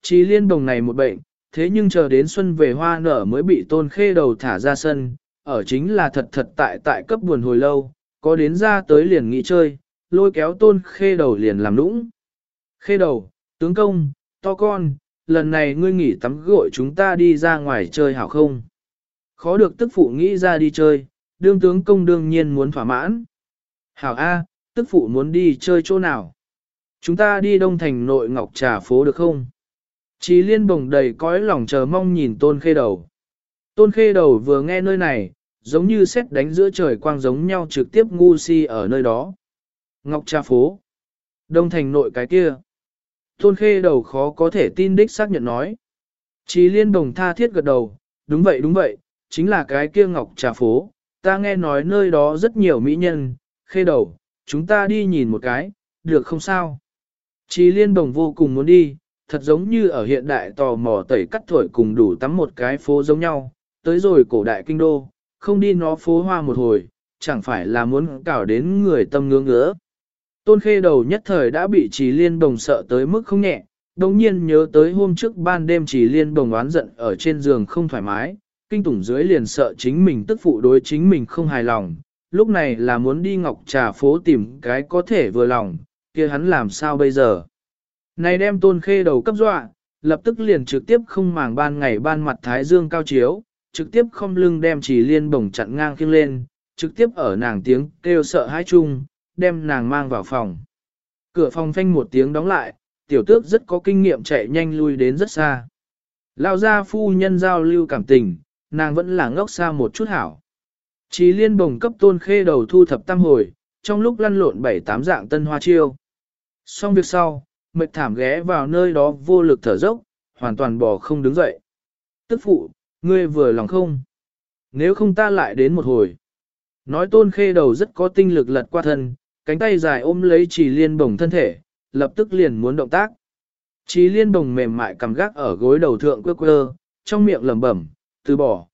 Chí liên bồng này một bệnh, thế nhưng chờ đến xuân về hoa nở mới bị Tôn Khê Đầu thả ra sân, ở chính là thật thật tại cấp buồn hồi lâu, có đến ra tới liền nghỉ chơi, lôi kéo Tôn Khê Đầu liền làm nũng. Khê Đầu, tướng công, to con, lần này ngươi nghỉ tắm gội chúng ta đi ra ngoài chơi hảo không? Khó được tức phụ nghĩ ra đi chơi, đương tướng công đương nhiên muốn thỏa mãn. Hảo A, tức phụ muốn đi chơi chỗ nào? Chúng ta đi Đông Thành nội Ngọc Trà phố được không? Chí liên bồng đầy cõi lòng chờ mong nhìn Tôn Khê Đầu. Tôn Khê Đầu vừa nghe nơi này, giống như sét đánh giữa trời quang giống nhau trực tiếp ngu si ở nơi đó. Ngọc Trà phố. Đông Thành nội cái kia. Tôn Khê Đầu khó có thể tin đích xác nhận nói. Chí liên bồng tha thiết gật đầu, đúng vậy, chính là cái kia Ngọc Trà phố. Ta nghe nói nơi đó rất nhiều mỹ nhân, Khê Đầu, chúng ta đi nhìn một cái, được không sao? Chí liên bồng vô cùng muốn đi, thật giống như ở hiện đại tò mò tẩy cắt thổi cùng đủ tắm một cái phố giống nhau, tới rồi cổ đại kinh đô, không đi nó phố hoa một hồi, chẳng phải là muốn cào đến người tâm ngưỡng ngứa. Tôn Khê Đầu nhất thời đã bị Trì Liên Bồng sợ tới mức không nhẹ, đồng nhiên nhớ tới hôm trước ban đêm Trì Liên Bồng oán giận ở trên giường không thoải mái, kinh tủng dưới liền sợ chính mình tức phụ đối chính mình không hài lòng, lúc này là muốn đi Ngọc Trà phố tìm cái có thể vừa lòng, kia hắn làm sao bây giờ. Này đem Tôn Khê Đầu cấp dọa, lập tức liền trực tiếp không màng ban ngày ban mặt thái dương cao chiếu, trực tiếp không lưng đem Trì Liên Bồng chặn ngang khiêng lên, trực tiếp ở nàng tiếng kêu sợ hãi chung, đem nàng mang vào phòng. Cửa phòng phanh một tiếng đóng lại, tiểu tước rất có kinh nghiệm chạy nhanh lui đến rất xa. Lao ra phu nhân giao lưu cảm tình, nàng vẫn là ngốc xa một chút hảo. Trì Liên Bồng cấp Tôn Khê Đầu thu thập tam hồi, trong lúc lăn lộn 7-8 dạng tân hoa chiêu. Xong việc sau, mệt thảm ghé vào nơi đó vô lực thở dốc, hoàn toàn bò không đứng dậy. Tức phụ, ngươi vừa lòng không? Nếu không ta lại đến một hồi. Nói Tôn Khê Đầu rất có tinh lực lật qua thân, cánh tay dài ôm lấy Trì Liên Bồng thân thể, lập tức liền muốn động tác. Trì Liên Bồng mềm mại cầm gác ở gối đầu thượng quơ quơ, trong miệng lẩm bẩm, từ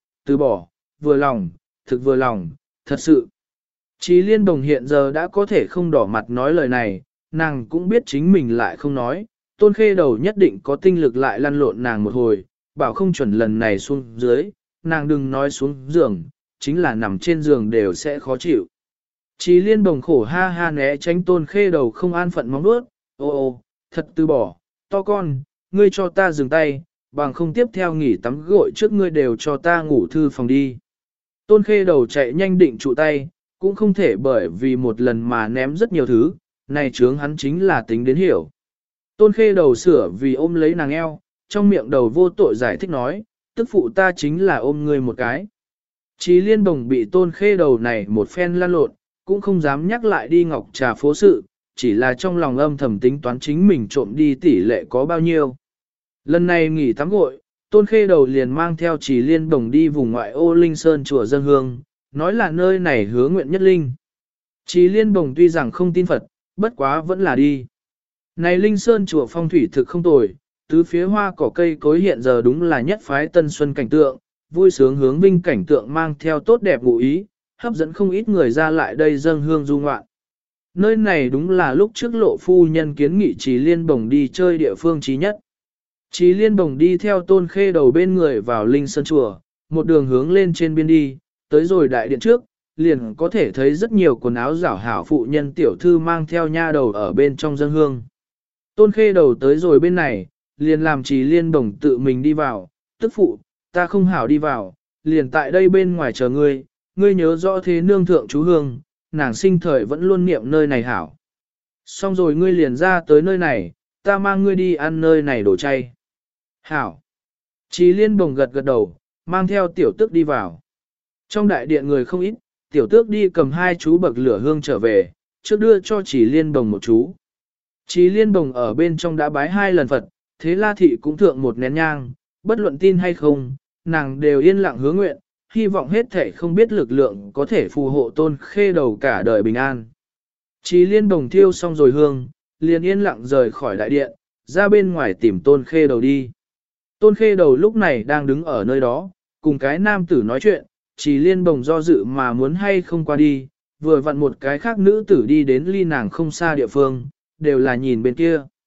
bỏ, vừa lòng, thực vừa lòng, thật sự. Trì Liên Bồng hiện giờ đã có thể không đỏ mặt nói lời này, nàng cũng biết chính mình lại không nói, Tôn Khê Đầu nhất định có tinh lực lại lăn lộn nàng một hồi, bảo không chuẩn lần này xuống dưới, nàng đừng nói xuống giường, chính là nằm trên giường đều sẽ khó chịu. Trì Liên Bồng khổ ha ha né tránh Tôn Khê Đầu không an phận móng nuốt, ô, thật từ bỏ, to con, ngươi cho ta dừng tay, bằng không tiếp theo nghỉ tắm gội trước ngươi đều cho ta ngủ thư phòng đi. Tôn Khê Đầu chạy nhanh định trụ tay, cũng không thể bởi vì một lần mà ném rất nhiều thứ, này chướng hắn chính là tính đến hiểu. Tôn Khê Đầu sửa vì ôm lấy nàng eo, trong miệng đầu vô tội giải thích nói, tức phụ ta chính là ôm ngươi một cái. Trì Liên Bồng bị Tôn Khê Đầu này một phen lăn lộn, cũng không dám nhắc lại đi Ngọc Trà phố sự, chỉ là trong lòng âm thầm tính toán chính mình trộm đi tỷ lệ có bao nhiêu. Lần này nghỉ tắm gội, Tôn Khê Đầu liền mang theo Trì Liên Bồng đi vùng ngoại ô Linh Sơn chùa dân hương, nói là nơi này hứa nguyện nhất linh. Trì Liên Bồng tuy rằng không tin Phật, bất quá vẫn là đi. Này Linh Sơn chùa phong thủy thực không tồi, tứ phía hoa cỏ cây cối hiện giờ đúng là nhất phái tân xuân cảnh tượng, vui sướng hướng vinh cảnh tượng mang theo tốt đẹp ngụ ý, hấp dẫn không ít người ra lại đây dâng hương du ngoạn. Nơi này đúng là lúc trước Lộ phu nhân kiến nghị Trì Liên Bồng đi chơi địa phương trí nhất. Trì Liên Bồng đi theo Tôn Khê Đầu bên người vào Linh Sơn chùa, một đường hướng lên trên biên đi, tới rồi đại điện trước, liền có thể thấy rất nhiều quần áo rảo hảo phụ nhân tiểu thư mang theo nha đầu ở bên trong dâng hương. Tôn Khê Đầu tới rồi bên này, liền làm Trì Liên Bồng tự mình đi vào, tức phụ, ta không hảo đi vào, liền tại đây bên ngoài chờ ngươi, ngươi nhớ rõ thế nương thượng chú hương, nàng sinh thời vẫn luôn niệm nơi này hảo. Xong rồi ngươi liền ra tới nơi này, ta mang ngươi đi ăn nơi này đồ chay. Hảo. Trì Liên Bồng gật gật đầu, mang theo tiểu tước đi vào. Trong đại điện người không ít, tiểu tước đi cầm 2 chú bậc lửa hương trở về, trước đưa cho Trì Liên Bồng một chú. Trì Liên Bồng ở bên trong đã bái 2 lần Phật, thế La Thị cũng thượng một nén nhang, bất luận tin hay không, nàng đều yên lặng hứa nguyện, hy vọng hết thể không biết lực lượng có thể phù hộ Tôn Khê Đầu cả đời bình an. Trì Liên Bồng thiêu xong rồi hương, liền yên lặng rời khỏi đại điện, ra bên ngoài tìm Tôn Khê Đầu đi. Tôn Khê Đầu lúc này đang đứng ở nơi đó, cùng cái nam tử nói chuyện, Trì Liên Bồng do dự mà muốn hay không qua đi, vừa vặn một cái khác nữ tử đi đến ly nàng không xa địa phương, đều là nhìn bên kia.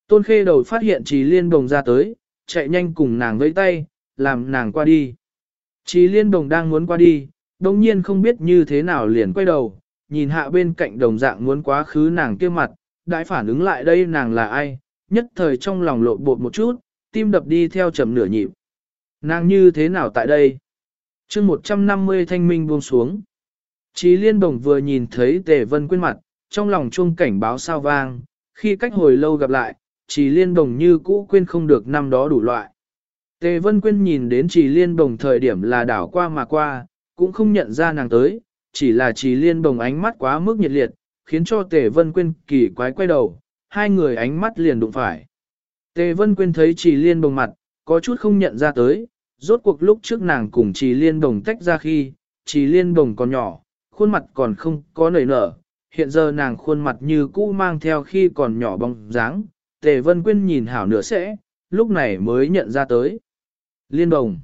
Tôn khê đầu phát hiện Trì Liên Đồng ra tới, chạy nhanh cùng nàng vẫy tay, làm nàng qua đi. Trì Liên Đồng đang muốn qua đi, đồng nhiên không biết như thế nào liền quay đầu, nhìn hạ bên cạnh đồng dạng muốn quá khứ nàng kia mặt, đại phản ứng lại đây nàng là ai, nhất thời trong lòng lộn bột một chút, tim đập đi theo chậm nửa nhịp. Nàng như thế nào tại đây? chương 150 thanh minh buông xuống. Trì Liên Đồng vừa nhìn thấy Tề Vân Quyên mặt, trong lòng chuông cảnh báo sao vang, khi cách hồi lâu gặp lại, Trì Liên Đồng như cũ quên không được năm đó đủ loại. Tề Vân Quyên nhìn đến Trì Liên Đồng thời điểm là đảo qua mà qua, cũng không nhận ra nàng tới, chỉ là Trì Liên Đồng ánh mắt quá mức nhiệt liệt, khiến cho Tề Vân Quyên kỳ quái quay đầu, hai người ánh mắt liền đụng phải. Tề Vân Quyên thấy Trì Liên Đồng mặt, có chút không nhận ra tới, rốt cuộc lúc trước nàng cùng Trì Liên Đồng tách ra khi, Trì Liên Đồng còn nhỏ, khuôn mặt còn không có nảy nở, hiện giờ nàng khuôn mặt như cũ mang theo khi còn nhỏ bóng dáng. Tề Vân Quyên nhìn hảo nửa sẽ, lúc này mới nhận ra tới. Liên Đồng.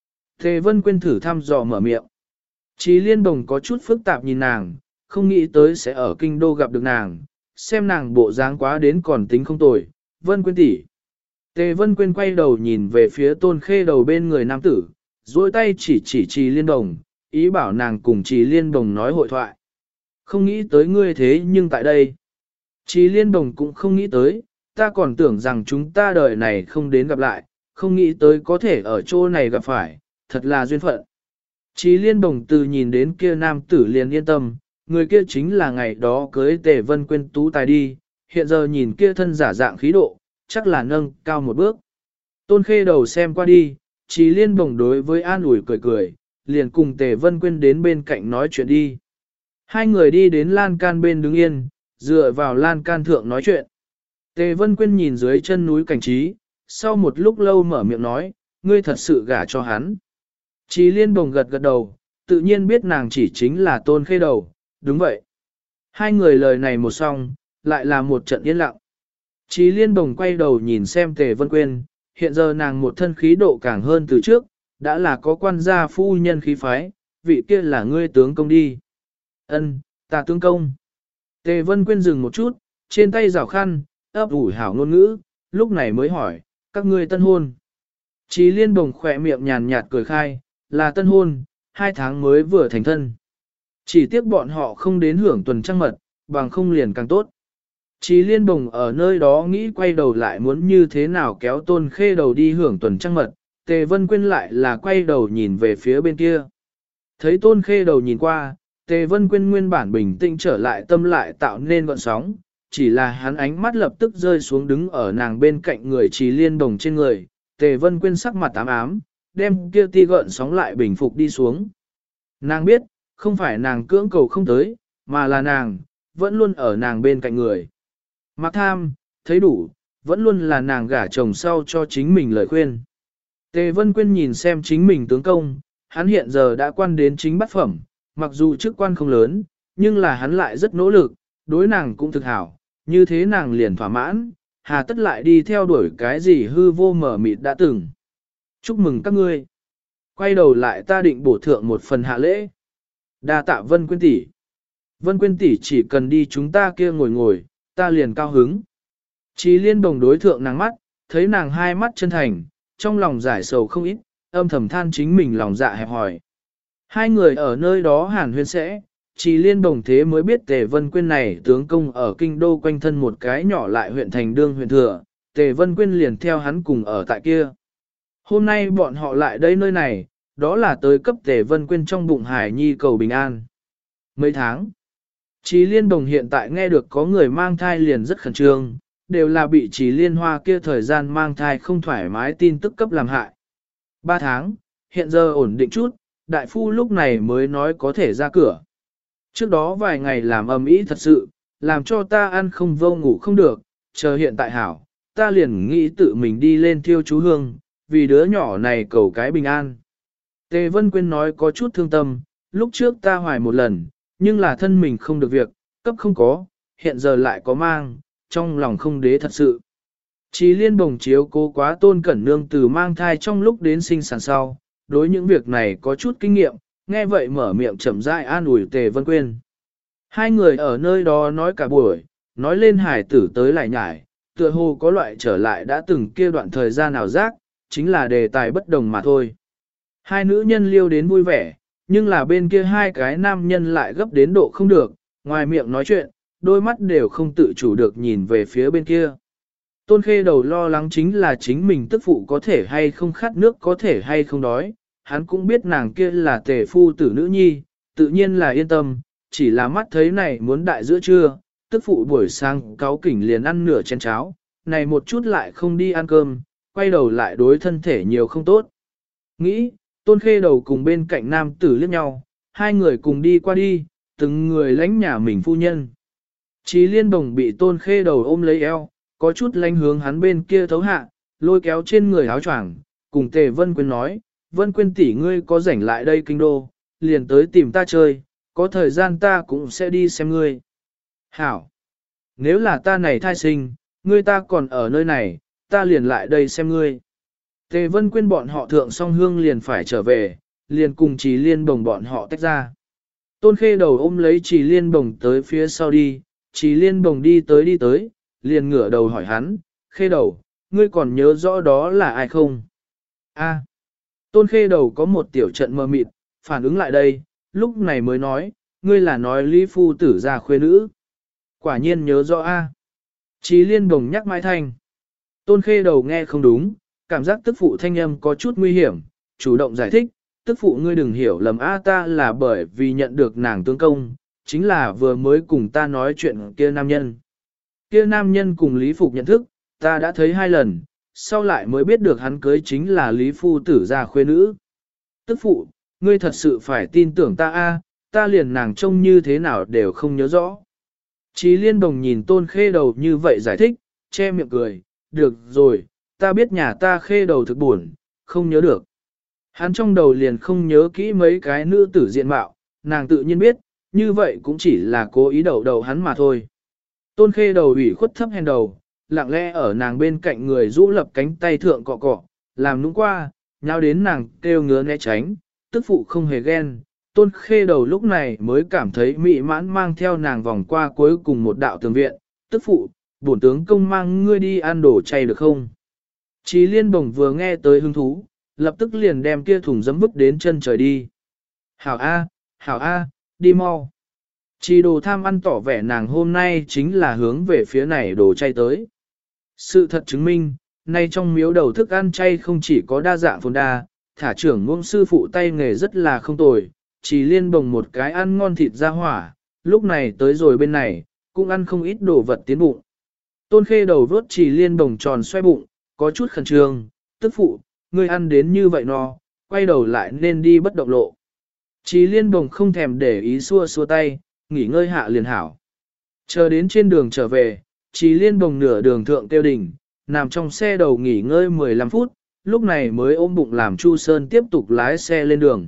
Tề Vân Quyên thử thăm dò mở miệng. Trì Liên Đồng có chút phức tạp nhìn nàng, không nghĩ tới sẽ ở kinh đô gặp được nàng, xem nàng bộ dáng quá đến còn tính không tồi. Vân Quyên tỷ. Tề Vân Quyên quay đầu nhìn về phía Tôn Khê đầu bên người nam tử, duỗi tay chỉ Trì Liên Đồng, ý bảo nàng cùng Trì Liên Đồng nói hội thoại. Không nghĩ tới ngươi thế nhưng tại đây. Trì Liên Đồng cũng không nghĩ tới, ta còn tưởng rằng chúng ta đời này không đến gặp lại, không nghĩ tới có thể ở chỗ này gặp phải, thật là duyên phận. Trì Liên Đồng từ nhìn đến kia nam tử liền yên tâm, người kia chính là ngày đó cưới Tề Vân Quyên tú tài đi, hiện giờ nhìn kia thân giả dạng khí độ, chắc là nâng cao một bước. Tôn Khê đầu xem qua đi, Trì Liên Đồng đối với an ủi cười cười, liền cùng Tề Vân Quyên đến bên cạnh nói chuyện đi. Hai người đi đến lan can bên đứng yên, dựa vào lan can thượng nói chuyện. Tề Vân Quyên nhìn dưới chân núi cảnh trí, sau một lúc lâu mở miệng nói, ngươi thật sự gả cho hắn. Trì Liên Đồng gật gật đầu, tự nhiên biết nàng chỉ chính là Tôn Khê đầu, đúng vậy. Hai người lời này một xong, lại là một trận yên lặng. Trì Liên Đồng quay đầu nhìn xem Tề Vân Quyên, hiện giờ nàng một thân khí độ càng hơn từ trước, đã là có quan gia phu nhân khí phái, vị kia là ngươi tướng công đi. Ân, ta tướng công. Tề Vân Quyên dừng một chút, trên tay rảo khăn, ấp ủi hảo ngôn ngữ, lúc này mới hỏi, các ngươi tân hôn. Trì Liên Đồng khỏe miệng nhàn nhạt cười khai, là tân hôn, 2 tháng mới vừa thành thân. Chỉ tiếc bọn họ không đến hưởng tuần trăng mật, bằng không liền càng tốt. Trì Liên Đồng ở nơi đó nghĩ quay đầu lại muốn như thế nào kéo Tôn Khê đầu đi hưởng tuần trăng mật, Tề Vân Quyên lại là quay đầu nhìn về phía bên kia. Thấy Tôn Khê đầu nhìn qua, Tề Vân Quyên nguyên bản bình tĩnh trở lại tâm lại tạo nên gọn sóng, chỉ là hắn ánh mắt lập tức rơi xuống đứng ở nàng bên cạnh người Trì Liên Đồng trên người, Tề Vân Quyên sắc mặt ám ám, đem kia ti gợn sóng lại bình phục đi xuống. Nàng biết, không phải nàng cưỡng cầu không tới, mà là nàng, vẫn luôn ở nàng bên cạnh người. Mặc tham, thấy đủ, vẫn luôn là nàng gả chồng sau cho chính mình lời khuyên. Tề Vân Quyên nhìn xem chính mình tướng công, hắn hiện giờ đã quan đến chính bát phẩm, mặc dù chức quan không lớn, nhưng là hắn lại rất nỗ lực, đối nàng cũng thực hảo, như thế nàng liền thỏa mãn, hà tất lại đi theo đuổi cái gì hư vô mở mịt đã từng. Chúc mừng các ngươi. Quay đầu lại ta định bổ thượng một phần hạ lễ. Đa tạ Vân Quyên tỷ. Vân Quyên tỷ chỉ cần đi chúng ta kia ngồi ngồi, ta liền cao hứng. Trì Liên Đồng đối thượng nàng mắt, thấy nàng hai mắt chân thành, trong lòng giải sầu không ít, âm thầm than chính mình lòng dạ hẹp hòi. Hai người ở nơi đó hàn huyên sẽ, Trì Liên Đồng thế mới biết Tề Vân Quyên này tướng công ở kinh đô quanh thân một cái nhỏ lại huyện thành đương huyện thừa, Tề Vân Quyên liền theo hắn cùng ở tại kia. Hôm nay bọn họ lại đây nơi này, đó là tới cấp Tề Vân Quyên trong bụng Hải Nhi cầu bình an. Mấy tháng, Trì Liên Đồng hiện tại nghe được có người mang thai liền rất khẩn trương, đều là bị Trì Liên Hoa kia thời gian mang thai không thoải mái tin tức cấp làm hại. 3 tháng, hiện giờ ổn định chút, đại phu lúc này mới nói có thể ra cửa. Trước đó vài ngày làm ầm ĩ thật sự, làm cho ta ăn không vô ngủ không được, chờ hiện tại hảo, ta liền nghĩ tự mình đi lên thiêu chú hương, vì đứa nhỏ này cầu cái bình an. Tề Vân Quyên nói có chút thương tâm, lúc trước ta hoài một lần, nhưng là thân mình không được việc, cấp không có, hiện giờ lại có mang, trong lòng không đế thật sự. Trì Liên Đồng chiếu cố quá Tôn Cẩn Nương từ mang thai trong lúc đến sinh sản sau, đối những việc này có chút kinh nghiệm, nghe vậy mở miệng chậm rãi an ủi Tề Vân Quyên. Hai người ở nơi đó nói cả buổi, nói lên hải tử tới lại nhải, tựa hồ có loại trở lại đã từng kia đoạn thời gian nào giác, chính là đề tài bất đồng mà thôi. Hai nữ nhân liêu đến vui vẻ, nhưng là bên kia hai cái nam nhân lại gấp đến độ không được, ngoài miệng nói chuyện, đôi mắt đều không tự chủ được nhìn về phía bên kia. Tôn Khê Đầu lo lắng chính là chính mình tức phụ có thể hay không khát nước, có thể hay không đói, hắn cũng biết nàng kia là tề phu tử nữ nhi, tự nhiên là yên tâm, chỉ là mắt thấy này muốn đại giữa trưa, tức phụ buổi sáng cáu kỉnh liền ăn nửa chén cháo, này một chút lại không đi ăn cơm, quay đầu lại đối thân thể nhiều không tốt. Nghĩ, Tôn Khê Đầu cùng bên cạnh nam tử liếc nhau, hai người cùng đi qua đi, từng người lánh nhà mình phu nhân. Chí Liên Bồng bị Tôn Khê Đầu ôm lấy eo, có chút lánh hướng hắn bên kia thấu hạ, lôi kéo trên người áo choàng, cùng Tề Vân Quyên nói, Vân Quyên tỷ ngươi có rảnh lại đây kinh đô, liền tới tìm ta chơi, có thời gian ta cũng sẽ đi xem ngươi. Hảo! Nếu là ta này thai sinh, ngươi ta còn ở nơi này, ta liền lại đây xem ngươi. Tề Vân Quyên bọn họ thượng song hương liền phải trở về, liền cùng Trì Liên Bồng bọn họ tách ra. Tôn Khê Đầu ôm lấy Trì Liên Bồng tới phía sau đi, Trì Liên Bồng đi tới, liền ngửa đầu hỏi hắn, Khê Đầu, ngươi còn nhớ rõ đó là ai không? A. Tôn Khê Đầu có một tiểu trận mơ mịt, phản ứng lại đây, lúc này mới nói, ngươi là nói Lý Phu Tử gia khuê nữ. Quả nhiên nhớ rõ A. Trì Liên Bồng nhắc mãi thanh. Tôn Khê Đầu nghe không đúng, cảm giác tức phụ thanh âm có chút nguy hiểm, chủ động giải thích, tức phụ ngươi đừng hiểu lầm A ta là bởi vì nhận được nàng tướng công, chính là vừa mới cùng ta nói chuyện kia nam nhân. Kia nam nhân cùng Lý Phục nhận thức, ta đã thấy 2 lần, sau lại mới biết được hắn cưới chính là Lý Phu Tử gia khuê nữ. Tức phụ, ngươi thật sự phải tin tưởng ta A, ta liền nàng trông như thế nào đều không nhớ rõ. Chí Liên Bồng nhìn Tôn Khê Đầu như vậy giải thích, che miệng cười, được rồi, ta biết nhà ta Khê Đầu thực buồn, không nhớ được. Hắn trong đầu liền không nhớ kỹ mấy cái nữ tử diện mạo, nàng tự nhiên biết, như vậy cũng chỉ là cố ý đầu hắn mà thôi. Tôn Khê Đầu ủy khuất thấp hèn đầu, lặng lẽ ở nàng bên cạnh người rũ lập cánh tay thượng cọ cọ, làm nũng qua, nhao đến nàng kêu ngứa né tránh, tức phụ không hề ghen. Tôn Khê Đầu lúc này mới cảm thấy mị mãn mang theo nàng vòng qua cuối cùng một đạo tường viện, tức phụ, bổn tướng công mang ngươi đi ăn đồ chay được không? Chí Liên Bồng vừa nghe tới hứng thú, lập tức liền đem kia thùng giấm vứt đến chân trời đi. Hảo A, đi mau. Chí Đồ tham ăn tỏ vẻ nàng hôm nay chính là hướng về phía này đồ chay tới. Sự thật chứng minh, nay trong miếu đầu thức ăn chay không chỉ có đa dạng phồn đa, thả trưởng ngôn sư phụ tay nghề rất là không tồi, Chí Liên Bồng một cái ăn ngon thịt ra hỏa, lúc này tới rồi bên này, cũng ăn không ít đồ vật tiến bụng. Tôn Khê Đầu vớt Chí Liên Bồng tròn xoay bụng, có chút khẩn trương, tức phụ, ngươi ăn đến như vậy no, quay đầu lại nên đi bất động lộ. Chí Liên Bồng không thèm để ý xua xua tay, nghỉ ngơi hạ liền hảo. Chờ đến trên đường trở về, Chí Liên Bồng nửa đường thượng tiêu đỉnh, nằm trong xe đầu nghỉ ngơi 15 phút, lúc này mới ôm bụng làm Chu Sơn tiếp tục lái xe lên đường.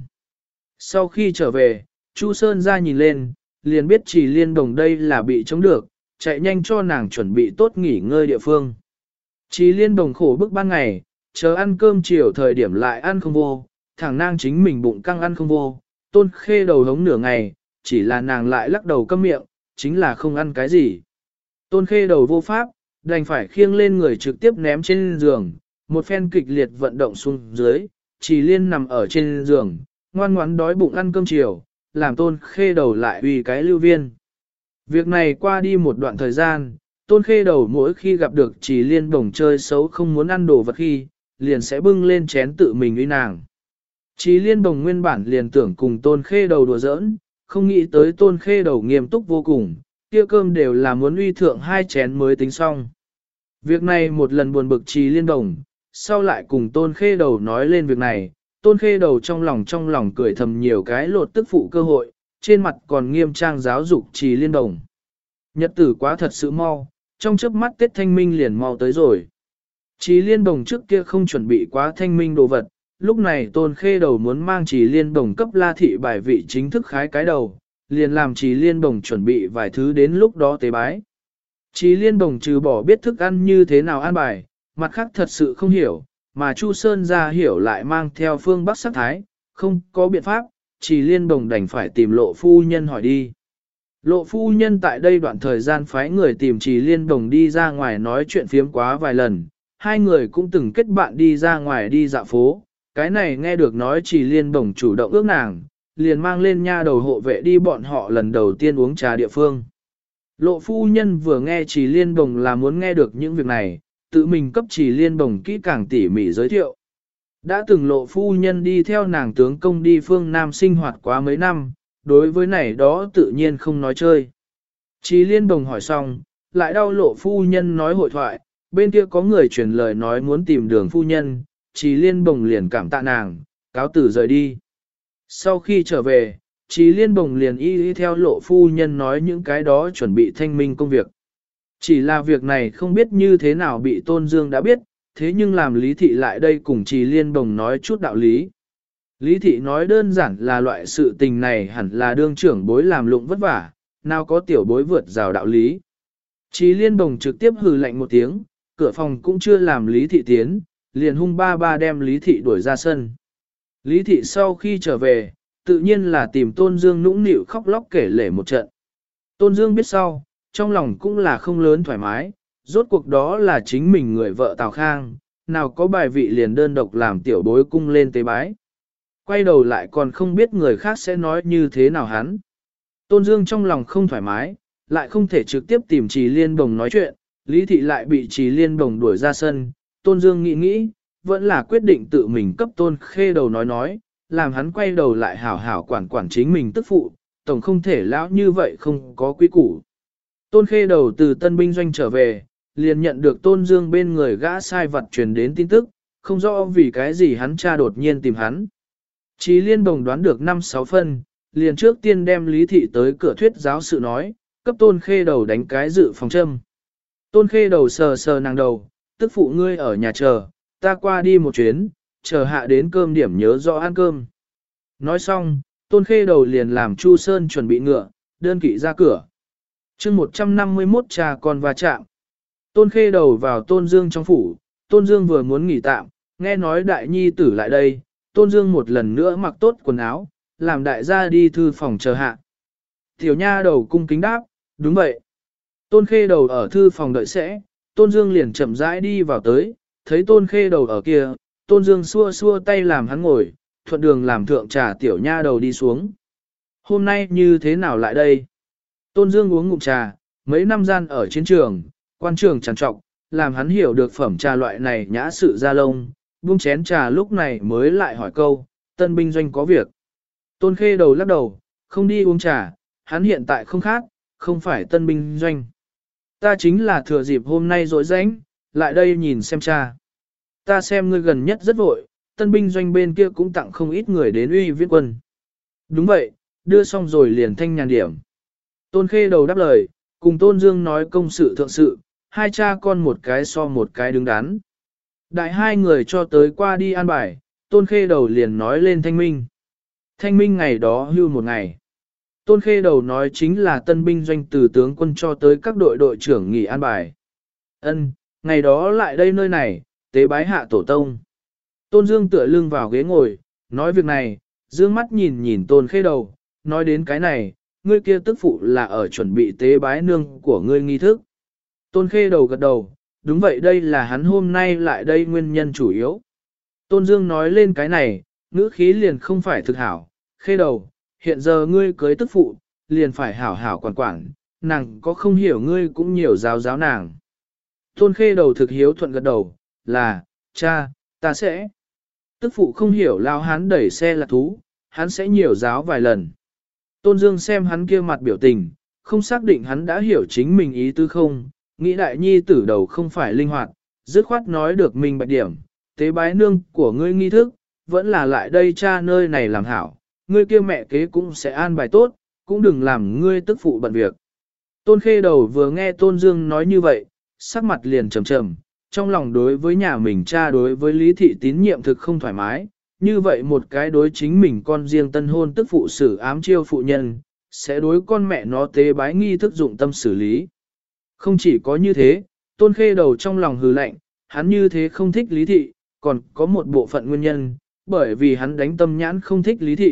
Sau khi trở về, Chu Sơn ra nhìn lên, liền biết Chí Liên Bồng đây là bị chống được, chạy nhanh cho nàng chuẩn bị tốt nghỉ ngơi địa phương. Chí Liên Bồng khổ bức ban ngày, chờ ăn cơm chiều thời điểm lại ăn không vô, thằng nang chính mình bụng căng ăn không vô, Tôn Khê Đầu hống nửa ngày, chỉ là nàng lại lắc đầu câm miệng, chính là không ăn cái gì. Tôn Khê Đầu vô pháp, đành phải khiêng lên người trực tiếp ném trên giường, một phen kịch liệt vận động xuống dưới, Chí Liên nằm ở trên giường, ngoan ngoãn đói bụng ăn cơm chiều, làm Tôn Khê Đầu lại uy cái lưu viên. Việc này qua đi một đoạn thời gian, Tôn Khê Đầu mỗi khi gặp được Chí Liên Bồng chơi xấu không muốn ăn đồ vật khi, liền sẽ bưng lên chén tự mình uy nàng. Chí Liên Bồng nguyên bản liền tưởng cùng Tôn Khê Đầu đùa giỡn, không nghĩ tới Tôn Khê Đầu nghiêm túc vô cùng, kia cơm đều là muốn uy thượng 2 chén mới tính xong. Việc này một lần buồn bực Chí Liên Bồng, sau lại cùng Tôn Khê Đầu nói lên việc này, Tôn Khê Đầu trong lòng cười thầm nhiều cái lột tức phụ cơ hội, trên mặt còn nghiêm trang giáo dục Chí Liên Bồng. Nhật tử quá thật sự mau, trong chớp mắt Tết Thanh Minh liền mau tới rồi. Chí Liên Bồng trước kia không chuẩn bị quá thanh minh đồ vật, lúc này Tôn Khê Đầu muốn mang Chí Liên Bồng cấp La thị bài vị chính thức khái cái đầu, liền làm Chí Liên Bồng chuẩn bị vài thứ đến lúc đó tế bái. Chí Liên Bồng trừ bỏ biết thức ăn như thế nào ăn bài, mặt khác thật sự không hiểu, mà Chu Sơn ra hiểu lại mang theo phương Bắc sắc thái, không có biện pháp, Chí Liên Bồng đành phải tìm Lộ phu nhân hỏi đi. Lộ phu nhân tại đây đoạn thời gian phái người tìm Trì Liên Đồng đi ra ngoài nói chuyện phiếm quá vài lần, hai người cũng từng kết bạn đi ra ngoài đi dạo phố, cái này nghe được nói Trì Liên Đồng chủ động ước nàng, liền mang lên nha đầu hộ vệ đi bọn họ lần đầu tiên uống trà địa phương. Lộ phu nhân vừa nghe Trì Liên Đồng là muốn nghe được những việc này, tự mình cấp Trì Liên Đồng kỹ càng tỉ mỉ giới thiệu. Đã từng lộ phu nhân đi theo nàng tướng công đi phương Nam sinh hoạt quá mấy năm, đối với này đó tự nhiên không nói chơi. Trì Liên Đồng hỏi xong, lại đau lộ phu nhân nói hội thoại, bên kia có người truyền lời nói muốn tìm đường phu nhân, Trì Liên Đồng liền cảm tạ nàng, cáo tử rời đi. Sau khi trở về, Trì Liên Đồng liền y theo lộ phu nhân nói những cái đó chuẩn bị thanh minh công việc. Chỉ là việc này không biết như thế nào bị Tôn Dương đã biết, thế nhưng làm Lý Thị lại đây cùng Trì Liên Đồng nói chút đạo lý. Lý Thị nói đơn giản là loại sự tình này hẳn là đương trưởng bối làm lụng vất vả, nào có tiểu bối vượt rào đạo lý. Trì Liên Đồng trực tiếp hừ lạnh một tiếng, cửa phòng cũng chưa làm Lý Thị tiến, liền hung ba ba đem Lý Thị đuổi ra sân. Lý Thị sau khi trở về, tự nhiên là tìm Tôn Dương nũng nịu khóc lóc kể lể một trận. Tôn Dương biết sau, trong lòng cũng là không lớn thoải mái, rốt cuộc đó là chính mình người vợ Tào Khang, nào có bài vị liền đơn độc làm tiểu bối cung lên tế bái. Quay đầu lại còn không biết người khác sẽ nói như thế nào hắn. Tôn Dương trong lòng không thoải mái, lại không thể trực tiếp tìm Trì Liên Đồng nói chuyện, Lý Thị lại bị Trì Liên Đồng đuổi ra sân. Tôn Dương nghĩ nghĩ, vẫn là quyết định tự mình cấp Tôn Khê Đầu nói, làm hắn quay đầu lại hảo hảo quản quản chính mình tức phụ, tổng không thể lão như vậy không có quy củ. Tôn Khê Đầu từ tân binh doanh trở về, liền nhận được Tôn Dương bên người gã sai vật truyền đến tin tức, không rõ vì cái gì hắn cha đột nhiên tìm hắn. Trì Liên Đồng đoán được 5-6 phân, liền trước tiên đem Lý Thị tới cửa thuyết giáo sự nói, cấp Tôn Khê Đầu đánh cái dự phòng châm. Tôn Khê Đầu sờ sờ nàng đầu, tức phụ ngươi ở nhà chờ, ta qua đi một chuyến, chờ hạ đến cơm điểm nhớ rõ ăn cơm. Nói xong, Tôn Khê Đầu liền làm Chu Sơn chuẩn bị ngựa, đơn kỵ ra cửa. chương 151 cha con va chạm. Tôn Khê Đầu vào Tôn Dương trong phủ, Tôn Dương vừa muốn nghỉ tạm, nghe nói đại nhi tử lại đây, Tôn Dương một lần nữa mặc tốt quần áo, làm đại gia đi thư phòng chờ hạ. Tiểu nha đầu cung kính đáp, đúng vậy. Tôn Khê Đầu ở thư phòng đợi sẽ, Tôn Dương liền chậm rãi đi vào tới, thấy Tôn Khê Đầu ở kia, Tôn Dương xua xua tay làm hắn ngồi, thuận đường làm thượng trà tiểu nha đầu đi xuống. Hôm nay như thế nào lại đây? Tôn Dương uống ngụm trà, mấy năm gian ở chiến trường, quan trường trằn trọc, làm hắn hiểu được phẩm trà loại này nhã sự ra lông, buông chén trà lúc này mới lại hỏi câu, tân binh doanh có việc. Tôn Khê Đầu lắc đầu, không đi uống trà, hắn hiện tại không khác, không phải tân binh doanh. Ta chính là thừa dịp hôm nay rỗi rãnh, lại đây nhìn xem trà. Ta xem ngươi gần nhất rất vội, tân binh doanh bên kia cũng tặng không ít người đến uy viết quân. Đúng vậy, đưa xong rồi liền thanh nhàn điểm. Tôn Khê Đầu đáp lời, cùng Tôn Dương nói công sự thượng sự, hai cha con một cái so một cái đứng đắn. Đại hai người cho tới qua đi an bài, Tôn Khê Đầu liền nói lên thanh minh. Thanh minh ngày đó hưu một ngày. Tôn Khê Đầu nói chính là tân binh doanh từ tướng quân cho tới các đội đội trưởng nghỉ an bài. Ân, ngày đó lại đây nơi này, tế bái hạ tổ tông. Tôn Dương tựa lưng vào ghế ngồi, nói việc này, dương mắt nhìn nhìn Tôn Khê Đầu, nói đến cái này, ngươi kia tức phụ là ở chuẩn bị tế bái nương của ngươi nghi thức. Tôn Khê Đầu gật đầu, đúng vậy đây là hắn hôm nay lại đây nguyên nhân chủ yếu. Tôn Dương nói lên cái này, ngữ khí liền không phải thực hảo, Khê Đầu, hiện giờ ngươi cưới tức phụ, liền phải hảo hảo quản quản, nàng có không hiểu ngươi cũng nhiều giáo giáo nàng. Tôn Khê Đầu thực hiếu thuận gật đầu, là, cha, ta sẽ. Tức phụ không hiểu lao hắn đẩy xe là thú, hắn sẽ nhiều giáo vài lần. Tôn Dương xem hắn kia mặt biểu tình, không xác định hắn đã hiểu chính mình ý tứ không, nghĩ đại nhi tử đầu không phải linh hoạt, dứt khoát nói được mình bạch điểm, tế bái nương của ngươi nghi thức, vẫn là lại đây cha nơi này làm hảo, ngươi kia mẹ kế cũng sẽ an bài tốt, cũng đừng làm ngươi tức phụ bận việc. Tôn Khê Đầu vừa nghe Tôn Dương nói như vậy, sắc mặt liền trầm trầm, trong lòng đối với nhà mình cha đối với Lý Thị tín nhiệm thực không thoải mái, như vậy một cái đối chính mình con riêng tân hôn tức phụ xử ám chiêu phụ nhân, sẽ đối con mẹ nó tế bái nghi thức dụng tâm xử lý. Không chỉ có như thế, Tôn Khê Đầu trong lòng hừ lạnh, hắn như thế không thích Lý Thị, còn có một bộ phận nguyên nhân, bởi vì hắn đánh tâm nhãn không thích Lý Thị,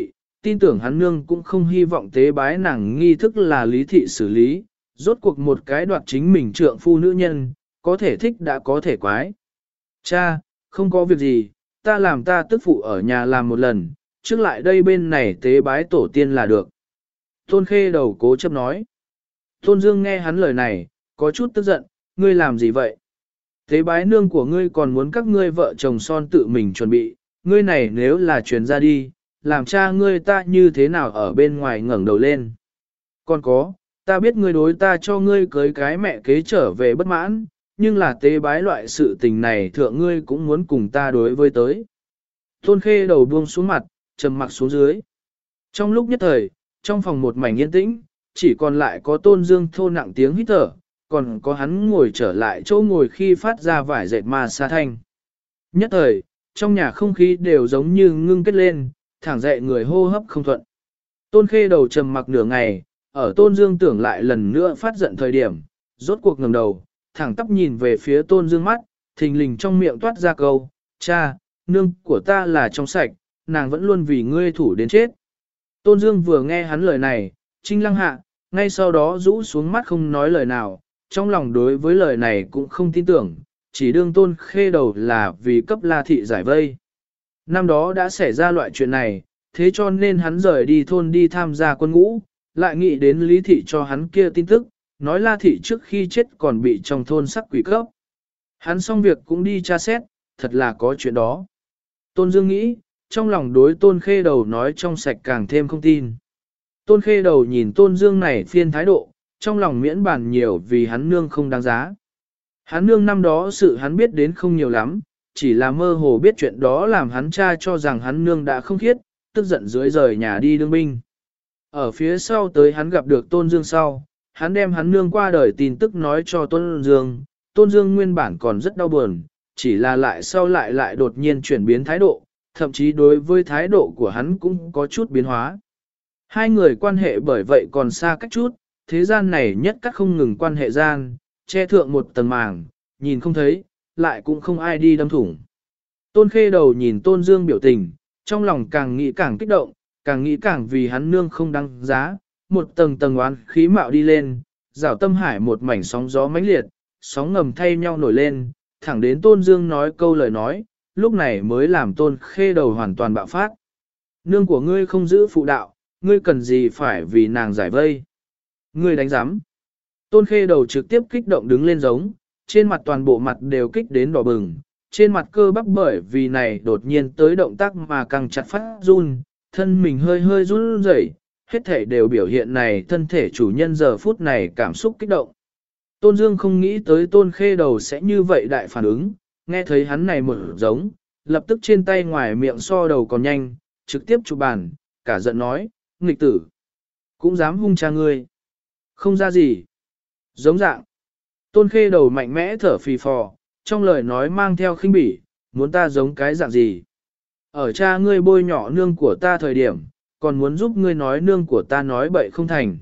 tin tưởng hắn nương cũng không hy vọng tế bái nàng nghi thức là lý thị xử lý, rốt cuộc một cái đoạt chính mình trượng phu nữ nhân, có thể thích đã có thể quái. Cha, không có việc gì, ta làm ta tức phụ ở nhà làm một lần, trước lại đây bên này tế bái tổ tiên là được. Tôn Khê Đầu cố chấp nói. Tôn Dương nghe hắn lời này, có chút tức giận, ngươi làm gì vậy? Tế bái nương của ngươi còn muốn các ngươi vợ chồng son tự mình chuẩn bị, ngươi này nếu là truyền ra đi, làm cha ngươi ta như thế nào ở bên ngoài ngẩng đầu lên. Còn có, ta biết ngươi đối ta cho ngươi cưới cái mẹ kế trở về bất mãn, nhưng là tế bái loại sự tình này thượng ngươi cũng muốn cùng ta đối với tới. Tôn Khê Đầu buông xuống mặt, trầm mặc xuống dưới. Trong lúc nhất thời, trong phòng một mảnh yên tĩnh, chỉ còn lại có Tôn Dương thô nặng tiếng hít thở, còn có hắn ngồi trở lại chỗ ngồi khi phát ra vải dệt ma sa thanh. Nhất thời, trong nhà không khí đều giống như ngưng kết lên, thẳng dậy người hô hấp không thuận. Tôn Khê Đầu trầm mặc nửa ngày, ở Tôn Dương tưởng lại lần nữa phát giận thời điểm, rốt cuộc ngẩng đầu, thẳng tắp nhìn về phía Tôn Dương mắt, thình lình trong miệng toát ra câu, cha, nương của ta là trong sạch, nàng vẫn luôn vì ngươi thủ đến chết. Tôn Dương vừa nghe hắn lời này, trinh lăng hạ, ngay sau đó rũ xuống mắt không nói lời nào, trong lòng đối với lời này cũng không tin tưởng, chỉ đương Tôn Khê Đầu là vì cấp La Thị giải vây. Năm đó đã xảy ra loại chuyện này, thế cho nên hắn rời đi thôn đi tham gia quân ngũ, lại nghĩ đến Lý Thị cho hắn kia tin tức, nói La Thị trước khi chết còn bị trong thôn sắc quỷ cấp. Hắn xong việc cũng đi tra xét, thật là có chuyện đó. Tôn Dương nghĩ, trong lòng đối Tôn Khê Đầu nói trong sạch càng thêm không tin. Tôn Khê Đầu nhìn Tôn Dương này phiên thái độ, trong lòng miễn bàn nhiều vì hắn nương không đáng giá. Hắn nương năm đó sự hắn biết đến không nhiều lắm, chỉ là mơ hồ biết chuyện đó làm hắn cha cho rằng hắn nương đã không khiết, tức giận dưới rời nhà đi đương binh. Ở phía sau tới hắn gặp được Tôn Dương sau, hắn đem hắn nương qua đời tin tức nói cho Tôn Dương. Tôn Dương nguyên bản còn rất đau buồn, chỉ là lại sau lại đột nhiên chuyển biến thái độ, thậm chí đối với thái độ của hắn cũng có chút biến hóa. Hai người quan hệ bởi vậy còn xa cách chút, thế gian này nhất cắt không ngừng quan hệ gian, che thượng một tầng màng, nhìn không thấy, lại cũng không ai đi đâm thủng. Tôn Khê Đầu nhìn Tôn Dương biểu tình, trong lòng càng nghĩ càng kích động, càng nghĩ càng vì hắn nương không đáng giá, một tầng tầng oán khí mạo đi lên, rảo tâm hải một mảnh sóng gió mãnh liệt, sóng ngầm thay nhau nổi lên, thẳng đến Tôn Dương nói câu lời nói, lúc này mới làm Tôn Khê Đầu hoàn toàn bạo phát. Nương của ngươi không giữ phụ đạo, ngươi cần gì phải vì nàng giải vây. Ngươi đánh giám. Tôn Khê Đầu trực tiếp kích động đứng lên giống, trên mặt toàn bộ mặt đều kích đến đỏ bừng, trên mặt cơ bắp bởi vì này đột nhiên tới động tác mà càng chặt phát run, thân mình hơi hơi run rẩy, hết thể đều biểu hiện này thân thể chủ nhân giờ phút này cảm xúc kích động. Tôn Dương không nghĩ tới Tôn Khê Đầu sẽ như vậy đại phản ứng, nghe thấy hắn này một giống, lập tức trên tay ngoài miệng so đầu còn nhanh, trực tiếp chụp bàn, cả giận nói, nghịch tử, cũng dám hung cha ngươi. Không ra gì. Giống dạng. Tôn Khê Đầu mạnh mẽ thở phì phò, trong lời nói mang theo khinh bỉ, muốn ta giống cái dạng gì. Ở cha ngươi bôi nhỏ nương của ta thời điểm, còn muốn giúp ngươi nói nương của ta nói bậy không thành.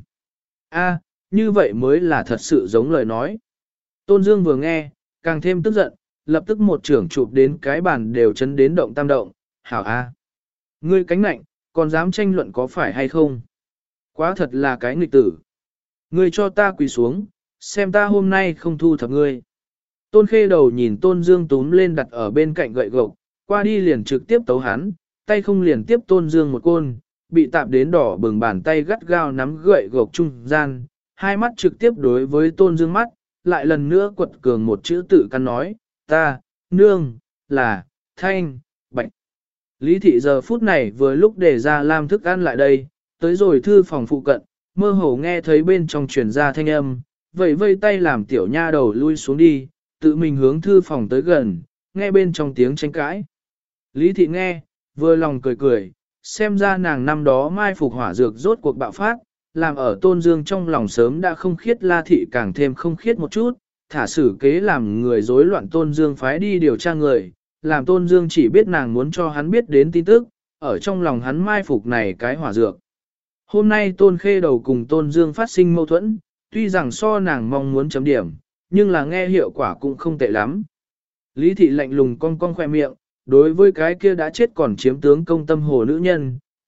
A, như vậy mới là thật sự giống lời nói. Tôn Dương vừa nghe, càng thêm tức giận, lập tức một trưởng chụp đến cái bàn đều chấn đến động tam động, hảo A. Ngươi cánh nạnh, còn dám tranh luận có phải hay không? Quá thật là cái nghịch tử. Ngươi cho ta quỳ xuống, xem ta hôm nay không thu thập ngươi. Tôn Khê Đầu nhìn Tôn Dương túm lên đặt ở bên cạnh gậy gộc, qua đi liền trực tiếp tấu hắn, tay không liền tiếp Tôn Dương một côn, bị tạp đến đỏ bừng bàn tay gắt gao nắm gậy gộc trung gian, hai mắt trực tiếp đối với Tôn Dương mắt, lại lần nữa quật cường một chữ tự căn nói, ta, nương, là, thanh, bạch. Lý thị giờ phút này vừa lúc để ra làm thức ăn lại đây, tới rồi thư phòng phụ cận, mơ hồ nghe thấy bên trong truyền ra thanh âm, vẫy vây tay làm tiểu nha đầu lui xuống đi, tự mình hướng thư phòng tới gần, nghe bên trong tiếng tranh cãi. Lý thị nghe, vừa lòng cười cười, xem ra nàng năm đó mai phục hỏa dược rốt cuộc bạo phát, làm ở Tôn Dương trong lòng sớm đã không khiết La thị càng thêm không khiết một chút, thả xử kế làm người rối loạn Tôn Dương phái đi điều tra người, làm Tôn Dương chỉ biết nàng muốn cho hắn biết đến tin tức, ở trong lòng hắn mai phục này cái hỏa dược. Hôm nay Tôn Khê Đầu cùng Tôn Dương phát sinh mâu thuẫn, tuy rằng so nàng mong muốn chấm điểm, nhưng là nghe hiệu quả cũng không tệ lắm. Lý thị lạnh lùng cong cong khoe miệng, đối với cái kia đã chết còn chiếm tướng công tâm hồ nữ nhân,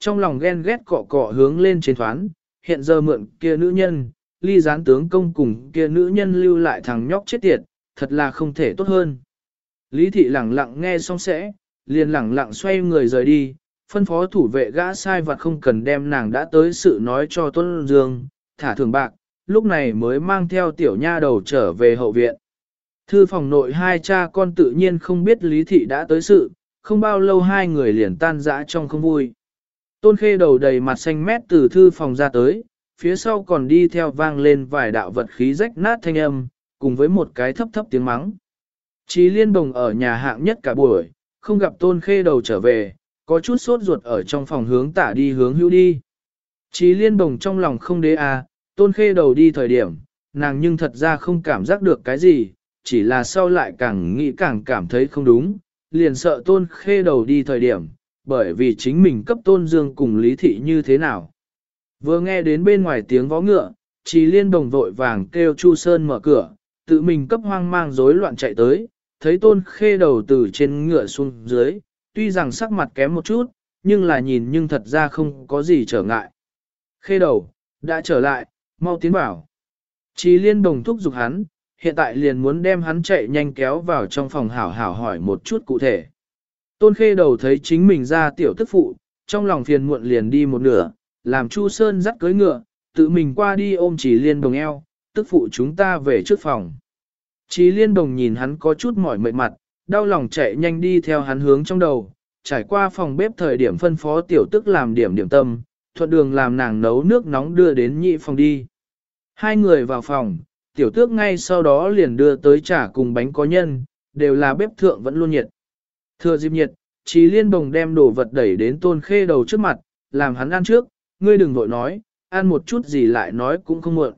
trong lòng ghen ghét cọ cọ hướng lên trên thoán, hiện giờ mượn kia nữ nhân, ly gián tướng công cùng kia nữ nhân lưu lại thằng nhóc chết tiệt, thật là không thể tốt hơn. Lý thị lẳng lặng nghe xong sẽ, liền lẳng lặng xoay người rời đi, phân phó thủ vệ gã sai vặt không cần đem nàng đã tới sự nói cho Tuân Dương, thả thường bạc, lúc này mới mang theo tiểu nha đầu trở về hậu viện. Thư phòng nội hai cha con tự nhiên không biết Lý thị đã tới sự, không bao lâu hai người liền tan rã trong không vui. Tôn Khê đầu đầy mặt xanh mét từ thư phòng ra tới, phía sau còn đi theo vang lên vài đạo vật khí rách nát thanh âm, cùng với một cái thấp thấp tiếng mắng. Chí Liên Bồng ở nhà hạng nhất cả buổi, không gặp Tôn Khê đầu trở về, có chút sốt ruột ở trong phòng hướng tả đi hướng hữu đi. Chí Liên Bồng trong lòng không đế Tôn Khê đầu đi thời điểm, nàng nhưng thật ra không cảm giác được cái gì, chỉ là sau lại càng nghĩ càng cảm thấy không đúng, liền sợ Tôn Khê đầu đi thời điểm, bởi vì chính mình cấp Tôn Dương cùng Lý Thị như thế nào. Vừa nghe đến bên ngoài tiếng vó ngựa, Chí Liên Bồng vội vàng kêu Chu Sơn mở cửa, tự mình cấp hoang mang rối loạn chạy tới, thấy Tôn Khê đầu từ trên ngựa xuống dưới, tuy rằng sắc mặt kém một chút, nhưng là nhìn nhưng thật ra không có gì trở ngại. Khê đầu, đã trở lại, mau tiến vào. Chí Liên Bồng thúc giục hắn, hiện tại liền muốn đem hắn chạy nhanh kéo vào trong phòng hảo hảo hỏi một chút cụ thể. Tôn Khê đầu thấy chính mình ra tiểu tức phụ, trong lòng phiền muộn liền đi một nửa, làm Chu Sơn dắt cưới ngựa, tự mình qua đi ôm Chí Liên Bồng eo, tức phụ chúng ta về trước phòng. Chí Liên Bồng nhìn hắn có chút mỏi mệt mặt, đau lòng chạy nhanh đi theo hắn hướng trong đầu, trải qua phòng bếp thời điểm phân phó tiểu tức làm điểm tâm, thuận đường làm nàng nấu nước nóng đưa đến nhị phòng đi. Hai người vào phòng, tiểu tước ngay sau đó liền đưa tới trà cùng bánh có nhân, đều là bếp thượng vẫn luôn nhiệt. Thừa dịp nhiệt, Chí Liên Bồng đem đồ vật đẩy đến Tôn Khê đầu trước mặt, làm hắn ăn trước, ngươi đừng vội nói, ăn một chút gì lại nói cũng không muộn,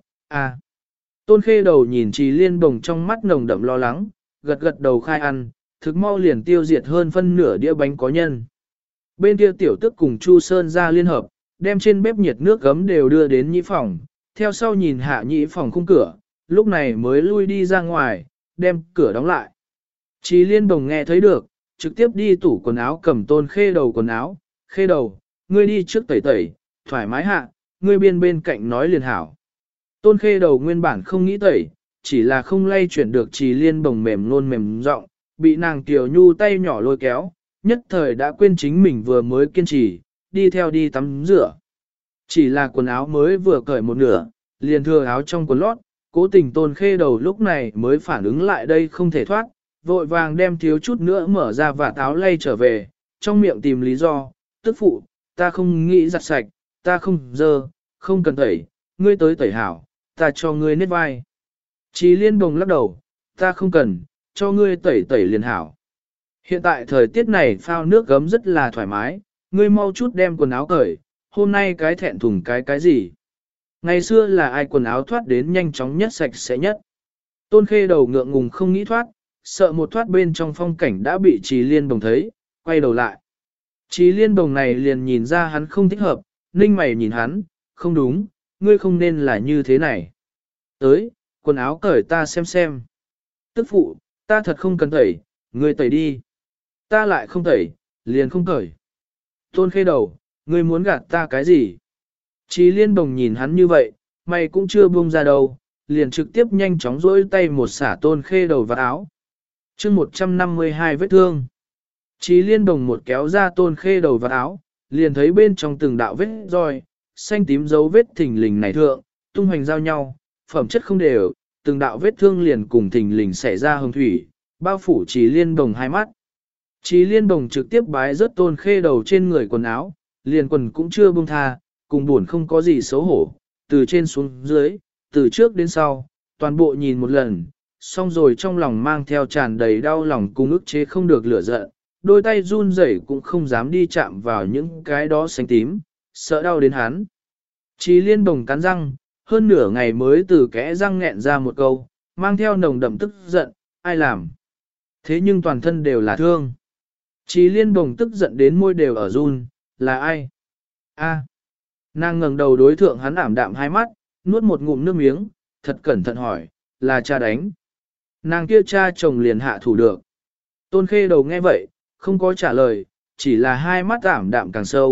Tôn Khê đầu nhìn Chí Liên Bồng trong mắt nồng đậm lo lắng, gật gật đầu khai ăn, thực mau liền tiêu diệt hơn phân nửa đĩa bánh có nhân. Bên kia tiểu tức cùng Chu Sơn ra liên hợp, đem trên bếp nhiệt nước gấm đều đưa đến nhĩ phòng, theo sau nhìn hạ nhĩ phòng khung cửa, lúc này mới lui đi ra ngoài, đem cửa đóng lại. Chí Liên Bồng nghe thấy được, trực tiếp đi tủ quần áo cầm Tôn Khê đầu quần áo, Khê đầu, ngươi đi trước tẩy tẩy, thoải mái hạ, ngươi bên cạnh nói liền hảo. Tôn Khê đầu nguyên bản không nghĩ tẩy, chỉ là không lay chuyển được Chí Liên Bồng mềm nôn mềm giọng, bị nàng tiểu nhu tay nhỏ lôi kéo, nhất thời đã quên chính mình vừa mới kiên trì, đi theo đi tắm rửa. Chỉ là quần áo mới vừa cởi một nửa, liền thừa áo trong quần lót, cố tình Tôn Khê đầu lúc này mới phản ứng lại đây không thể thoát, vội vàng đem thiếu chút nữa mở ra và áo lay trở về, trong miệng tìm lý do, tức phụ, ta không nghĩ giặt sạch, ta không dơ, không cần tẩy, ngươi tới tẩy hảo, ta cho ngươi nết vai. Chí Liên Bồng lắc đầu, ta không cần, cho ngươi tẩy tẩy liền hảo. Hiện tại thời tiết này phao nước gấm rất là thoải mái, ngươi mau chút đem quần áo cởi, hôm nay cái thẹn thùng cái gì. Ngày xưa là ai quần áo thoát đến nhanh chóng nhất sạch sẽ nhất. Tôn Khê đầu ngượng ngùng không nghĩ thoát, sợ một thoát bên trong phong cảnh đã bị Chí Liên Bồng thấy, quay đầu lại. Chí Liên Bồng này liền nhìn ra hắn không thích hợp, ninh mày nhìn hắn, không đúng, ngươi không nên là như thế này. Tới, quần áo cởi ta xem. Tức phụ, ta thật không cần tẩy, ngươi tẩy đi. Ta lại không tẩy, liền không cởi. Tôn Khê đầu, ngươi muốn gạt ta cái gì? Chí Liên Bồng nhìn hắn như vậy, mày cũng chưa buông ra đâu, liền trực tiếp nhanh chóng rỗi tay một xả Tôn Khê đầu vào áo. chương 152 vết thương. Chí Liên Bồng một kéo ra Tôn Khê đầu vào áo, liền thấy bên trong từng đạo vết roi, xanh tím dấu vết thình lình này thượng, tung hoành giao nhau, phẩm chất không đều, từng đạo vết thương liền cùng thình lình xảy ra hồng thủy, bao phủ Chí Liên Bồng hai mắt. Chí Liên Bồng trực tiếp bái rớt Tôn Khê đầu trên người quần áo, liền quần cũng chưa buông tha, cùng buồn không có gì xấu hổ, từ trên xuống dưới, từ trước đến sau, toàn bộ nhìn một lần, xong rồi trong lòng mang theo tràn đầy đau lòng cùng ức chế không được lửa giận, đôi tay run rẩy cũng không dám đi chạm vào những cái đó xanh tím, sợ đau đến hắn. Chí Liên Bồng cắn răng, hơn nửa ngày mới từ kẽ răng nghẹn ra một câu, mang theo nồng đậm tức giận, ai làm? Thế nhưng toàn thân đều là thương. Chí Liên Bồng tức giận đến môi đều ở run, là ai? Nàng ngẩng đầu đối thượng hắn ảm đạm hai mắt, nuốt một ngụm nước miếng, thật cẩn thận hỏi, là cha đánh. Nàng kia cha chồng liền hạ thủ được. Tôn Khê đầu nghe vậy, không có trả lời, chỉ là hai mắt ảm đạm càng sâu,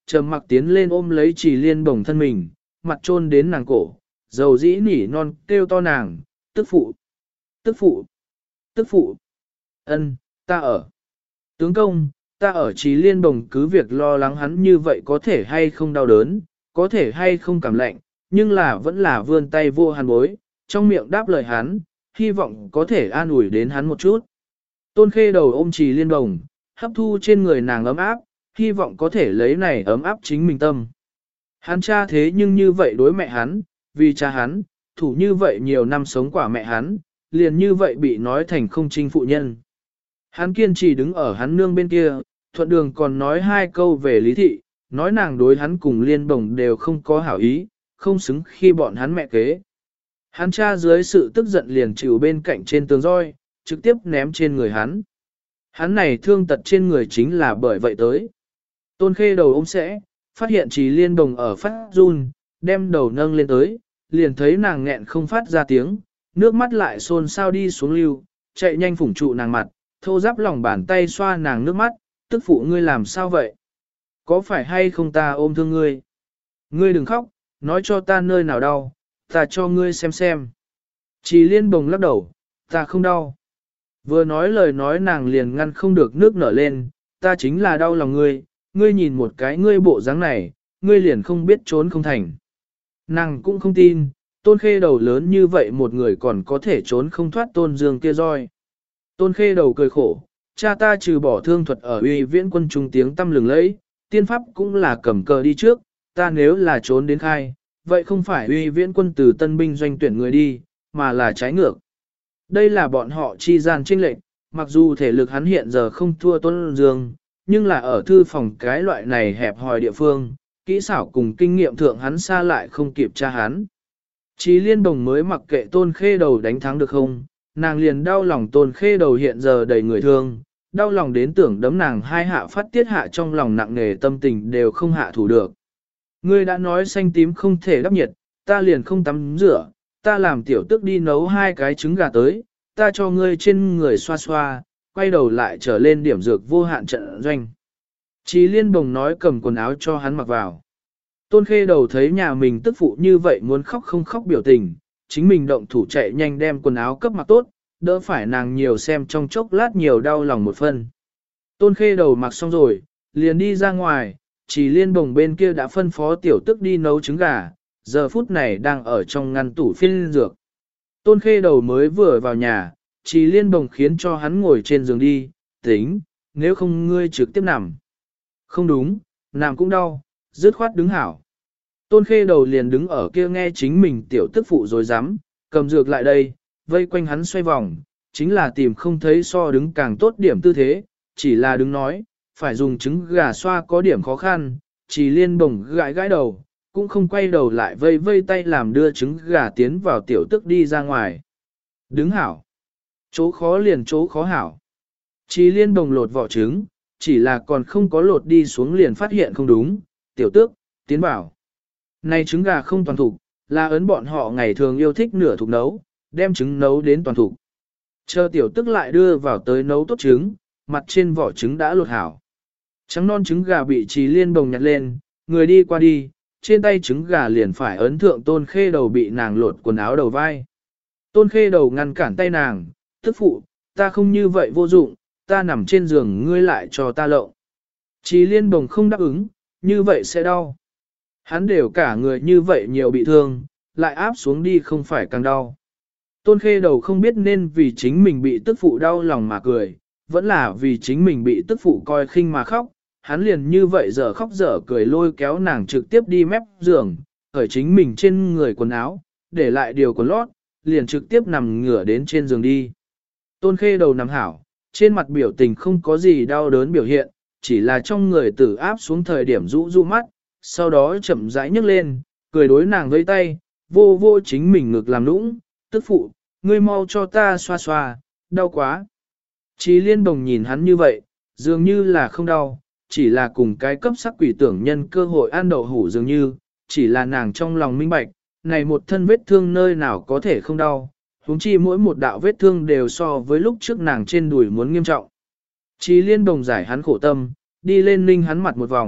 Trầm mặc tiến lên ôm lấy Trì Liên Bồng thân mình, mặt chôn đến nàng cổ, dầu dĩ nỉ non kêu to nàng, tức phụ, tức phụ, tức phụ, ân, ta ở. Tướng công, ta ở Trì Liên Bồng cứ việc lo lắng hắn như vậy có thể hay không đau đớn, có thể hay không cảm lạnh, nhưng là vẫn là vươn tay vô hắn bối, trong miệng đáp lời hắn, hy vọng có thể an ủi đến hắn một chút. Tôn Khê đầu ôm Trì Liên Bồng, hấp thu trên người nàng ấm áp, hy vọng có thể lấy này ấm áp chính mình tâm. Hắn cha thế nhưng như vậy đối mẹ hắn, vì cha hắn, thủ như vậy nhiều năm sống quả mẹ hắn, liền như vậy bị nói thành không trinh phụ nhân. Hắn kiên trì đứng ở hắn nương bên kia, thuận đường còn nói hai câu về lý thị, nói nàng đối hắn cùng Liên Bồng đều không có hảo ý, không xứng khi bọn hắn mẹ kế. Hắn cha dưới sự tức giận liền chịu bên cạnh trên tường roi, trực tiếp ném trên người hắn. Hắn này thương tật trên người chính là bởi vậy tới. Tôn Khê đầu ôm sẽ, phát hiện Trì Liên Bồng ở phát run, đem đầu nâng lên tới, liền thấy nàng nghẹn không phát ra tiếng, nước mắt lại xôn xao đi xuống lưu, chạy nhanh phủng trụ nàng mặt, thô giáp lòng bàn tay xoa nàng nước mắt, tức phụ ngươi làm sao vậy? Có phải hay không ta ôm thương ngươi? Ngươi đừng khóc, nói cho ta nơi nào đau, ta cho ngươi xem xem. Trì Liên Bồng lắc đầu, ta không đau. Vừa nói lời nói nàng liền ngăn không được nước nở lên, ta chính là đau lòng ngươi, ngươi nhìn một cái ngươi bộ dáng này, ngươi liền không biết trốn không thành. Nàng cũng không tin, Tôn Khê đầu lớn như vậy một người còn có thể trốn không thoát Tôn Dương kia roi. Tôn Khê đầu cười khổ, cha ta trừ bỏ thương thuật ở uy viễn quân trung tiếng tâm lừng lẫy, tiên pháp cũng là cầm cờ đi trước, ta nếu là trốn đến khai, vậy không phải uy viễn quân từ tân binh doanh tuyển người đi, mà là trái ngược. Đây là bọn họ chi gian chênh lệnh, mặc dù thể lực hắn hiện giờ không thua Tôn Dương, nhưng là ở thư phòng cái loại này hẹp hòi địa phương, kỹ xảo cùng kinh nghiệm thượng hắn xa lại không kịp cha hắn. Chí Liên Bồng mới mặc kệ Tôn Khê đầu đánh thắng được không, nàng liền đau lòng Tôn Khê đầu hiện giờ đầy người thương, đau lòng đến tưởng đấm nàng hai hạ phát tiết hạ trong lòng nặng nề tâm tình đều không hạ thủ được. Ngươi đã nói xanh tím không thể đắp nhiệt, ta liền không tắm rửa, ta làm tiểu tức đi nấu hai cái trứng gà tới, ta cho ngươi trên người xoa xoa, quay đầu lại trở lên điểm dược vô hạn trận doanh. Chí Liên Bồng nói cầm quần áo cho hắn mặc vào. Tôn Khê đầu thấy nhà mình tức phụ như vậy muốn khóc không khóc biểu tình, chính mình động thủ chạy nhanh đem quần áo cấp mặc tốt, đỡ phải nàng nhiều xem trong chốc lát nhiều đau lòng một phân. Tôn Khê đầu mặc xong rồi, liền đi ra ngoài, Chí Liên Bồng bên kia đã phân phó tiểu tức đi nấu trứng gà, giờ phút này đang ở trong ngăn tủ phiên dược. Tôn Khê đầu mới vừa vào nhà, Chí Liên Bồng khiến cho hắn ngồi trên giường đi, tính, nếu không ngươi trực tiếp nằm. Không đúng, nằm cũng đau, dứt khoát đứng hảo. Tôn Khê đầu liền đứng ở kia nghe chính mình tiểu tức phụ rồi dám, cầm dược lại đây, vây quanh hắn xoay vòng, chính là tìm không thấy so đứng càng tốt điểm tư thế, chỉ là đứng nói, phải dùng trứng gà xoa có điểm khó khăn, Chí Liên Bồng gãi gãi đầu, cũng không quay đầu lại vây vây tay làm đưa trứng gà tiến vào tiểu tức đi ra ngoài. Đứng hảo. Chỗ khó liền chỗ khó hảo. Chí Liên Bồng lột vỏ trứng, chỉ là còn không có lột đi xuống liền phát hiện không đúng, tiểu tước, tiến bảo. Này trứng gà không toàn thục, là ấn bọn họ ngày thường yêu thích nửa thục nấu, đem trứng nấu đến toàn thục. Chờ tiểu tức lại đưa vào tới nấu tốt trứng, mặt trên vỏ trứng đã lột hảo. Trắng non trứng gà bị Chí Liên Bồng nhặt lên, người đi qua đi, trên tay trứng gà liền phải ấn thượng Tôn Khê đầu bị nàng lột quần áo đầu vai. Tôn Khê đầu ngăn cản tay nàng, tức phụ, ta không như vậy vô dụng, ta nằm trên giường ngươi lại cho ta lộng. Chí Liên Bồng không đáp ứng, như vậy sẽ đau. Hắn đều cả người như vậy nhiều bị thương, lại áp xuống đi không phải càng đau. Tôn Khê đầu không biết nên vì chính mình bị tức phụ đau lòng mà cười, vẫn là vì chính mình bị tức phụ coi khinh mà khóc. Hắn liền như vậy dở khóc dở cười lôi kéo nàng trực tiếp đi mép giường, khởi chính mình trên người quần áo, để lại điều quần lót, liền trực tiếp nằm ngửa đến trên giường đi. Tôn Khê đầu nằm hảo, trên mặt biểu tình không có gì đau đớn biểu hiện, chỉ là trong người tử áp xuống thời điểm rũ rũ mắt, sau đó chậm rãi nhấc lên, cười đối nàng với tay, vô vô chính mình ngực làm nũng, tức phụ, ngươi mau cho ta xoa xoa, đau quá. Chí Liên Bồng nhìn hắn như vậy, dường như là không đau, chỉ là cùng cái cấp sắc quỷ tưởng nhân cơ hội ăn đậu hủ dường như, chỉ là nàng trong lòng minh bạch, này một thân vết thương nơi nào có thể không đau, huống chi mỗi một đạo vết thương đều so với lúc trước nàng trên đùi muốn nghiêm trọng. Chí Liên Bồng giải hắn khổ tâm, đi lên ninh hắn mặt một vòng,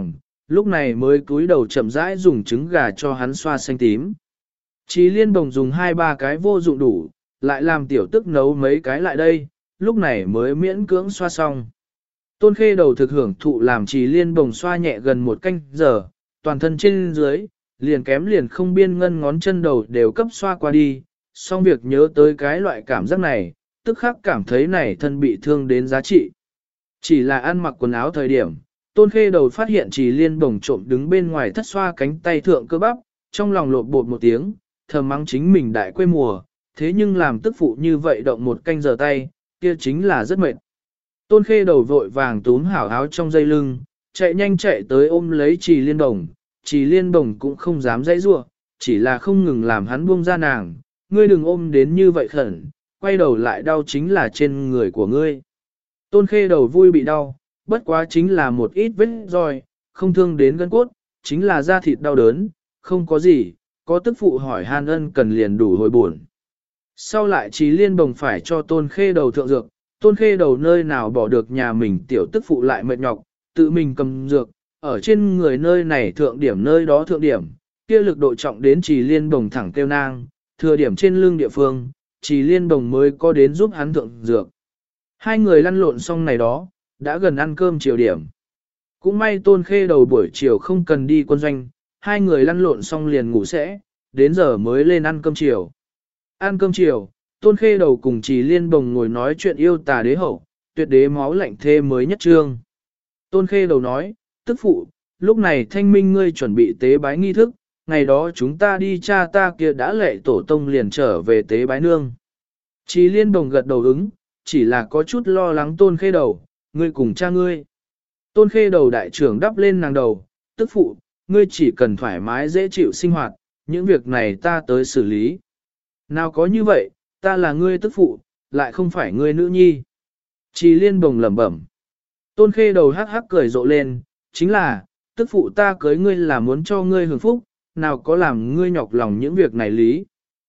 lúc này mới cúi đầu chậm rãi dùng trứng gà cho hắn xoa xanh tím. Chí Liên Bồng dùng 2-3 cái vô dụng đủ, lại làm tiểu tức nấu mấy cái lại đây, lúc này mới miễn cưỡng xoa xong. Tôn Khê Đầu thực hưởng thụ làm Chí Liên Bồng xoa nhẹ gần 1 canh giờ, toàn thân trên dưới, liền kém liền không biên ngân ngón chân đầu đều cấp xoa qua đi, xong việc nhớ tới cái loại cảm giác này, tức khắc cảm thấy này thân bị thương đến giá trị. Chỉ là ăn mặc quần áo thời điểm, Tôn Khê Đầu phát hiện Chí Liên Bồng trộm đứng bên ngoài thất xoa cánh tay thượng cơ bắp, trong lòng lột bột một tiếng, thầm mắng chính mình đại quê mùa, thế nhưng làm tức phụ như vậy động 1 canh giờ tay, kia chính là rất mệt. Tôn Khê Đầu vội vàng túm hảo áo trong dây lưng, chạy nhanh chạy tới ôm lấy Chí Liên Bồng, Chí Liên Bồng cũng không dám dãy rủa, chỉ là không ngừng làm hắn buông ra nàng, ngươi đừng ôm đến như vậy khẩn, quay đầu lại đau chính là trên người của ngươi. Tôn Khê Đầu vui bị đau, bất quá chính là một ít vết roi, không thương đến gân cốt, chính là da thịt đau đớn, không có gì, có tức phụ hỏi han ân cần liền đủ hồi buồn. Sau lại Chí Liên Bồng phải cho Tôn Khê Đầu thượng dược, Tôn Khê Đầu nơi nào bỏ được nhà mình tiểu tức phụ lại mệt nhọc, tự mình cầm dược, ở trên người nơi này thượng điểm nơi đó thượng điểm, kia lực độ trọng đến Chí Liên Bồng thẳng kêu nang, thừa điểm trên lưng địa phương, Chí Liên Bồng mới có đến giúp hắn thượng dược. Hai người lăn lộn xong này đó, đã gần ăn cơm chiều điểm. Cũng may Tôn Khê Đầu buổi chiều không cần đi quân doanh, hai người lăn lộn xong liền ngủ sẽ, đến giờ mới lên ăn cơm chiều. Ăn cơm chiều, Tôn Khê Đầu cùng Chí Liên Bồng ngồi nói chuyện yêu tà đế hậu, tuyệt đế máu lạnh thê mới nhất trương. Tôn Khê Đầu nói, tức phụ, lúc này thanh minh ngươi chuẩn bị tế bái nghi thức, ngày đó chúng ta đi cha ta kia đã lệ tổ tông liền trở về tế bái nương. Chí Liên Bồng gật đầu ứng, chỉ là có chút lo lắng Tôn Khê Đầu, ngươi cùng cha ngươi. Tôn Khê Đầu đại trưởng đắp lên nàng đầu, tức phụ, ngươi chỉ cần thoải mái dễ chịu sinh hoạt, những việc này ta tới xử lý. Nào có như vậy, ta là ngươi tức phụ, lại không phải ngươi nữ nhi. Chí Liên Bồng lẩm bẩm. Tôn Khê Đầu hắc hắc cười rộ lên, chính là, tức phụ ta cưới ngươi là muốn cho ngươi hưởng phúc, nào có làm ngươi nhọc lòng những việc này lý.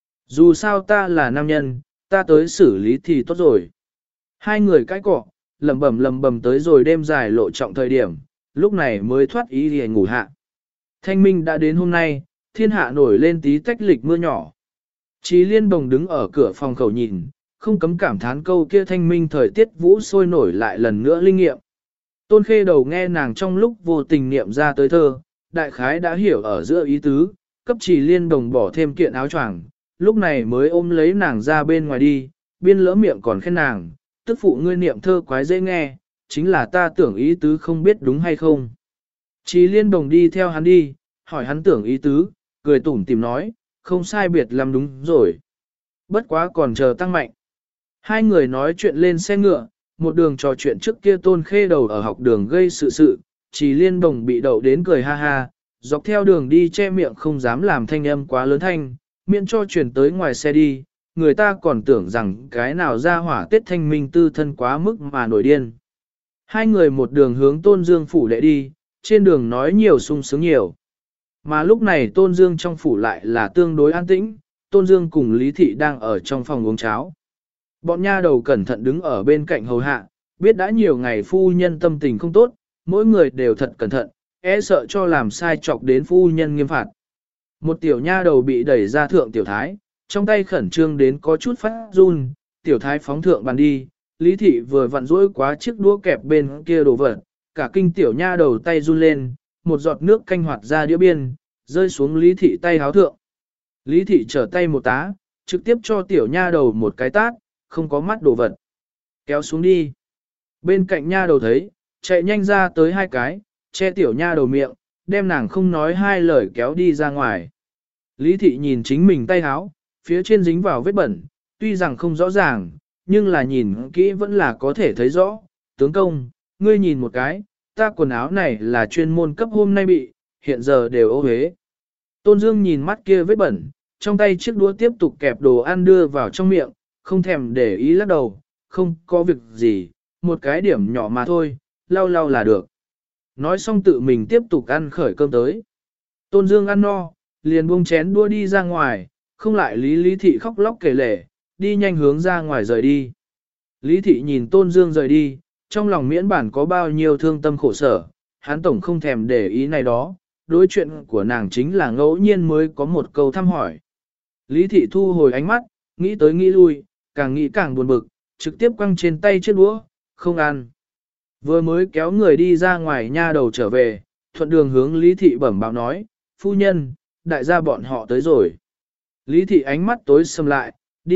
Dù sao ta là nam nhân, ta tới xử lý thì tốt rồi. Hai người cãi cọ, lẩm bẩm tới rồi đêm dài lộ trọng thời điểm, lúc này mới thoát ý để ngủ hạ. Thanh minh đã đến hôm nay, thiên hạ nổi lên tí tách lịch mưa nhỏ. Chí Liên Bồng đứng ở cửa phòng khẩu nhìn, không cấm cảm thán câu kia thanh minh thời tiết vũ sôi nổi lại lần nữa linh nghiệm. Tôn Khê Đầu nghe nàng trong lúc vô tình niệm ra tới thơ, đại khái đã hiểu ở giữa ý tứ, cấp Chí Liên Bồng bỏ thêm kiện áo choàng, lúc này mới ôm lấy nàng ra bên ngoài đi, biên lỡ miệng còn khen nàng, tức phụ ngươi niệm thơ quái dễ nghe, chính là ta tưởng ý tứ không biết đúng hay không. Chí Liên Bồng đi theo hắn đi, hỏi hắn tưởng ý tứ, cười tủm tìm nói, không sai biệt làm đúng rồi. Bất quá còn chờ tăng mạnh. Hai người nói chuyện lên xe ngựa, một đường trò chuyện trước kia Tôn Khê Đầu ở học đường gây sự, Chí Liên Bồng bị đậu đến cười ha ha, dọc theo đường đi che miệng không dám làm thanh âm quá lớn thanh, miễn cho chuyển tới ngoài xe đi, người ta còn tưởng rằng cái nào ra hỏa tiết thanh minh tư thân quá mức mà nổi điên. Hai người một đường hướng Tôn Dương phủ đệ đi, trên đường nói nhiều sung sướng nhiều. Mà lúc này Tôn Dương trong phủ lại là tương đối an tĩnh, Tôn Dương cùng Lý Thị đang ở trong phòng uống cháo. Bọn nha đầu cẩn thận đứng ở bên cạnh hầu hạ, biết đã nhiều ngày phu nhân tâm tình không tốt, mỗi người đều thật cẩn thận, e sợ cho làm sai chọc đến phu nhân nghiêm phạt. Một tiểu nha đầu bị đẩy ra thượng tiểu thái, trong tay khẩn trương đến có chút phát run, tiểu thái phóng thượng bàn đi, Lý Thị vừa vặn rỗi quá chiếc đũa kẹp bên kia đồ vật, cả kinh tiểu nha đầu tay run lên, một giọt nước canh hoạt ra đĩa biên, rơi xuống Lý Thị tay háo thượng. Lý Thị trở tay một tá, trực tiếp cho tiểu nha đầu một cái tát, không có mắt đồ vật. Kéo xuống đi. Bên cạnh nha đầu thấy, chạy nhanh ra tới 2 cái, che tiểu nha đầu miệng, đem nàng không nói 2 lời kéo đi ra ngoài. Lý Thị nhìn chính mình tay háo, phía trên dính vào vết bẩn, tuy rằng không rõ ràng, nhưng là nhìn kỹ vẫn là có thể thấy rõ. Tướng công, ngươi nhìn một cái, ta quần áo này là chuyên môn cấp hôm nay bị, hiện giờ đều ô hế. Tôn Dương nhìn mắt kia vết bẩn, trong tay chiếc đũa tiếp tục kẹp đồ ăn đưa vào trong miệng, không thèm để ý lắc đầu, không có việc gì, một cái điểm nhỏ mà thôi, lau lau là được. Nói xong tự mình tiếp tục ăn khởi cơm tới. Tôn Dương ăn no, liền buông chén đũa đi ra ngoài, không lại Lý Thị khóc lóc kể lể, đi nhanh hướng ra ngoài rời đi. Lý Thị nhìn Tôn Dương rời đi, trong lòng miễn bản có bao nhiêu thương tâm khổ sở, hắn tổng không thèm để ý này đó, đối chuyện của nàng chính là ngẫu nhiên mới có một câu thăm hỏi. Lý thị thu hồi ánh mắt, nghĩ tới nghĩ lui, càng nghĩ càng buồn bực, trực tiếp quăng trên tay chiếc đũa, không ăn. Vừa mới kéo người đi ra ngoài nha đầu trở về, thuận đường hướng Lý thị bẩm báo nói, phu nhân, đại gia bọn họ tới rồi. Lý thị ánh mắt tối sầm lại,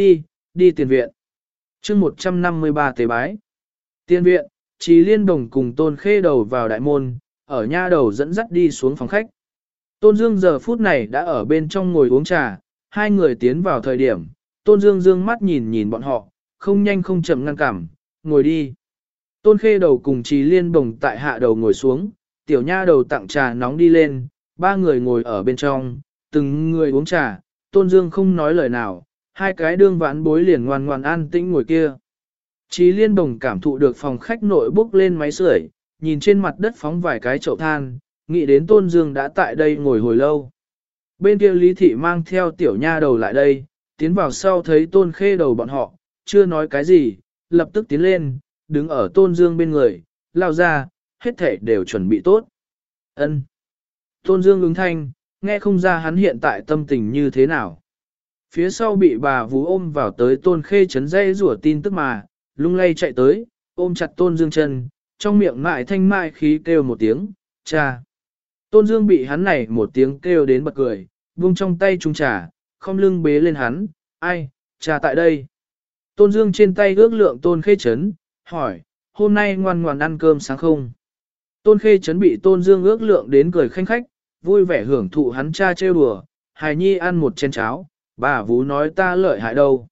đi tiền viện. chương 153 tế bái. Tiền viện, Trí Liên Đồng cùng Tôn Khê Đầu vào đại môn, ở nha đầu dẫn dắt đi xuống phòng khách. Tôn Dương giờ phút này đã ở bên trong ngồi uống trà, hai người tiến vào thời điểm, Tôn Dương dương mắt nhìn bọn họ, không nhanh không chậm ngăn cản, ngồi đi. Tôn Khê Đầu cùng Trí Liên Đồng tại hạ đầu ngồi xuống, tiểu nha đầu tặng trà nóng đi lên, ba người ngồi ở bên trong, từng người uống trà, Tôn Dương không nói lời nào, hai cái đương vãn bối liền ngoan ngoan an tĩnh ngồi kia. Trí Liên Đồng cảm thụ được phòng khách nội bốc lên máy sưởi, nhìn trên mặt đất phóng vài cái chậu than, nghĩ đến Tôn Dương đã tại đây ngồi hồi lâu. Bên kia Lý Thị mang theo tiểu nha đầu lại đây, tiến vào sau thấy Tôn Khê Đầu bọn họ, chưa nói cái gì, lập tức tiến lên, đứng ở Tôn Dương bên người, lao ra, hết thể đều chuẩn bị tốt. Ân. Tôn Dương ứng thanh, nghe không ra hắn hiện tại tâm tình như thế nào. Phía sau bị bà vú ôm vào tới Tôn Khê chấn dây rủa tin tức mà, lung lay chạy tới, ôm chặt Tôn Dương chân, trong miệng mại thanh mại khí kêu một tiếng, cha. Tôn Dương bị hắn này một tiếng kêu đến bật cười, buông trong tay trung trà, không lưng bế lên hắn, ai, cha tại đây. Tôn Dương trên tay ước lượng Tôn Khê chấn, hỏi, hôm nay ngoan ngoan ăn cơm sáng không? Tôn Khê chấn bị Tôn Dương ước lượng đến cười khanh khách, vui vẻ hưởng thụ hắn cha trêu đùa, hài nhi ăn một chén cháo, bà vú nói ta lợi hại đâu.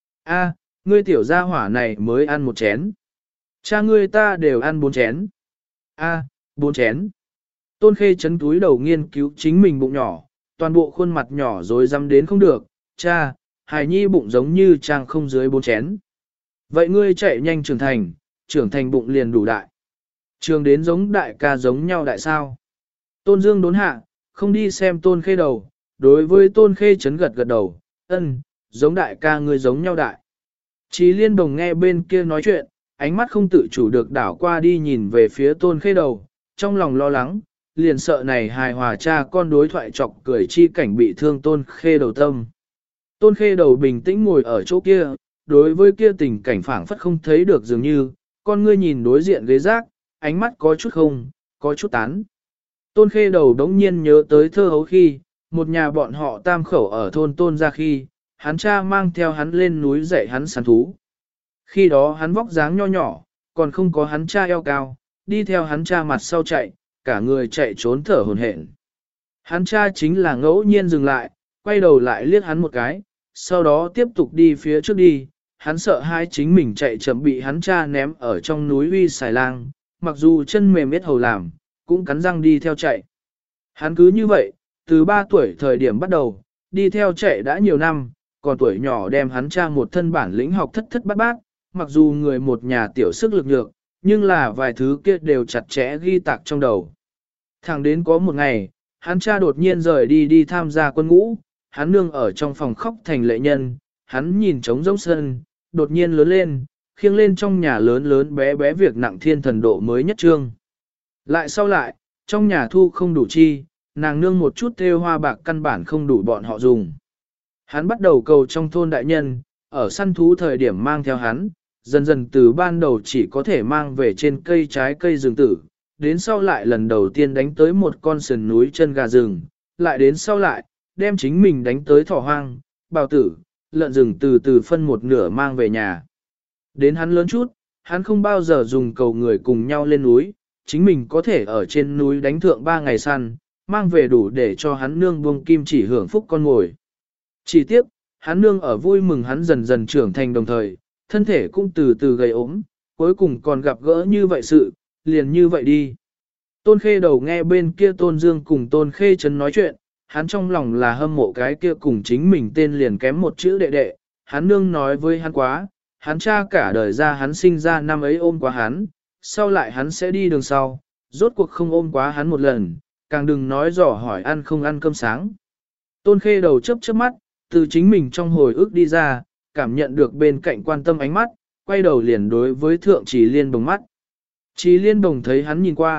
A, ngươi tiểu gia hỏa này mới ăn một chén. Cha ngươi ta đều ăn 4 chén. A, 4 chén. Tôn Khê chấn túi đầu nghiên cứu chính mình bụng nhỏ, toàn bộ khuôn mặt nhỏ rồi dám đến không được. Cha, hài nhi bụng giống như trang không dưới 4 chén. Vậy ngươi chạy nhanh trưởng thành bụng liền đủ đại. Trường đến giống đại ca giống nhau đại sao. Tôn Dương đốn hạ, không đi xem Tôn Khê Đầu, đối với Tôn Khê chấn gật gật đầu, giống đại ca ngươi giống nhau đại. Trí Liên Đồng nghe bên kia nói chuyện, ánh mắt không tự chủ được đảo qua đi nhìn về phía Tôn Khê Đầu, trong lòng lo lắng, liền sợ này hài hòa cha con đối thoại chọc cười chi cảnh bị thương Tôn Khê Đầu tâm. Tôn Khê Đầu bình tĩnh ngồi ở chỗ kia, đối với kia tình cảnh phảng phất không thấy được dường như, con ngươi nhìn đối diện ghế rác, ánh mắt có chút không, có chút tán. Tôn Khê Đầu đống nhiên nhớ tới thơ hấu khi, một nhà bọn họ tam khẩu ở thôn Tôn ra khi, hắn cha mang theo hắn lên núi dạy hắn săn thú. Khi đó hắn vóc dáng nho nhỏ, còn không có hắn cha eo cao, đi theo hắn cha mặt sau chạy, cả người chạy trốn thở hổn hển. Hắn cha chính là ngẫu nhiên dừng lại, quay đầu lại liếc hắn một cái, sau đó tiếp tục đi phía trước đi, hắn sợ hai chính mình chạy chậm bị hắn cha ném ở trong núi uy xài lang, mặc dù chân mềm biết hầu làm, cũng cắn răng đi theo chạy. Hắn cứ như vậy, từ 3 tuổi thời điểm bắt đầu, đi theo chạy đã nhiều năm, còn tuổi nhỏ đem hắn cha một thân bản lĩnh học thất thất bát bát, mặc dù người một nhà tiểu sức lực nhược, nhưng là vài thứ kia đều chặt chẽ ghi tạc trong đầu. Thẳng đến có một ngày, hắn cha đột nhiên rời đi tham gia quân ngũ, hắn nương ở trong phòng khóc thành lệ nhân, hắn nhìn trống rỗng sân, đột nhiên lớn lên, khiêng lên trong nhà lớn lớn bé bé việc nặng thiên thần độ mới nhất trương. Lại sau lại, trong nhà thu không đủ chi, nàng nương một chút thêu hoa bạc căn bản không đủ bọn họ dùng. Hắn bắt đầu cầu trong thôn đại nhân, ở săn thú thời điểm mang theo hắn, dần dần từ ban đầu chỉ có thể mang về trên cây trái cây rừng tử, đến sau lại lần đầu tiên đánh tới một con sườn núi chân gà rừng, lại đến sau lại, đem chính mình đánh tới thỏ hoang, bào tử, lợn rừng từ từ phân một nửa mang về nhà. Đến hắn lớn chút, hắn không bao giờ dùng cầu người cùng nhau lên núi, chính mình có thể ở trên núi đánh thượng 3 ngày săn, mang về đủ để cho hắn nương buông kim chỉ hưởng phúc con ngồi. Chỉ tiếc, hắn nương ở vui mừng hắn dần dần trưởng thành đồng thời, thân thể cũng từ từ gầy ốm, cuối cùng còn gặp gỡ như vậy sự, liền như vậy đi. Tôn Khê Đầu nghe bên kia Tôn Dương cùng Tôn Khê Trấn nói chuyện, hắn trong lòng là hâm mộ cái kia cùng chính mình tên liền kém một chữ đệ đệ, hắn nương nói với hắn quá, hắn cha cả đời ra hắn sinh ra năm ấy ôm quá hắn, sau lại hắn sẽ đi đường sau, rốt cuộc không ôm quá hắn một lần, càng đừng nói dò hỏi ăn không ăn cơm sáng. Tôn Khê Đầu chớp chớp mắt, từ chính mình trong hồi ức đi ra, cảm nhận được bên cạnh quan tâm ánh mắt, quay đầu liền đối với Thượng Trì Liên Đồng mắt. Trì Liên Đồng thấy hắn nhìn qua,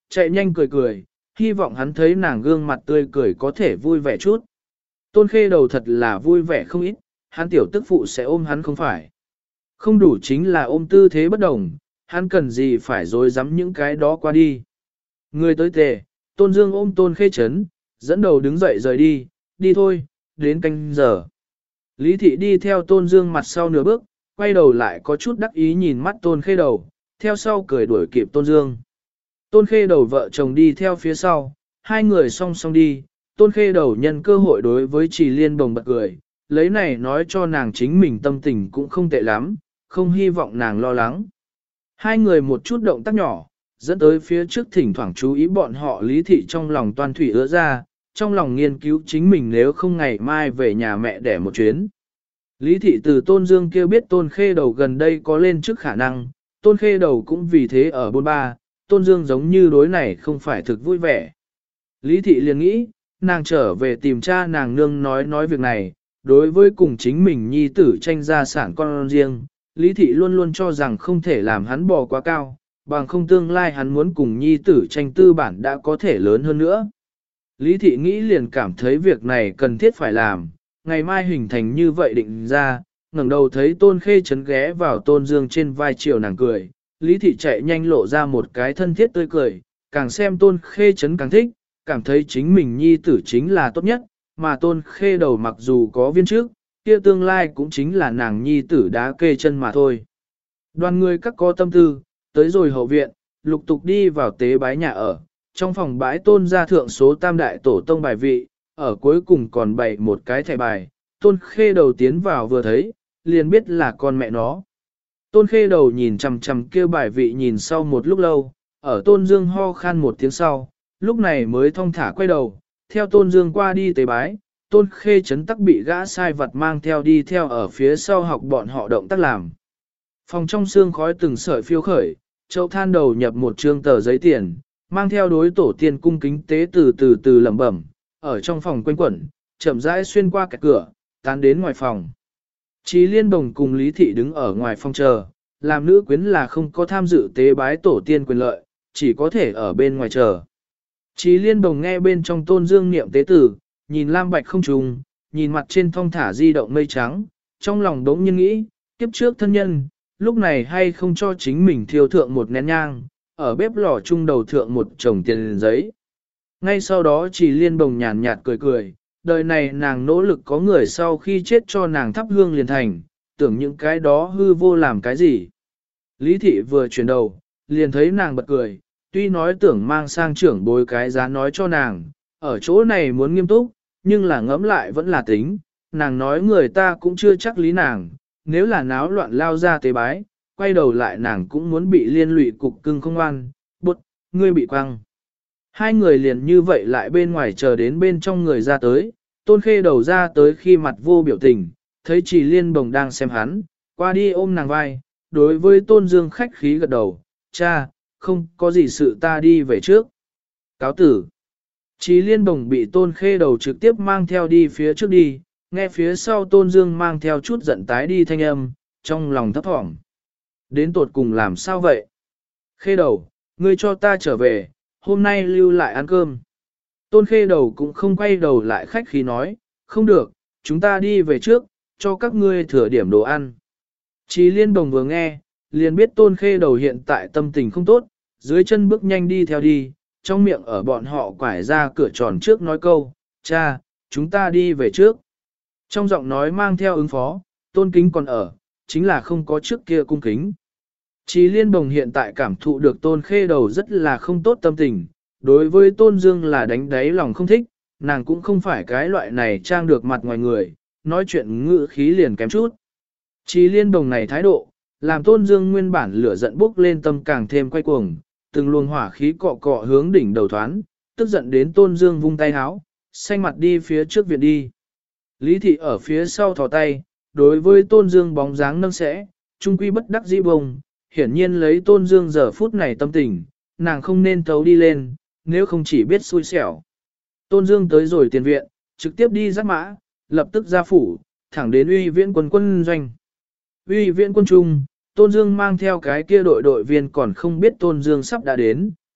chạy nhanh cười cười, hy vọng hắn thấy nàng gương mặt tươi cười có thể vui vẻ chút. Tôn Khê Đầu thật là vui vẻ không ít, hắn tiểu tức phụ sẽ ôm hắn không phải. Không đủ chính là ôm tư thế bất đồng, hắn cần gì phải dối dám những cái đó qua đi. Người tới tề, Tôn Dương ôm Tôn Khê Trấn, dẫn đầu đứng dậy rời đi, đi thôi, đến canh giờ. Lý Thị đi theo Tôn Dương mặt sau nửa bước, quay đầu lại có chút đắc ý nhìn mắt Tôn Khê Đầu, theo sau cười đuổi kịp Tôn Dương. Tôn Khê Đầu vợ chồng đi theo phía sau, hai người song song đi, Tôn Khê Đầu nhân cơ hội đối với Trì Liên Bồng bật cười, lấy này nói cho nàng chính mình tâm tình cũng không tệ lắm, không hy vọng nàng lo lắng. Hai người một chút động tác nhỏ, dẫn tới phía trước thỉnh thoảng chú ý bọn họ Lý Thị trong lòng toan thủy ứa ra, trong lòng nghiên cứu chính mình nếu không ngày mai về nhà mẹ đẻ một chuyến. Lý Thị từ Tôn Dương kêu biết Tôn Khê Đầu gần đây có lên trước khả năng, Tôn Khê Đầu cũng vì thế ở bôn ba, Tôn Dương giống như đối này không phải thực vui vẻ. Lý Thị liền nghĩ, nàng trở về tìm cha nàng nương nói việc này, đối với cùng chính mình nhi tử tranh gia sản con riêng, Lý Thị luôn luôn cho rằng không thể làm hắn bò quá cao, bằng không tương lai hắn muốn cùng nhi tử tranh tư bản đã có thể lớn hơn nữa. Lý Thị nghĩ liền cảm thấy việc này cần thiết phải làm, ngày mai hình thành như vậy định ra, ngẩng đầu thấy Tôn Khê Trấn ghé vào Tôn Dương trên vai chiều nàng cười, Lý Thị chạy nhanh lộ ra một cái thân thiết tươi cười, càng xem Tôn Khê Trấn càng thích, cảm thấy chính mình nhi tử chính là tốt nhất, mà Tôn Khê Đầu mặc dù có viên trước, kia tương lai cũng chính là nàng nhi tử đá kê chân mà thôi. Đoàn người các có tâm tư, tới rồi hậu viện, lục tục đi vào tế bái nhà ở, trong phòng bái Tôn gia thượng số tam đại tổ tông bài vị, ở cuối cùng còn bày một cái thẻ bài, Tôn Khê Đầu tiến vào vừa thấy, liền biết là con mẹ nó. Tôn Khê Đầu nhìn chằm chằm kêu bài vị nhìn sau một lúc lâu, ở Tôn Dương ho khan một tiếng sau, lúc này mới thong thả quay đầu, theo Tôn Dương qua đi tế bái, Tôn Khê Trấn tắc bị gã sai vật mang theo đi theo ở phía sau học bọn họ động tác làm. Phòng trong xương khói từng sợi phiêu khởi, Châu than đầu nhập một trương tờ giấy tiền, mang theo đối tổ tiên cung kính tế từ lẩm bẩm, ở trong phòng quanh quẩn, chậm rãi xuyên qua kẹt cửa, tán đến ngoài phòng. Chí Liên Bồng cùng Lý Thị đứng ở ngoài phòng chờ, làm nữ quyến là không có tham dự tế bái tổ tiên quyền lợi, chỉ có thể ở bên ngoài chờ. Chí Liên Bồng nghe bên trong Tôn Dương niệm tế tử, nhìn lam bạch không trùng, nhìn mặt trên thong thả di động mây trắng, trong lòng đống nhiên nghĩ, kiếp trước thân nhân, lúc này hay không cho chính mình thiêu thượng một nén nhang, ở bếp lò chung đầu thượng một chồng tiền giấy. Ngay sau đó Chí Liên Bồng nhàn nhạt cười cười, đời này nàng nỗ lực có người sau khi chết cho nàng thắp hương liền thành, tưởng những cái đó hư vô làm cái gì. Lý Thị vừa chuyển đầu, liền thấy nàng bật cười, tuy nói tưởng mang sang trưởng bối cái giá nói cho nàng, ở chỗ này muốn nghiêm túc, nhưng là ngẫm lại vẫn là tính, nàng nói người ta cũng chưa chắc lý nàng, nếu là náo loạn lao ra tế bái, quay đầu lại nàng cũng muốn bị liên lụy cục cưng không an, bụt, ngươi bị quăng. Hai người liền như vậy lại bên ngoài chờ đến bên trong người ra tới, Tôn Khê Đầu ra tới khi mặt vô biểu tình, thấy Chỉ Liên Bồng đang xem hắn, qua đi ôm nàng vai, đối với Tôn Dương khách khí gật đầu, cha, không có gì sự ta đi về trước. Cáo tử. Chí Liên Bồng bị Tôn Khê Đầu trực tiếp mang theo đi phía trước đi, nghe phía sau Tôn Dương mang theo chút giận tái đi thanh âm, trong lòng thấp thỏm. Đến tột cùng làm sao vậy? Khê Đầu, ngươi cho ta trở về, hôm nay lưu lại ăn cơm. Tôn Khê Đầu cũng không quay đầu lại khách khí nói, không được, chúng ta đi về trước, cho các ngươi thừa điểm đồ ăn. Chí Liên Bồng vừa nghe, liền biết Tôn Khê Đầu hiện tại tâm tình không tốt, dưới chân bước nhanh đi theo đi, trong miệng ở bọn họ quải ra cửa tròn trước nói câu, cha, chúng ta đi về trước. Trong giọng nói mang theo ứng phó, tôn kính còn ở, chính là không có trước kia cung kính. Chí Liên Bồng hiện tại cảm thụ được Tôn Khê Đầu rất là không tốt tâm tình, đối với Tôn Dương là đánh đáy lòng không thích, nàng cũng không phải cái loại này trang được mặt ngoài người, nói chuyện ngữ khí liền kém chút. Chí Liên Bồng này thái độ, làm Tôn Dương nguyên bản lửa giận bốc lên tâm càng thêm quay cuồng, từng luồng hỏa khí cọ cọ hướng đỉnh đầu thoán, tức giận đến Tôn Dương vung tay háo, xanh mặt đi phía trước viện đi. Lý Thị ở phía sau thò tay, đối với Tôn Dương bóng dáng nâng sẽ, trung quy bất đắc dĩ bông, hiển nhiên lấy Tôn Dương giờ phút này tâm tình, nàng không nên thấu đi lên, nếu không chỉ biết xui xẻo. Tôn Dương tới rồi tiền viện, trực tiếp đi dắt mã, lập tức ra phủ, thẳng đến Uy Viễn quân quân doanh. Uy Viễn quân trung, Tôn Dương mang theo cái kia đội viên còn không biết Tôn Dương sắp đã đến,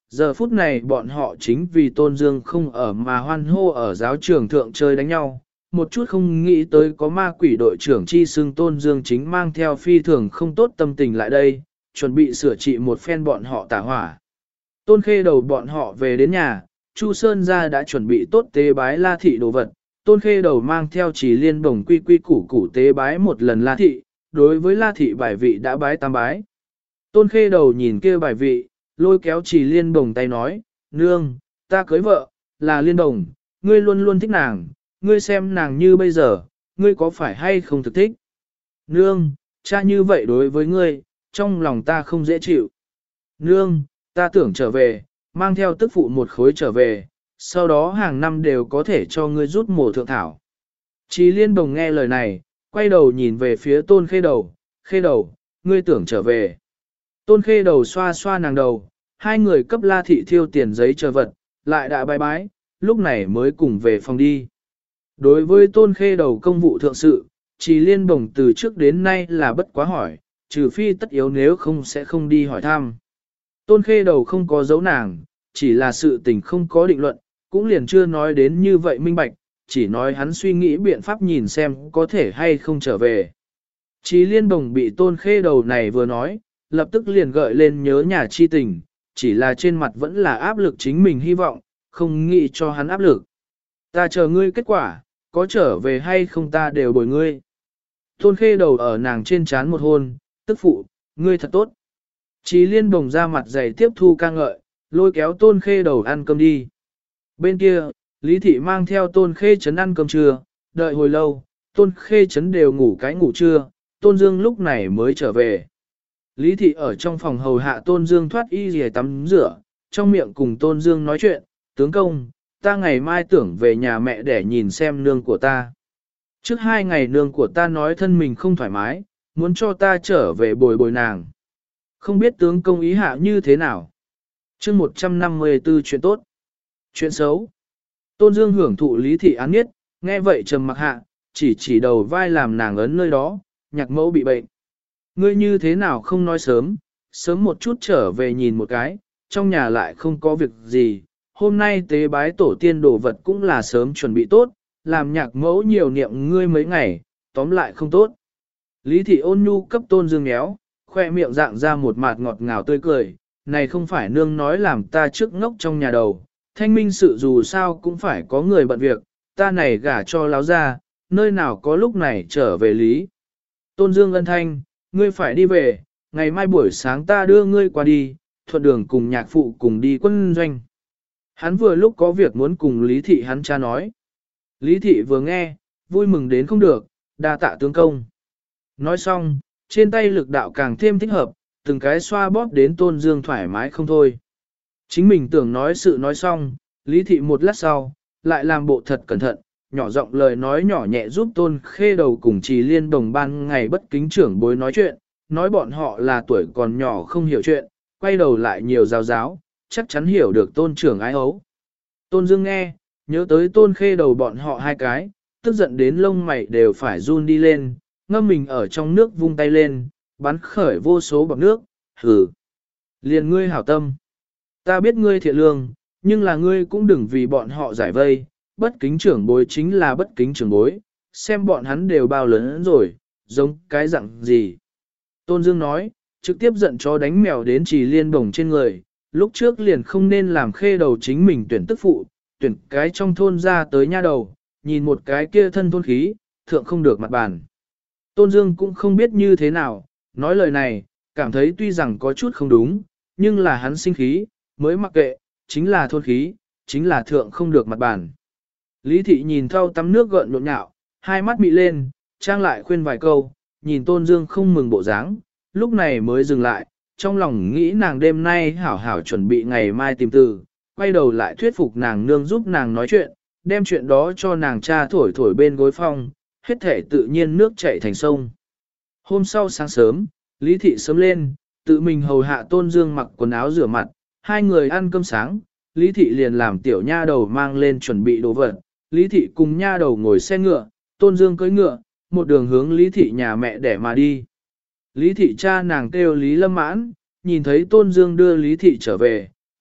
giờ phút này bọn họ chính vì Tôn Dương không ở mà hoan hô ở giáo trường thượng chơi đánh nhau, một chút không nghĩ tới có ma quỷ đội trưởng chi xưng Tôn Dương chính mang theo phi thường không tốt tâm tình lại đây, chuẩn bị sửa trị một phen bọn họ tả hỏa. Tôn Khê Đầu bọn họ về đến nhà, Chu Sơn gia đã chuẩn bị tốt tế bái La Thị đồ vật, Tôn Khê Đầu mang theo Chỉ Liên Bồng quy quy củ củ tế bái một lần La Thị, đối với La Thị bài vị đã bái tam bái. Tôn Khê Đầu nhìn kia bài vị, lôi kéo Chỉ Liên Bồng tay nói, nương, ta cưới vợ, là Liên Bồng, ngươi luôn luôn thích nàng, ngươi xem nàng như bây giờ, ngươi có phải hay không thực thích? Nương, cha như vậy đối với ngươi, trong lòng ta không dễ chịu. Nương, ta tưởng trở về, mang theo tức phụ một khối trở về, sau đó hàng năm đều có thể cho ngươi rút mổ thượng thảo. Chí Liên Bồng nghe lời này, quay đầu nhìn về phía Tôn Khê Đầu, ngươi tưởng trở về. Tôn Khê Đầu xoa xoa nàng đầu, hai người cấp La Thị thiêu tiền giấy chờ vật, lại đã bái bái, lúc này mới cùng về phòng đi. Đối với Tôn Khê Đầu công vụ thượng sự, Chí Liên Bồng từ trước đến nay là bất quá hỏi, trừ phi tất yếu nếu không sẽ không đi hỏi thăm. Tôn Khê Đầu không có giấu nàng, chỉ là sự tình không có định luận, cũng liền chưa nói đến như vậy minh bạch, chỉ nói hắn suy nghĩ biện pháp nhìn xem có thể hay không trở về. Chí Liên Bồng bị Tôn Khê Đầu này vừa nói, lập tức liền gợi lên nhớ nhà chi tình, chỉ là trên mặt vẫn là áp lực chính mình hy vọng, không nghĩ cho hắn áp lực. Ta chờ ngươi kết quả, có trở về hay không ta đều bồi ngươi. Tôn Khê Đầu ở nàng trên trán một hôn, tức phụ, ngươi thật tốt. Chí Liên Bồng ra mặt dày tiếp thu ca ngợi, lôi kéo Tôn Khê Đầu ăn cơm đi. Bên kia, Lý Thị mang theo Tôn Khê Trấn ăn cơm trưa, đợi hồi lâu, Tôn Khê Trấn đều ngủ cái ngủ trưa, Tôn Dương lúc này mới trở về. Lý Thị ở trong phòng hầu hạ Tôn Dương thoát y rìa tắm rửa, trong miệng cùng Tôn Dương nói chuyện, tướng công, ta ngày mai tưởng về nhà mẹ để nhìn xem nương của ta. Trước 2 ngày nương của ta nói thân mình không thoải mái, muốn cho ta trở về bồi bồi nàng. Không biết tướng công ý hạ như thế nào. Chương 154 chuyện tốt. Chuyện xấu. Tôn Dương hưởng thụ Lý Thị án nhất, nghe vậy trầm mặc hạ, chỉ đầu vai làm nàng ấn nơi đó, nhạc mẫu bị bệnh. Ngươi như thế nào không nói sớm, sớm một chút trở về nhìn một cái, trong nhà lại không có việc gì. Hôm nay tế bái tổ tiên đồ vật cũng là sớm chuẩn bị tốt, làm nhạc mẫu nhiều niệm ngươi mấy ngày, tóm lại không tốt. Lý Thị ôn nhu cấp Tôn Dương méo, khoe miệng dạng ra một mạt ngọt ngào tươi cười, này không phải nương nói làm ta trước ngốc trong nhà đầu, thanh minh sự dù sao cũng phải có người bận việc, ta này gả cho láo ra, nơi nào có lúc này trở về lý. Tôn Dương ân thanh, ngươi phải đi về, ngày mai buổi sáng ta đưa ngươi qua đi, thuận đường cùng nhạc phụ cùng đi quân doanh. Hắn vừa lúc có việc muốn cùng Lý Thị hắn cha nói. Lý Thị vừa nghe, vui mừng đến không được, đa tạ tướng công. Nói xong, trên tay lực đạo càng thêm thích hợp, từng cái xoa bóp đến Tôn Dương thoải mái không thôi. Chính mình tưởng nói sự nói xong, Lý Thị một lát sau, lại làm bộ thật cẩn thận, nhỏ giọng lời nói nhỏ nhẹ giúp Tôn Khê Đầu cùng Trì Liên Đồng ban ngày bất kính trưởng bối nói chuyện, nói bọn họ là tuổi còn nhỏ không hiểu chuyện, quay đầu lại nhiều giáo giáo, chắc chắn hiểu được Tôn trưởng ái ấu. Tôn Dương nghe, nhớ tới Tôn Khê Đầu bọn họ hai cái, tức giận đến lông mày đều phải run đi lên, ngâm mình ở trong nước vung tay lên, bắn khởi vô số bọt nước, hừ. Liền ngươi hảo tâm. Ta biết ngươi thiện lương, nhưng là ngươi cũng đừng vì bọn họ giải vây, bất kính trưởng bối chính là bất kính trưởng bối, xem bọn hắn đều bao lớn rồi, giống cái dạng gì. Tôn Dương nói, trực tiếp giận chó đánh mèo đến Trì Liên Bồng trên người, lúc trước liền không nên làm Khê Đầu chính mình tuyển tức phụ, tuyển cái trong thôn ra tới nha đầu, nhìn một cái kia thân thôn khí, thượng không được mặt bàn. Tôn Dương cũng không biết như thế nào, nói lời này, cảm thấy tuy rằng có chút không đúng, nhưng là hắn sinh khí, mới mặc kệ, chính là thôn khí, chính là thượng không được mặt bàn. Lý Thị nhìn thau tắm nước gợn nhộn nhạo, hai mắt mị lên, trang lại khuyên vài câu, nhìn Tôn Dương không mừng bộ dáng, lúc này mới dừng lại, trong lòng nghĩ nàng đêm nay hảo hảo chuẩn bị ngày mai tìm từ, quay đầu lại thuyết phục nàng nương giúp nàng nói chuyện, đem chuyện đó cho nàng cha thổi thổi bên gối phong, hết thể tự nhiên nước chảy thành sông. Hôm sau sáng sớm, Lý Thị sớm lên, tự mình hầu hạ Tôn Dương mặc quần áo rửa mặt, hai người ăn cơm sáng, Lý Thị liền làm tiểu nha đầu mang lên chuẩn bị đồ vật, Lý Thị cùng nha đầu ngồi xe ngựa, Tôn Dương cưỡi ngựa, một đường hướng Lý Thị nhà mẹ để mà đi. Lý Thị cha nàng kêu Lý Lâm Mãn, nhìn thấy Tôn Dương đưa Lý Thị trở về,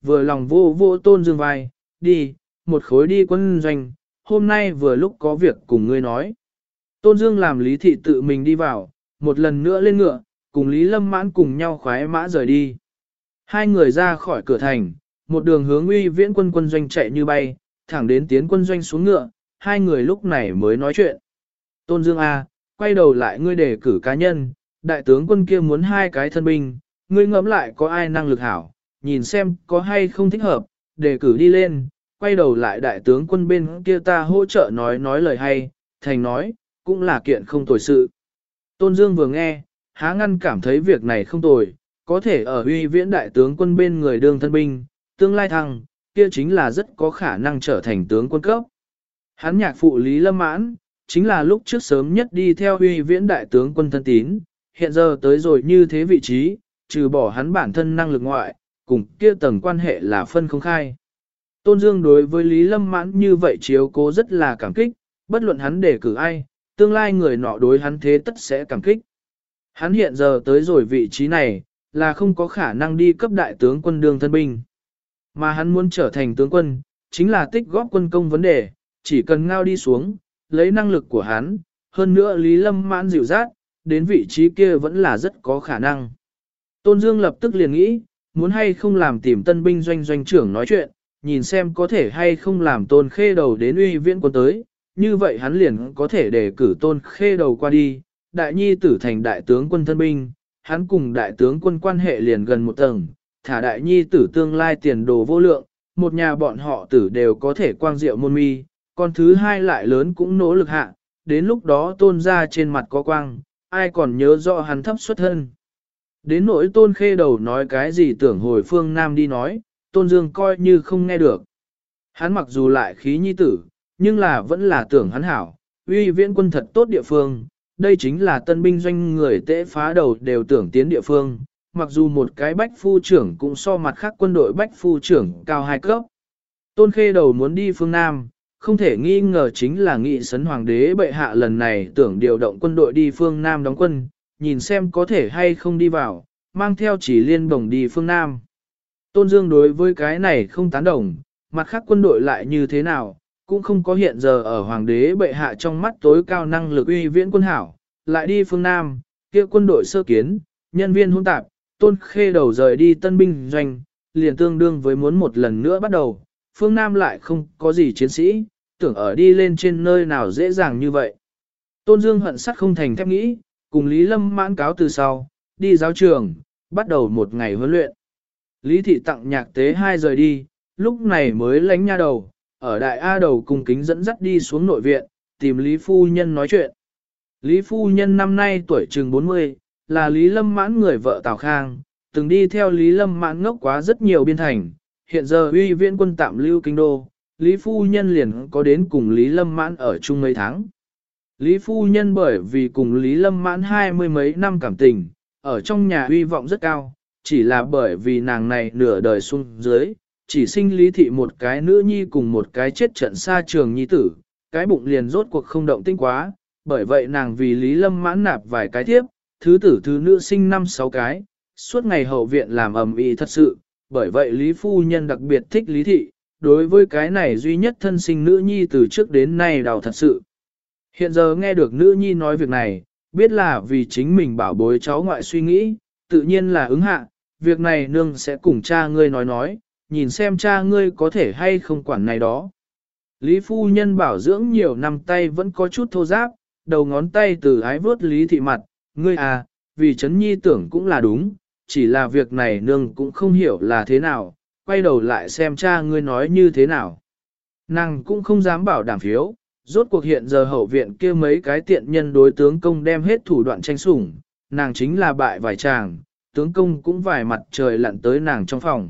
vừa lòng vô vô Tôn Dương vai, đi, một khối đi quân doanh, hôm nay vừa lúc có việc cùng ngươi nói. Tôn Dương làm Lý Thị tự mình đi vào, một lần nữa lên ngựa, cùng Lý Lâm Mãn cùng nhau khoái mã rời đi. Hai người ra khỏi cửa thành, một đường hướng Uy Viễn quân quân doanh chạy như bay, thẳng đến tiến quân doanh xuống ngựa, hai người lúc này mới nói chuyện. Tôn Dương A, quay đầu lại ngươi đề cử cá nhân, đại tướng quân kia muốn hai cái thân binh, ngươi ngẫm lại có ai năng lực hảo, nhìn xem có hay không thích hợp, đề cử đi lên, quay đầu lại đại tướng quân bên kia ta hỗ trợ nói lời hay, thành nói, cũng là kiện không tồi sự. Tôn Dương vừa nghe, há ngăn cảm thấy việc này không tồi, có thể ở Uy Viễn đại tướng quân bên người đương thân binh, tương lai thăng, kia chính là rất có khả năng trở thành tướng quân cấp. Hắn nhạc phụ Lý Lâm Mãn, chính là lúc trước sớm nhất đi theo Uy Viễn đại tướng quân thân tín, hiện giờ tới rồi như thế vị trí, trừ bỏ hắn bản thân năng lực ngoại, cùng kia tầng quan hệ là phân không khai. Tôn Dương đối với Lý Lâm Mãn như vậy chiếu cố rất là cảm kích, bất luận hắn đề cử ai, tương lai người nọ đối hắn thế tất sẽ cảm kích. Hắn hiện giờ tới rồi vị trí này, là không có khả năng đi cấp đại tướng quân đương thân binh. Mà hắn muốn trở thành tướng quân, chính là tích góp quân công vấn đề, chỉ cần ngao đi xuống, lấy năng lực của hắn, hơn nữa Lý Lâm Mãn dịu dắt, đến vị trí kia vẫn là rất có khả năng. Tôn Dương lập tức liền nghĩ, muốn hay không làm tìm tân binh doanh trưởng nói chuyện, nhìn xem có thể hay không làm Tôn Khê Đầu đến Uy Viễn quân tới, như vậy hắn liền có thể đề cử Tôn Khê Đầu qua đi, đại nhi tử thành đại tướng quân thân binh, hắn cùng đại tướng quân quan hệ liền gần một tầng, thả đại nhi tử tương lai tiền đồ vô lượng, một nhà bọn họ tử đều có thể quang diệu môn mi, con thứ hai lại lớn cũng nỗ lực hạ, đến lúc đó Tôn ra trên mặt có quang, ai còn nhớ rõ hắn thấp xuất thân. Đến nỗi Tôn Khê Đầu nói cái gì tưởng hồi phương Nam đi nói, Tôn Dương coi như không nghe được. Hắn mặc dù lại khí nhi tử, nhưng là vẫn là tưởng hắn hảo, Uy Viễn quân thật tốt địa phương, đây chính là tân binh doanh người tễ phá đầu đều tưởng tiến địa phương, mặc dù một cái bách phu trưởng cũng so mặt khác quân đội bách phu trưởng cao 2 cấp. Tôn Khê Đầu muốn đi phương Nam, không thể nghi ngờ chính là nghị sấn hoàng đế bệ hạ lần này tưởng điều động quân đội đi phương Nam đóng quân, nhìn xem có thể hay không đi vào, mang theo chỉ liên bổng đi phương Nam. Tôn Dương đối với cái này không tán đồng, mặt khác quân đội lại như thế nào, cũng không có hiện giờ ở hoàng đế bệ hạ trong mắt tối cao năng lực Uy Viễn quân hảo, lại đi phương Nam, kia quân đội sơ kiến, nhân viên hỗn tạp, Tôn Khê Đầu rời đi tân binh doanh, liền tương đương với muốn một lần nữa bắt đầu, phương Nam lại không có gì chiến sĩ, tưởng ở đi lên trên nơi nào dễ dàng như vậy. Tôn Dương hận sắt không thành thép nghĩ, cùng Lý Lâm Mãn cáo từ sau, đi giáo trường, bắt đầu một ngày huấn luyện. Lý Thị tặng nhạc tế 2 rời đi, lúc này mới lánh nha đầu, ở đại A đầu cùng kính dẫn dắt đi xuống nội viện, tìm Lý Phu Nhân nói chuyện. Lý Phu Nhân năm nay tuổi chừng 40, là Lý Lâm Mãn người vợ Tào Khang, từng đi theo Lý Lâm Mãn ngốc quá rất nhiều biên thành, hiện giờ Uy Viễn quân tạm lưu kinh đô, Lý Phu Nhân liền có đến cùng Lý Lâm Mãn ở chung mấy tháng. Lý Phu Nhân bởi vì cùng Lý Lâm Mãn 20 mấy năm cảm tình, ở trong nhà uy vọng rất cao, chỉ là bởi vì nàng này nửa đời xuống dưới, chỉ sinh Lý Thị một cái nữ nhi cùng một cái chết trận xa trường nhi tử, cái bụng liền rốt cuộc không động tinh quá, bởi vậy nàng vì Lý Lâm Mãn nạp vài cái thiếp, thứ tử thứ nữ sinh 5-6 cái, suốt ngày hậu viện làm ầm ĩ thật sự, bởi vậy Lý Phu Nhân đặc biệt thích Lý Thị, đối với cái này duy nhất thân sinh nữ nhi từ trước đến nay đau thật sự. Hiện giờ nghe được nữ nhi nói việc này, biết là vì chính mình bảo bối cháu ngoại suy nghĩ, tự nhiên là ứng hạ, việc này nương sẽ cùng cha ngươi nói, nhìn xem cha ngươi có thể hay không quản này đó. Lý Phu Nhân bảo dưỡng nhiều năm tay vẫn có chút thô ráp, đầu ngón tay từ ái vớt Lý Thị mặt, ngươi à, vì chấn nhi tưởng cũng là đúng, chỉ là việc này nương cũng không hiểu là thế nào, quay đầu lại xem cha ngươi nói như thế nào. Nàng cũng không dám bảo đảm phiếu, rốt cuộc hiện giờ hậu viện kia mấy cái tiện nhân đối tướng công đem hết thủ đoạn tranh sủng, nàng chính là bại vài chàng, tướng công cũng vài mặt trời lặn tới nàng trong phòng.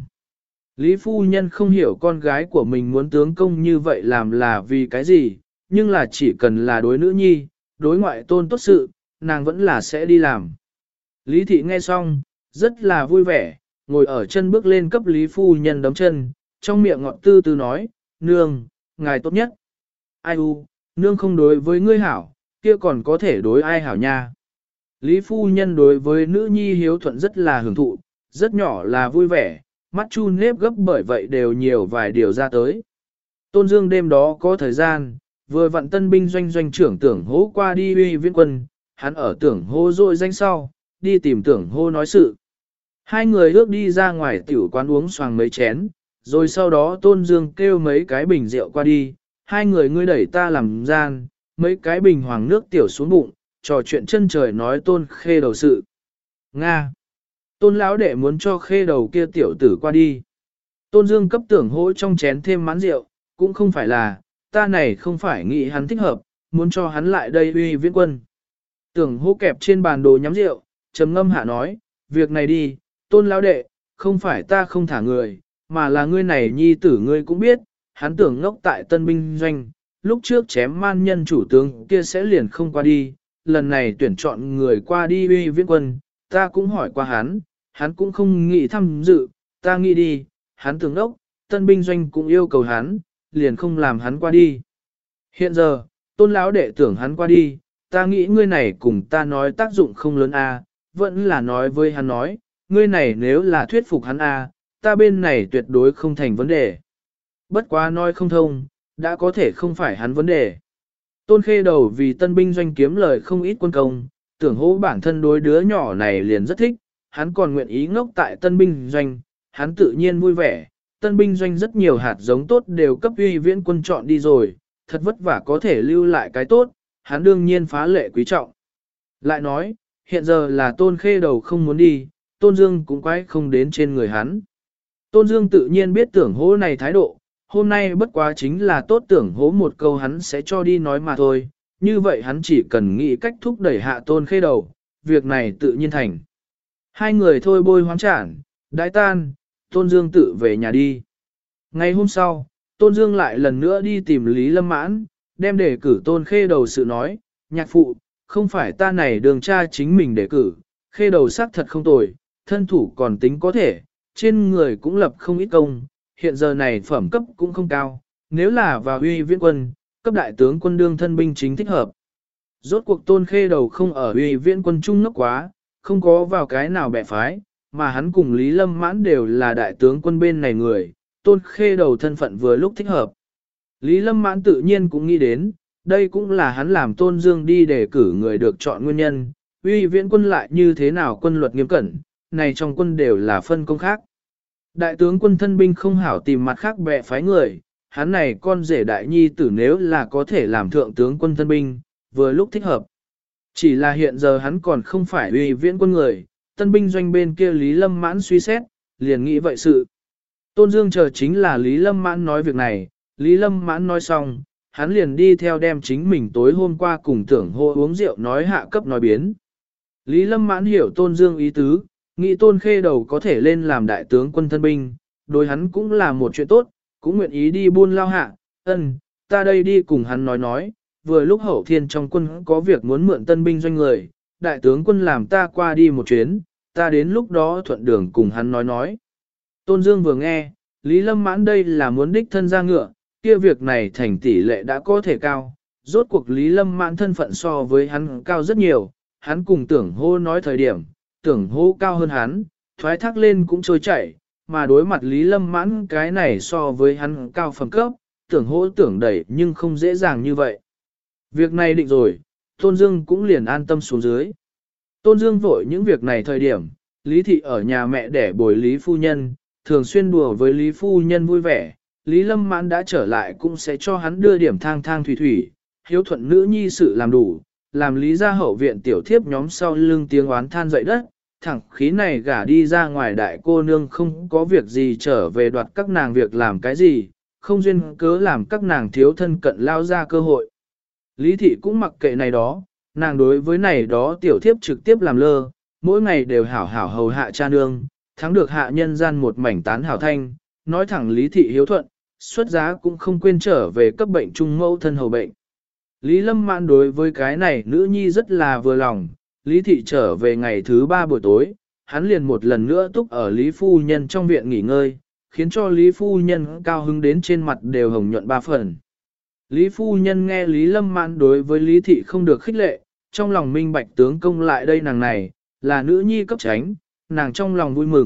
Lý Phu Nhân không hiểu con gái của mình muốn tướng công như vậy làm là vì cái gì, nhưng là chỉ cần là đối nữ nhi, đối ngoại tôn tốt sự, nàng vẫn là sẽ đi làm. Lý Thị nghe xong, rất là vui vẻ, ngồi ở chân bước lên cấp Lý Phu Nhân đấm chân, trong miệng ngọt tư tư nói, nương, ngài tốt nhất. Ai u, nương không đối với ngươi hảo, kia còn có thể đối ai hảo nha. Lý Phu Nhân đối với nữ nhi hiếu thuận rất là hưởng thụ, rất nhỏ là vui vẻ, mắt chu nếp gấp bởi vậy đều nhiều vài điều ra tới. Tôn Dương đêm đó có thời gian, vừa vặn tân binh doanh doanh trưởng Tưởng Hô qua đi uy viễn quân, hắn ở Tưởng Hô rồi danh sau, đi tìm Tưởng Hô nói sự. Hai người ước đi ra ngoài tiểu quán uống xoàng mấy chén, rồi sau đó Tôn Dương kêu mấy cái bình rượu qua đi, hai người ngươi đẩy ta làm gian, mấy cái bình hoàng nước tiểu xuống bụng, trò chuyện chân trời nói Tôn Khê Đầu sự. Nga! Tôn lão đệ muốn cho Khê Đầu kia tiểu tử qua đi. Tôn Dương cấp Tưởng Hô trong chén thêm mãn rượu, cũng không phải là, ta này không phải nghĩ hắn thích hợp, muốn cho hắn lại đây uy viễn quân. Tưởng Hô kẹp trên bàn đồ nhắm rượu, trầm ngâm hạ nói, việc này đi, Tôn lão đệ, không phải ta không thả người, mà là ngươi này nhi tử ngươi cũng biết, hắn tưởng ngốc tại tân binh doanh, lúc trước chém man nhân chủ tướng kia sẽ liền không qua đi, lần này tuyển chọn người qua đi uy viễn quân, ta cũng hỏi qua hắn cũng không nghĩ tham dự, ta nghĩ đi, hắn tưởng ngốc, tân binh doanh cũng yêu cầu hắn, liền không làm hắn qua đi. Hiện giờ, Tôn lão đệ tưởng hắn qua đi, ta nghĩ ngươi này cùng ta nói tác dụng không lớn a, vẫn là nói với hắn nói, ngươi này nếu là thuyết phục hắn a, ta bên này tuyệt đối không thành vấn đề. Bất quá nói không thông, đã có thể không phải hắn vấn đề. Tôn Khê Đầu vì tân binh doanh kiếm lời không ít quân công, Tưởng Hô bản thân đối đứa nhỏ này liền rất thích, hắn còn nguyện ý ngốc tại tân binh doanh, hắn tự nhiên vui vẻ, tân binh doanh rất nhiều hạt giống tốt đều cấp uy viễn quân chọn đi rồi, thật vất vả có thể lưu lại cái tốt, hắn đương nhiên phá lệ quý trọng. Lại nói, hiện giờ là Tôn Khê Đầu không muốn đi, Tôn Dương cũng quái không đến trên người hắn. Tôn Dương tự nhiên biết Tưởng Hô này thái độ, hôm nay bất quá chính là tốt Tưởng Hô một câu hắn sẽ cho đi nói mà thôi, như vậy hắn chỉ cần nghĩ cách thúc đẩy hạ Tôn Khê Đầu, việc này tự nhiên thành. Hai người thôi bôi hoán trản, đãi tan, Tôn Dương tự về nhà đi. Ngày hôm sau, Tôn Dương lại lần nữa đi tìm Lý Lâm Mãn, đem đề cử Tôn Khê Đầu sự nói, nhạc phụ, không phải ta này đường cha chính mình đề cử, Khê Đầu xác thật không tồi, thân thủ còn tính có thể, trên người cũng lập không ít công, hiện giờ này phẩm cấp cũng không cao, nếu là vào uy viễn quân, cấp đại tướng quân đương thân binh chính thích hợp. Rốt cuộc Tôn Khê Đầu không ở uy viễn quân trung nốc quá, không có vào cái nào bẻ phái, mà hắn cùng Lý Lâm Mãn đều là đại tướng quân bên này người, Tôn Khê Đầu thân phận vừa lúc thích hợp. Lý Lâm Mãn tự nhiên cũng nghĩ đến, đây cũng là hắn làm Tôn Dương đi để cử người được chọn nguyên nhân, uy viễn quân lại như thế nào quân luật nghiêm cẩn, này trong quân đều là phân công khác. Đại tướng quân thân binh không hảo tìm mặt khác bè phái người, hắn này con rể đại nhi tử nếu là có thể làm thượng tướng quân thân binh, vừa lúc thích hợp. Chỉ là hiện giờ hắn còn không phải uy viễn quân người, tân binh doanh bên kia Lý Lâm Mãn suy xét, liền nghĩ vậy sự. Tôn Dương chờ chính là Lý Lâm Mãn nói việc này, Lý Lâm Mãn nói xong, hắn liền đi theo đem chính mình tối hôm qua cùng Tưởng Hô uống rượu nói hạ cấp nói biến. Lý Lâm Mãn hiểu Tôn Dương ý tứ, nghĩ Tôn Khê Đầu có thể lên làm đại tướng quân thân binh, đối hắn cũng là một chuyện tốt, cũng nguyện ý đi buôn lao hạ, ta đây đi cùng hắn nói, vừa lúc Hậu Thiên trong quân có việc muốn mượn tân binh doanh người, đại tướng quân làm ta qua đi một chuyến, ta đến lúc đó thuận đường cùng hắn nói. Tôn Dương vừa nghe, Lý Lâm Mãn đây là muốn đích thân ra ngựa, kia việc này thành tỷ lệ đã có thể cao, rốt cuộc Lý Lâm Mãn thân phận so với hắn cao rất nhiều, hắn cùng Tưởng Hô nói thời điểm, Tưởng Hô cao hơn hắn, thoái thác lên cũng trôi chảy, mà đối mặt Lý Lâm Mãn cái này so với hắn cao phẩm cấp, Tưởng Hô tưởng đẩy nhưng không dễ dàng như vậy. Việc này định rồi, Tôn Dương cũng liền an tâm xuống dưới. Tôn Dương vội những việc này thời điểm, Lý Thị ở nhà mẹ để bồi Lý Phu Nhân, thường xuyên đùa với Lý Phu Nhân vui vẻ, Lý Lâm Mãn đã trở lại cũng sẽ cho hắn đưa điểm thang thang thủy thủy, hiếu thuận nữ nhi sự làm đủ, làm Lý gia hậu viện tiểu thiếp nhóm sau lưng tiếng oán than dậy đất, thẳng khí này gả đi ra ngoài đại cô nương không có việc gì trở về đoạt các nàng việc làm cái gì, không duyên cớ làm các nàng thiếu thân cận lao ra cơ hội. Lý Thị cũng mặc kệ này đó, nàng đối với này đó tiểu thiếp trực tiếp làm lơ, mỗi ngày đều hảo hảo hầu hạ cha nương, thắng được hạ nhân gian một mảnh tán hảo thanh, nói thẳng Lý Thị hiếu thuận, xuất giá cũng không quên trở về cấp bệnh trung mẫu thân hầu bệnh. Lý Lâm Mãn đối với cái này nữ nhi rất là vừa lòng, Lý Thị trở về ngày thứ 3 buổi tối, hắn liền một lần nữa túc ở Lý Phu Nhân trong viện nghỉ ngơi, khiến cho Lý Phu Nhân cao hứng đến trên mặt đều hồng nhuận 3 phần. Lý Phu Nhân nghe Lý Lâm Mãn đối với Lý Thị không được khích lệ, trong lòng minh bạch tướng công lại đây nàng này, là nữ nhi cấp tránh, nàng trong lòng vui mừng,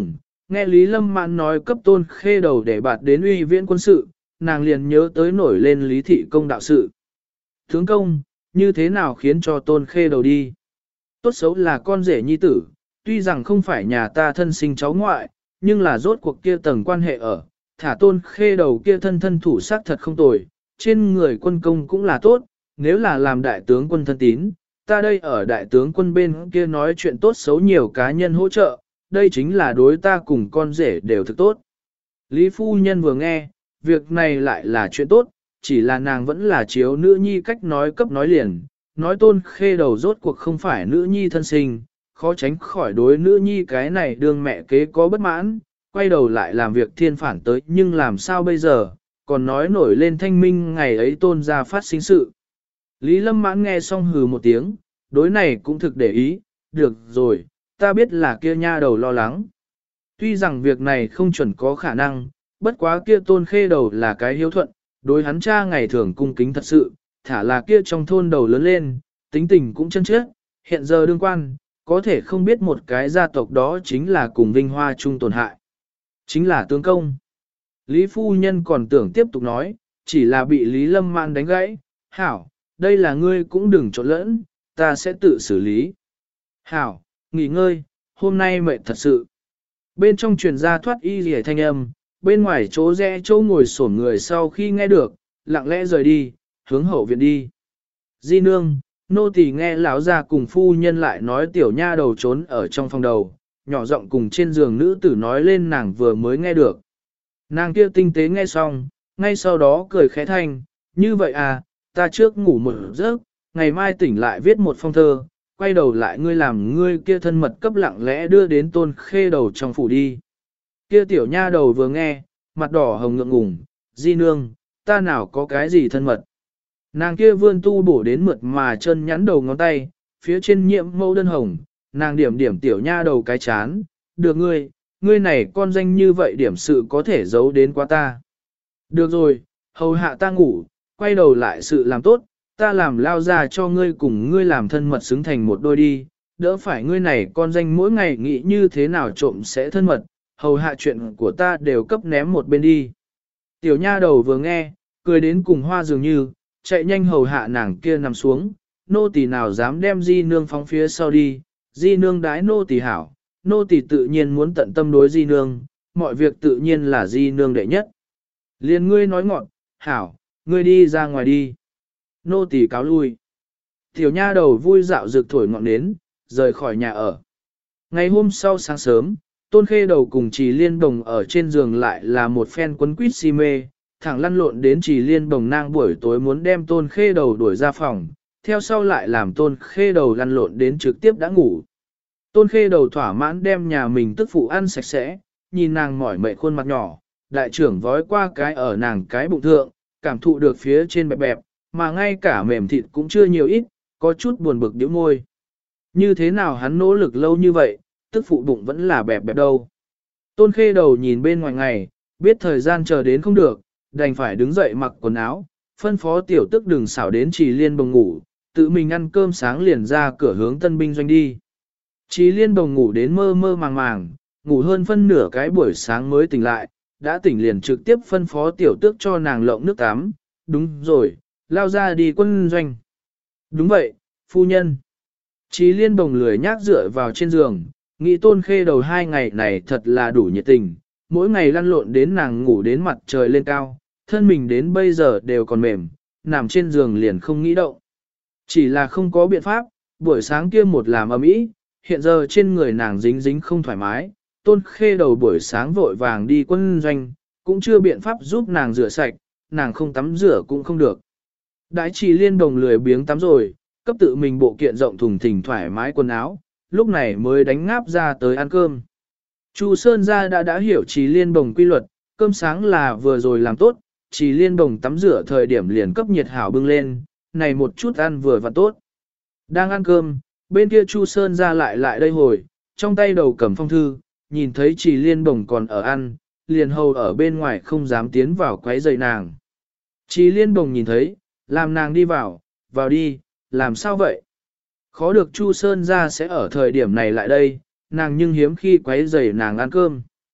Nghe Lý Lâm Mãn nói cấp Tôn Khê Đầu để bạt đến uy viễn quân sự, nàng liền nhớ tới nổi lên Lý Thị Công đạo sự. Tướng công, như thế nào khiến cho Tôn Khê Đầu đi? Tốt xấu là con rể nhi tử, tuy rằng không phải nhà ta thân sinh cháu ngoại, nhưng là rốt cuộc kia tầng quan hệ ở, thả Tôn Khê Đầu kia thân thân thủ sắc thật không tồi, trên người quân công cũng là tốt, nếu là làm đại tướng quân thân tín, ta đây ở đại tướng quân bên kia nói chuyện tốt xấu nhiều cá nhân hỗ trợ, đây chính là đối ta cùng con rể đều thực tốt. Lý phu nhân vừa nghe, việc này lại là chuyện tốt, chỉ là nàng vẫn là chiếu nữ nhi cách nói cấp nói liền, nói Tôn Khê Đầu rốt cuộc không phải nữ nhi thân sinh, khó tránh khỏi đối nữ nhi cái này đương mẹ kế có bất mãn, quay đầu lại làm việc thiên phản tới nhưng làm sao bây giờ, còn nói nổi lên thanh minh ngày ấy Tôn ra phát sinh sự. Lý Lâm Mãn nghe xong hừ một tiếng, đối này cũng thực để ý, được rồi, ta biết là kia nha đầu lo lắng. Tuy rằng việc này không chuẩn có khả năng, bất quá kia Tôn Khê Đầu là cái hiếu thuận, đối hắn cha ngày thường cung kính thật sự, thả là kia trong thôn đầu lớn lên, tính tình cũng chân chất, hiện giờ đương quan, có thể không biết một cái gia tộc đó chính là cùng vinh hoa chung tổn hại. Chính là tướng công. Lý phu nhân còn tưởng tiếp tục nói, chỉ là bị Lý Lâm Mãn đánh gãy, hảo, đây là ngươi cũng đừng trộn lẫn, ta sẽ tự xử lý. Hảo, nghỉ ngơi, hôm nay mệt thật sự. Bên trong truyền ra thoát y rỉa thanh âm, bên ngoài chỗ rẽ chỗ ngồi xổm người sau khi nghe được, lặng lẽ rời đi, hướng hậu viện đi. Di nương, nô tỳ nghe lão gia cùng phu nhân lại nói tiểu nha đầu trốn ở trong phòng đầu, nhỏ giọng cùng trên giường nữ tử nói lên nàng vừa mới nghe được. Nàng kia tinh tế nghe xong, ngay sau đó cười khẽ thanh, như vậy à, ta trước ngủ một giấc, ngày mai tỉnh lại viết một phong thơ, quay đầu lại ngươi làm ngươi kia thân mật cấp lặng lẽ đưa đến Tôn Khê Đầu trong phủ đi. Kia tiểu nha đầu vừa nghe, mặt đỏ hồng ngượng ngùng, di nương, ta nào có cái gì thân mật. Nàng kia vươn tu bổ đến mượt mà chân nhắn đầu ngón tay, phía trên nhiễm mẫu đơn hồng, nàng điểm điểm tiểu nha đầu cái chán, được ngươi này con danh như vậy điểm sự có thể giấu đến quá ta. Được rồi, hầu hạ ta ngủ, quay đầu lại sự làm tốt, ta làm lao ra cho ngươi cùng ngươi làm thân mật xứng thành một đôi đi, đỡ phải ngươi này con danh mỗi ngày nghĩ như thế nào trộm sẽ thân mật, hầu hạ chuyện của ta đều cấp ném một bên đi. Tiểu nha đầu vừa nghe, cười đến cùng hoa dường như, chạy nhanh hầu hạ nàng kia nằm xuống, nô tỳ nào dám đem di nương phóng phía sau đi, di nương đái nô tỳ hảo, nô tỳ tự nhiên muốn tận tâm đối di nương, mọi việc tự nhiên là di nương đệ nhất. Liền ngươi nói ngọn, hảo, ngươi đi ra ngoài đi. Nô tỳ cáo lui. Tiểu nha đầu vui dạo rực thổi ngọn nến, rời khỏi nhà ở. Ngày hôm sau sáng sớm, Tôn Khê Đầu cùng Trì Liên Đồng ở trên giường lại là một phen quấn quýt si mê, thẳng lăn lộn đến Trì Liên Đồng nang buổi tối muốn đem Tôn Khê Đầu đuổi ra phòng, theo sau lại làm Tôn Khê Đầu lăn lộn đến trực tiếp đã ngủ. Tôn Khê Đầu thỏa mãn đem nhà mình tức phụ ăn sạch sẽ, nhìn nàng mỏi mệt khuôn mặt nhỏ, đại trưởng vói qua cái ở nàng cái bụng thượng, cảm thụ được phía trên bẹp bẹp, mà ngay cả mềm thịt cũng chưa nhiều ít, có chút buồn bực điếu môi. Như thế nào hắn nỗ lực lâu như vậy, tức phụ bụng vẫn là bẹp bẹp đâu. Tôn Khê Đầu nhìn bên ngoài ngày, biết thời gian chờ đến không được, đành phải đứng dậy mặc quần áo, phân phó tiểu tức đừng xảo đến Trì Liên Bồng ngủ, tự mình ăn cơm sáng liền ra cửa hướng tân binh doanh đi. Trì Liên Bồng ngủ đến mơ mơ màng màng, ngủ hơn phân nửa cái buổi sáng mới tỉnh lại, đã tỉnh liền trực tiếp phân phó tiểu tước cho nàng lộng nước tắm, đúng rồi, lao ra đi quân doanh. Đúng vậy, phu nhân. Trì Liên Bồng lười nhác dựa vào trên giường, nghĩ Tôn Khê Đầu 2 ngày này thật là đủ nhiệt tình, mỗi ngày lăn lộn đến nàng ngủ đến mặt trời lên cao, thân mình đến bây giờ đều còn mềm, nằm trên giường liền không nghĩ động. Chỉ là không có biện pháp, buổi sáng kia một làm ầm ĩ, hiện giờ trên người nàng dính dính không thoải mái, Tôn Khê Đầu buổi sáng vội vàng đi quân doanh, cũng chưa biện pháp giúp nàng rửa sạch, nàng không tắm rửa cũng không được. Đãi Trì Liên Bồng lười biếng tắm rồi, cấp tự mình bộ kiện rộng thùng thình thoải mái quần áo, lúc này mới đánh ngáp ra tới ăn cơm. Chu Sơn gia đã hiểu Trì Liên Bồng quy luật, cơm sáng là vừa rồi làm tốt, Trì Liên Bồng tắm rửa thời điểm liền cấp nhiệt hảo bưng lên, này một chút ăn vừa và tốt. Đang ăn cơm, bên kia Chu Sơn gia lại đây hồi, trong tay đầu cầm phong thư, nhìn thấy Trì Liên Bồng còn ở ăn, liền hầu ở bên ngoài không dám tiến vào quấy rầy nàng. Trì Liên Bồng nhìn thấy, làm nàng đi vào đi, làm sao vậy? Khó được Chu Sơn gia sẽ ở thời điểm này lại đây, nàng nhưng hiếm khi quấy rầy nàng ăn cơm.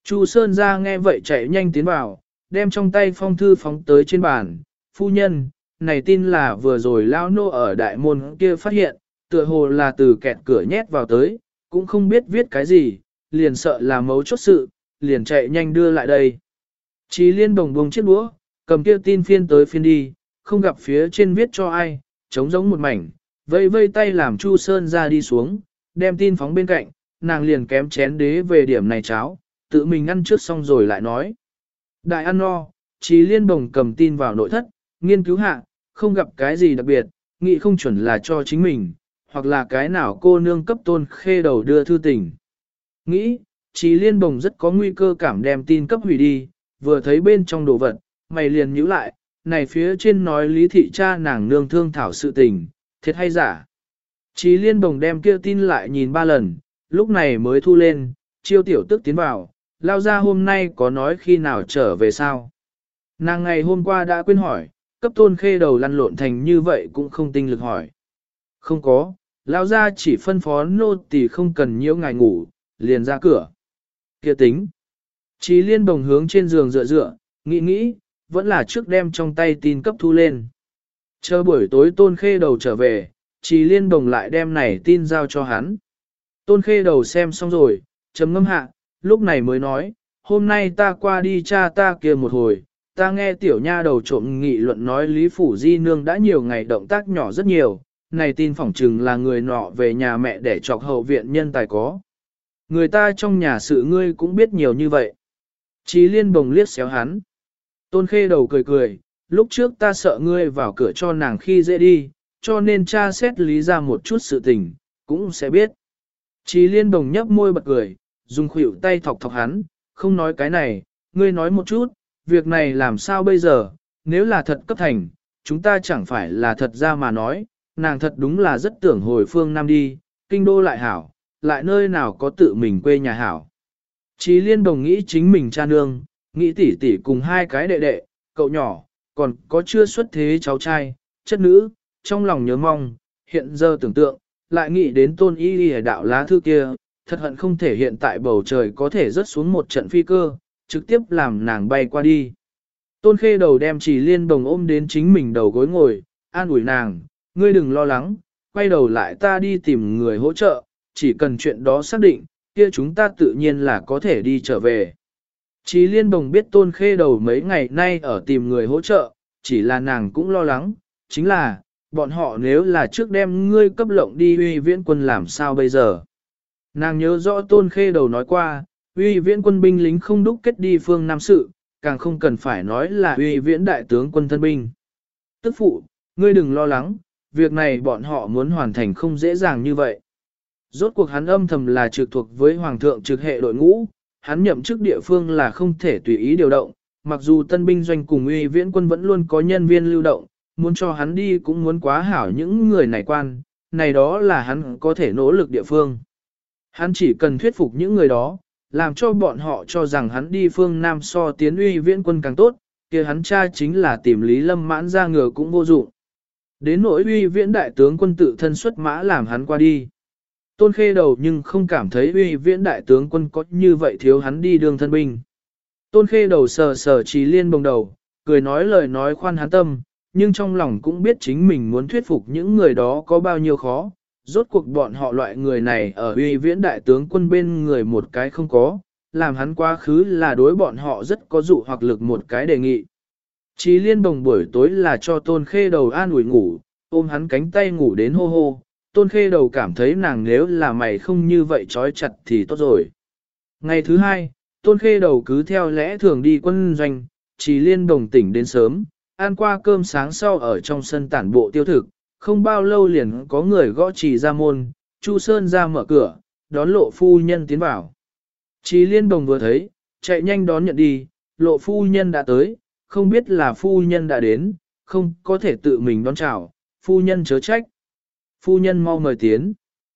Chu Sơn ra nghe vậy chạy nhanh tiến vào, đem trong tay phong thư phóng tới trên bàn. Phu nhân, này tin là vừa rồi lao nô ở đại môn kia phát hiện, tựa hồ là từ kẹt cửa nhét vào tới, cũng không biết viết cái gì, liền sợ là mấu chốt sự, liền chạy nhanh đưa lại đây. Chí Liên bồng bồng chiếc đũa, cầm kia tin phiên tới phiên đi, không gặp phía trên viết cho ai, trống giống một mảnh, vây vây tay làm Chu Sơn ra đi xuống, đem tin phóng bên cạnh, nàng liền kém chén đế về điểm này cháo, tự mình ăn trước xong rồi lại nói. Đại ăn no, Chí Liên bồng cầm tin vào nội thất, nghiên cứu hạ, không gặp cái gì đặc biệt, nghĩ không chuẩn là cho chính mình, hoặc là cái nào cô nương cấp Tôn Khê Đầu đưa thư tình. Nghĩ, Chí Liên bồng rất có nguy cơ cảm đem tin cấp hủy đi, vừa thấy bên trong đồ vật, mày liền nhíu lại, này phía trên nói lý thị cha nàng nương thương thảo sự tình, thiệt hay giả. Chí Liên bồng đem kia tin lại nhìn 3 lần, lúc này mới thu lên, Chiêu tiểu tức tiến vào, lao ra hôm nay có nói khi nào trở về sao. Nàng ngày hôm qua đã quên hỏi, cấp Tôn Khê Đầu lăn lộn thành như vậy cũng không tinh lực hỏi. Không có, lao ra chỉ phân phó nô tỳ không cần nhiễu ngài ngủ, liền ra cửa. Kia tính. Chí Liên bồng hướng trên giường dựa dựa, nghĩ nghĩ, vẫn là trước đem trong tay tin cấp thu lên. Chờ buổi tối Tôn Khê Đầu trở về, Chí Liên bồng lại đem này tin giao cho hắn. Tôn Khê Đầu xem xong rồi, trầm ngâm hạ, lúc này mới nói, hôm nay ta qua đi cha ta kia một hồi, ta nghe tiểu nha đầu trộm nghị luận nói Lý Phủ Di Nương đã nhiều ngày động tác nhỏ rất nhiều, này tin phỏng chừng là người nọ về nhà mẹ để chọc hậu viện nhân tài có. Người ta trong nhà sự ngươi cũng biết nhiều như vậy. Chí Liên bồng liếc xéo hắn. Tôn Khê Đầu cười cười, lúc trước ta sợ ngươi vào cửa cho nàng khi dễ đi, cho nên cha xét lý ra một chút sự tình, cũng sẽ biết. Chí Liên bồng nhấp môi bật cười, dùng khuỷu tay thọc thọc hắn, không nói cái này, ngươi nói một chút, việc này làm sao bây giờ, nếu là thật cấp thành, chúng ta chẳng phải là thật ra mà nói, nàng thật đúng là rất tưởng hồi phương Nam đi, kinh đô lại hảo, lại nơi nào có tự mình quê nhà hảo. Chí Liên đồng nghĩ chính mình cha nương, nghĩ tỷ tỷ cùng 2 cái đệ đệ, cậu nhỏ, còn có chưa xuất thế cháu trai, chất nữ, trong lòng nhớ mong, hiện giờ tưởng tượng, lại nghĩ đến Tôn Y Y đạo lá thư kia, thật hận không thể hiện tại bầu trời có thể rớt xuống một trận phi cơ, trực tiếp làm nàng bay qua đi. Tôn Khê Đầu đem Chí Liên đồng ôm đến chính mình đầu gối ngồi, an ủi nàng, ngươi đừng lo lắng, quay đầu lại ta đi tìm người hỗ trợ, chỉ cần chuyện đó xác định, kia chúng ta tự nhiên là có thể đi trở về. Chí Liên Đồng biết Tôn Khê Đầu mấy ngày nay ở tìm người hỗ trợ, chỉ là nàng cũng lo lắng, chính là, bọn họ nếu là trước đem ngươi cấp lộng đi Uy Viễn Quân làm sao bây giờ. Nàng nhớ rõ Tôn Khê Đầu nói qua, Uy Viễn Quân binh lính không đúc kết đi phương Nam sự, càng không cần phải nói là Uy Viễn đại tướng quân thân binh. Tức phụ, ngươi đừng lo lắng, việc này bọn họ muốn hoàn thành không dễ dàng như vậy. Rốt cuộc hắn âm thầm là trực thuộc với Hoàng thượng trực hệ đội ngũ, hắn nhậm chức địa phương là không thể tùy ý điều động, mặc dù tân binh doanh cùng Uy Viễn Quân vẫn luôn có nhân viên lưu động, muốn cho hắn đi cũng muốn quá hảo những người này quan, này đó là hắn có thể nỗ lực địa phương. Hắn chỉ cần thuyết phục những người đó, làm cho bọn họ cho rằng hắn đi phương Nam so tiến Uy Viễn Quân càng tốt, kia hắn cha chính là tìm Lý Lâm mãn ra ngừa cũng vô dụng. Đến nỗi Uy Viễn đại tướng quân tự thân xuất mã làm hắn qua đi. Tôn Khê Đầu nhưng không cảm thấy Uy Viễn đại tướng quân có như vậy thiếu hắn đi đường thân binh. Tôn Khê Đầu sờ sờ Chí Liên bồng đầu, cười nói lời nói khoan hắn tâm, nhưng trong lòng cũng biết chính mình muốn thuyết phục những người đó có bao nhiêu khó. Rốt cuộc bọn họ loại người này ở Uy Viễn đại tướng quân bên người một cái không có, làm hắn quá khứ là đối bọn họ rất có dụ hoặc lực một cái đề nghị. Chí Liên bồng buổi tối là cho Tôn Khê Đầu an ủi ngủ, ôm hắn cánh tay ngủ đến hô hô. Tôn Khê Đầu cảm thấy nàng nếu là mày không như vậy trói chặt thì tốt rồi. Ngày thứ 2, Tôn Khê Đầu cứ theo lẽ thường đi quân doanh, Chí Liên bồng tỉnh đến sớm, ăn qua cơm sáng sau ở trong sân tản bộ tiêu thực, không bao lâu liền có người gõ Chí ra môn, Chu Sơn ra mở cửa, đón Lộ phu nhân tiến vào. Chí Liên bồng vừa thấy, chạy nhanh đón nhận đi, Lộ phu nhân đã tới, không biết là phu nhân đã đến, không có thể tự mình đón chào, phu nhân chớ trách. Phu nhân mau mời tiến.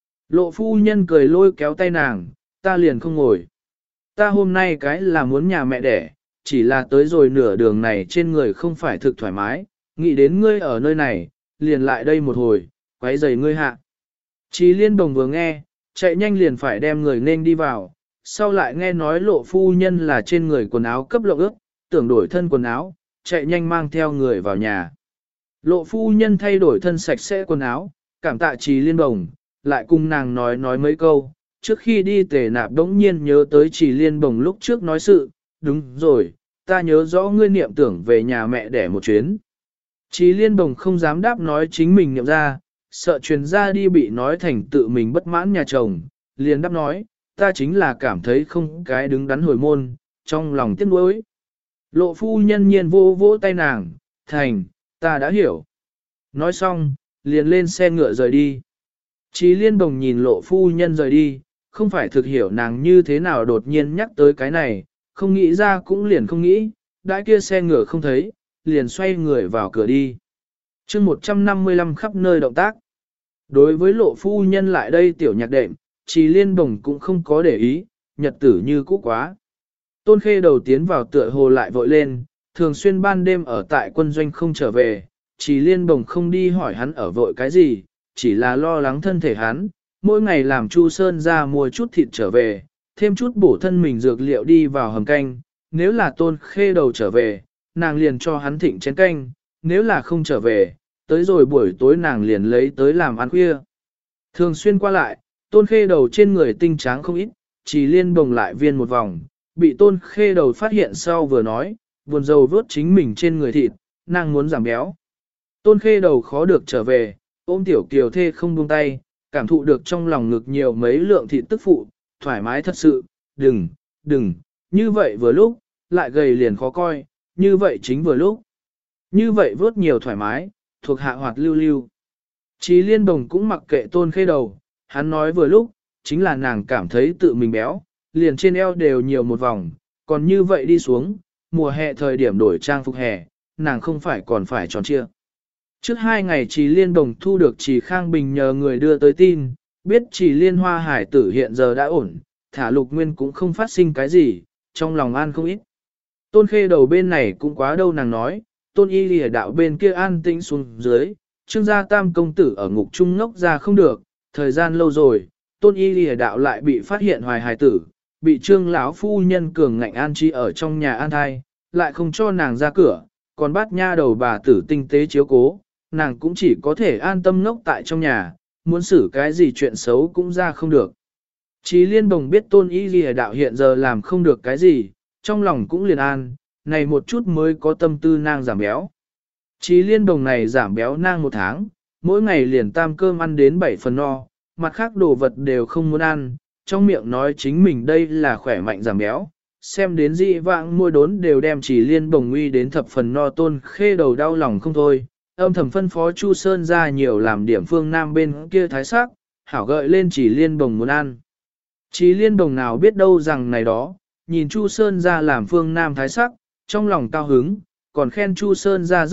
Lộ phu nhân cười lôi kéo tay nàng, ta liền không ngồi. Ta hôm nay cái là muốn nhà mẹ đẻ, chỉ là tới rồi nửa đường này trên người không phải thực thoải mái, nghĩ đến ngươi ở nơi này, liền lại đây một hồi, quấy rầy ngươi hạ. Chí Liên Đồng vừa nghe, chạy nhanh liền phải đem người nên đi vào, sau lại nghe nói Lộ phu nhân là trên người quần áo cấp lộng ướt, tưởng đổi thân quần áo, chạy nhanh mang theo người vào nhà. Lộ phu nhân thay đổi thân sạch sẽ quần áo, cảm tạ Trì Liên Bồng, lại cùng nàng nói mấy câu, trước khi đi Tề Nạp đống nhiên nhớ tới Trì Liên Bồng lúc trước nói sự, đúng rồi, ta nhớ rõ ngươi niệm tưởng về nhà mẹ đẻ một chuyến. Trì Liên Bồng không dám đáp nói chính mình niệm ra, sợ truyền ra đi bị nói thành tự mình bất mãn nhà chồng, liền đáp nói, ta chính là cảm thấy không cái đứng đắn hồi môn, trong lòng tiếc nuối. Lộ phu nhân nhiên vô vỗ tay nàng, thành, ta đã hiểu. Nói xong, liền lên xe ngựa rời đi. Trì Liên Bồng nhìn Lộ phu nhân rời đi, không phải thực hiểu nàng như thế nào đột nhiên nhắc tới cái này, không nghĩ ra cũng liền không nghĩ, đãi kia xe ngựa không thấy, liền xoay người vào cửa đi. chương 155 khắp nơi động tác. Đối với Lộ phu nhân lại đây tiểu nhạc đệm, Trì Liên Bồng cũng không có để ý, nhật tử như cũ quá. Tôn Khê đầu tiến vào tựa hồ lại vội lên, thường xuyên ban đêm ở tại quân doanh không trở về, Trì Liên Bồng không đi hỏi hắn ở vội cái gì, chỉ là lo lắng thân thể hắn, mỗi ngày làm Chu Sơn ra mua chút thịt trở về, thêm chút bổ thân mình dược liệu đi vào hầm canh, nếu là Tôn Khê đầu trở về, nàng liền cho hắn thịnh chén canh, nếu là không trở về, tới rồi buổi tối nàng liền lấy tới làm ăn khuya. Thường xuyên qua lại, Tôn Khê đầu trên người tinh tráng không ít, Trì Liên Bồng lại viên một vòng, bị Tôn Khê đầu phát hiện sau vừa nói, buồn rầu vớt chính mình trên người thịt, nàng muốn giảm béo. Tôn Khê đầu khó được trở về, ôm tiểu kiều thê không buông tay, cảm thụ được trong lòng ngực nhiều mấy lượng thịt tức phụ, thoải mái thật sự, đừng, như vậy vừa lúc, lại gầy liền khó coi, như vậy chính vừa lúc. Như vậy vớt nhiều thoải mái, thuộc hạ hoạt lưu lưu. Trì Liên Bồng cũng mặc kệ Tôn Khê đầu, hắn nói vừa lúc, chính là nàng cảm thấy tự mình béo, liền trên eo đều nhiều một vòng, còn như vậy đi xuống, mùa hè thời điểm đổi trang phục hè, nàng không phải còn phải tròn chia. Trước 2 ngày Trì Liên Bồng thu được Trì Khang Bình nhờ người đưa tới tin, biết Trì Liên Hoa hải tử hiện giờ đã ổn, thả Lục Nguyên cũng không phát sinh cái gì, trong lòng an không ít. Tôn Khê đầu bên này cũng quá đâu nàng nói, Tôn Y Lìa đạo bên kia an tĩnh xuống dưới, Trương gia tam công tử ở ngục trung ngốc ra không được, thời gian lâu rồi, Tôn Y Lìa đạo lại bị phát hiện hoài hài tử, bị Trương lão phu nhân cường ngạnh an trí ở trong nhà an thai, lại không cho nàng ra cửa, còn bắt nha đầu bà tử tinh tế chiếu cố, nàng cũng chỉ có thể an tâm ngốc tại trong nhà, muốn xử cái gì chuyện xấu cũng ra không được. Trì Liên Bồng biết Tôn Y Lìa đạo hiện giờ làm không được cái gì, trong lòng cũng liền an, này một chút mới có tâm tư nàng giảm béo. Trì Liên Bồng này giảm béo nàng 1 tháng, mỗi ngày liền tam cơm ăn đến 7 phần no, mặt khác đồ vật đều không muốn ăn, trong miệng nói chính mình đây là khỏe mạnh giảm béo, xem đến dị vãng môi đốn đều đem Trì Liên Bồng uy đến thập phần no. Tôn Khê đầu đau lòng không thôi, âm thầm phân phó Chu Sơn ra nhiều làm điểm phương nam bên kia thái sắc, hảo gợi lên Trì Liên Bồng muốn ăn. Trì Liên Bồng nào biết đâu rằng này đó, nhìn Chu Sơn ra làm phương nam thái sắc, trong lòng cao hứng, còn khen Chu Sơn ra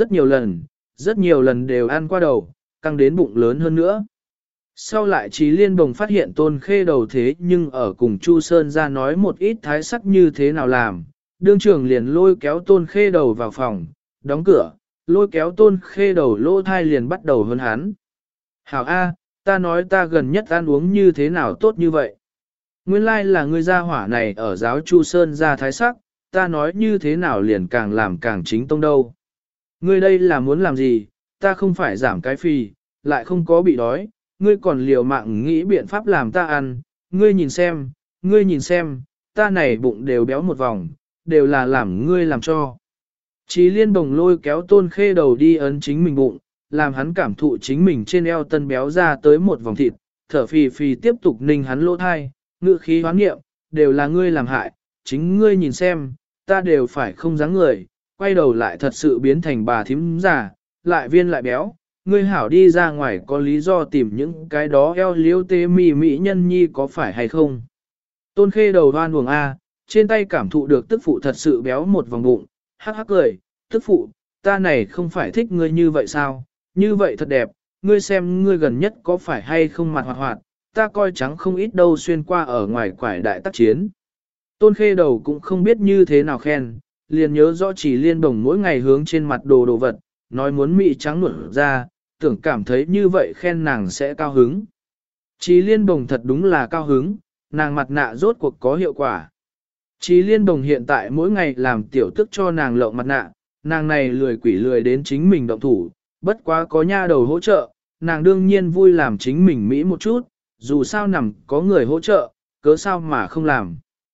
rất nhiều lần đều ăn qua đầu, căng đến bụng lớn hơn nữa. Sau lại Trì Liên Bồng phát hiện Tôn Khê đầu thế nhưng ở cùng Chu Sơn ra nói một ít thái sắc như thế nào làm, đương trưởng liền lôi kéo Tôn Khê đầu vào phòng, đóng cửa, lôi kéo Tôn Khê đầu lỗ thai liền bắt đầu hơn hắn. Hảo A, ta nói ta gần nhất ăn uống như thế nào tốt như vậy. Nguyên lai là ngươi gia hỏa này ở giáo Chu Sơn ra thái sắc, ta nói như thế nào liền càng làm càng chính tông đâu. Ngươi đây là muốn làm gì, ta không phải giảm cái phì, lại không có bị đói, ngươi còn liều mạng nghĩ biện pháp làm ta ăn, ngươi nhìn xem, ta này bụng đều béo một vòng, đều là làm ngươi làm cho. Trì Liên Bồng lôi kéo Tôn Khê đầu đi ấn chính mình bụng, làm hắn cảm thụ chính mình trên eo tân béo ra tới một vòng thịt, thở phì phì tiếp tục ninh hắn lỗ thai, ngự khí hoán nghiệm, đều là ngươi làm hại, chính ngươi nhìn xem, ta đều phải không dáng người, quay đầu lại thật sự biến thành bà thím già, lại viên lại béo, ngươi hảo đi ra ngoài có lý do tìm những cái đó eo liếu tê mì mỹ nhân nhi có phải hay không. Tôn Khê đầu đoan buồng A, trên tay cảm thụ được tức phụ thật sự béo một vòng bụng, hắc hắc cười, tức phụ, ta này không phải thích ngươi như vậy sao, như vậy thật đẹp, ngươi xem ngươi gần nhất có phải hay không mặt hoạt hoạt, ta coi trắng không ít đâu xuyên qua ở ngoài quải đại tác chiến. Tôn Khê đầu cũng không biết như thế nào khen, liền nhớ rõ Trì Liên Bồng mỗi ngày hướng trên mặt đồ vật, nói muốn mị trắng nuột ra, tưởng cảm thấy như vậy khen nàng sẽ cao hứng. Trì Liên Bồng thật đúng là cao hứng, nàng mặt nạ rốt cuộc có hiệu quả. Chí Liên Đồng hiện tại mỗi ngày làm tiểu tức cho nàng lộng mặt nạ, nàng này lười quỷ lười đến chính mình động thủ, bất quá có nha đầu hỗ trợ, nàng đương nhiên vui làm chính mình mỹ một chút, dù sao nằm có người hỗ trợ, cớ sao mà không làm.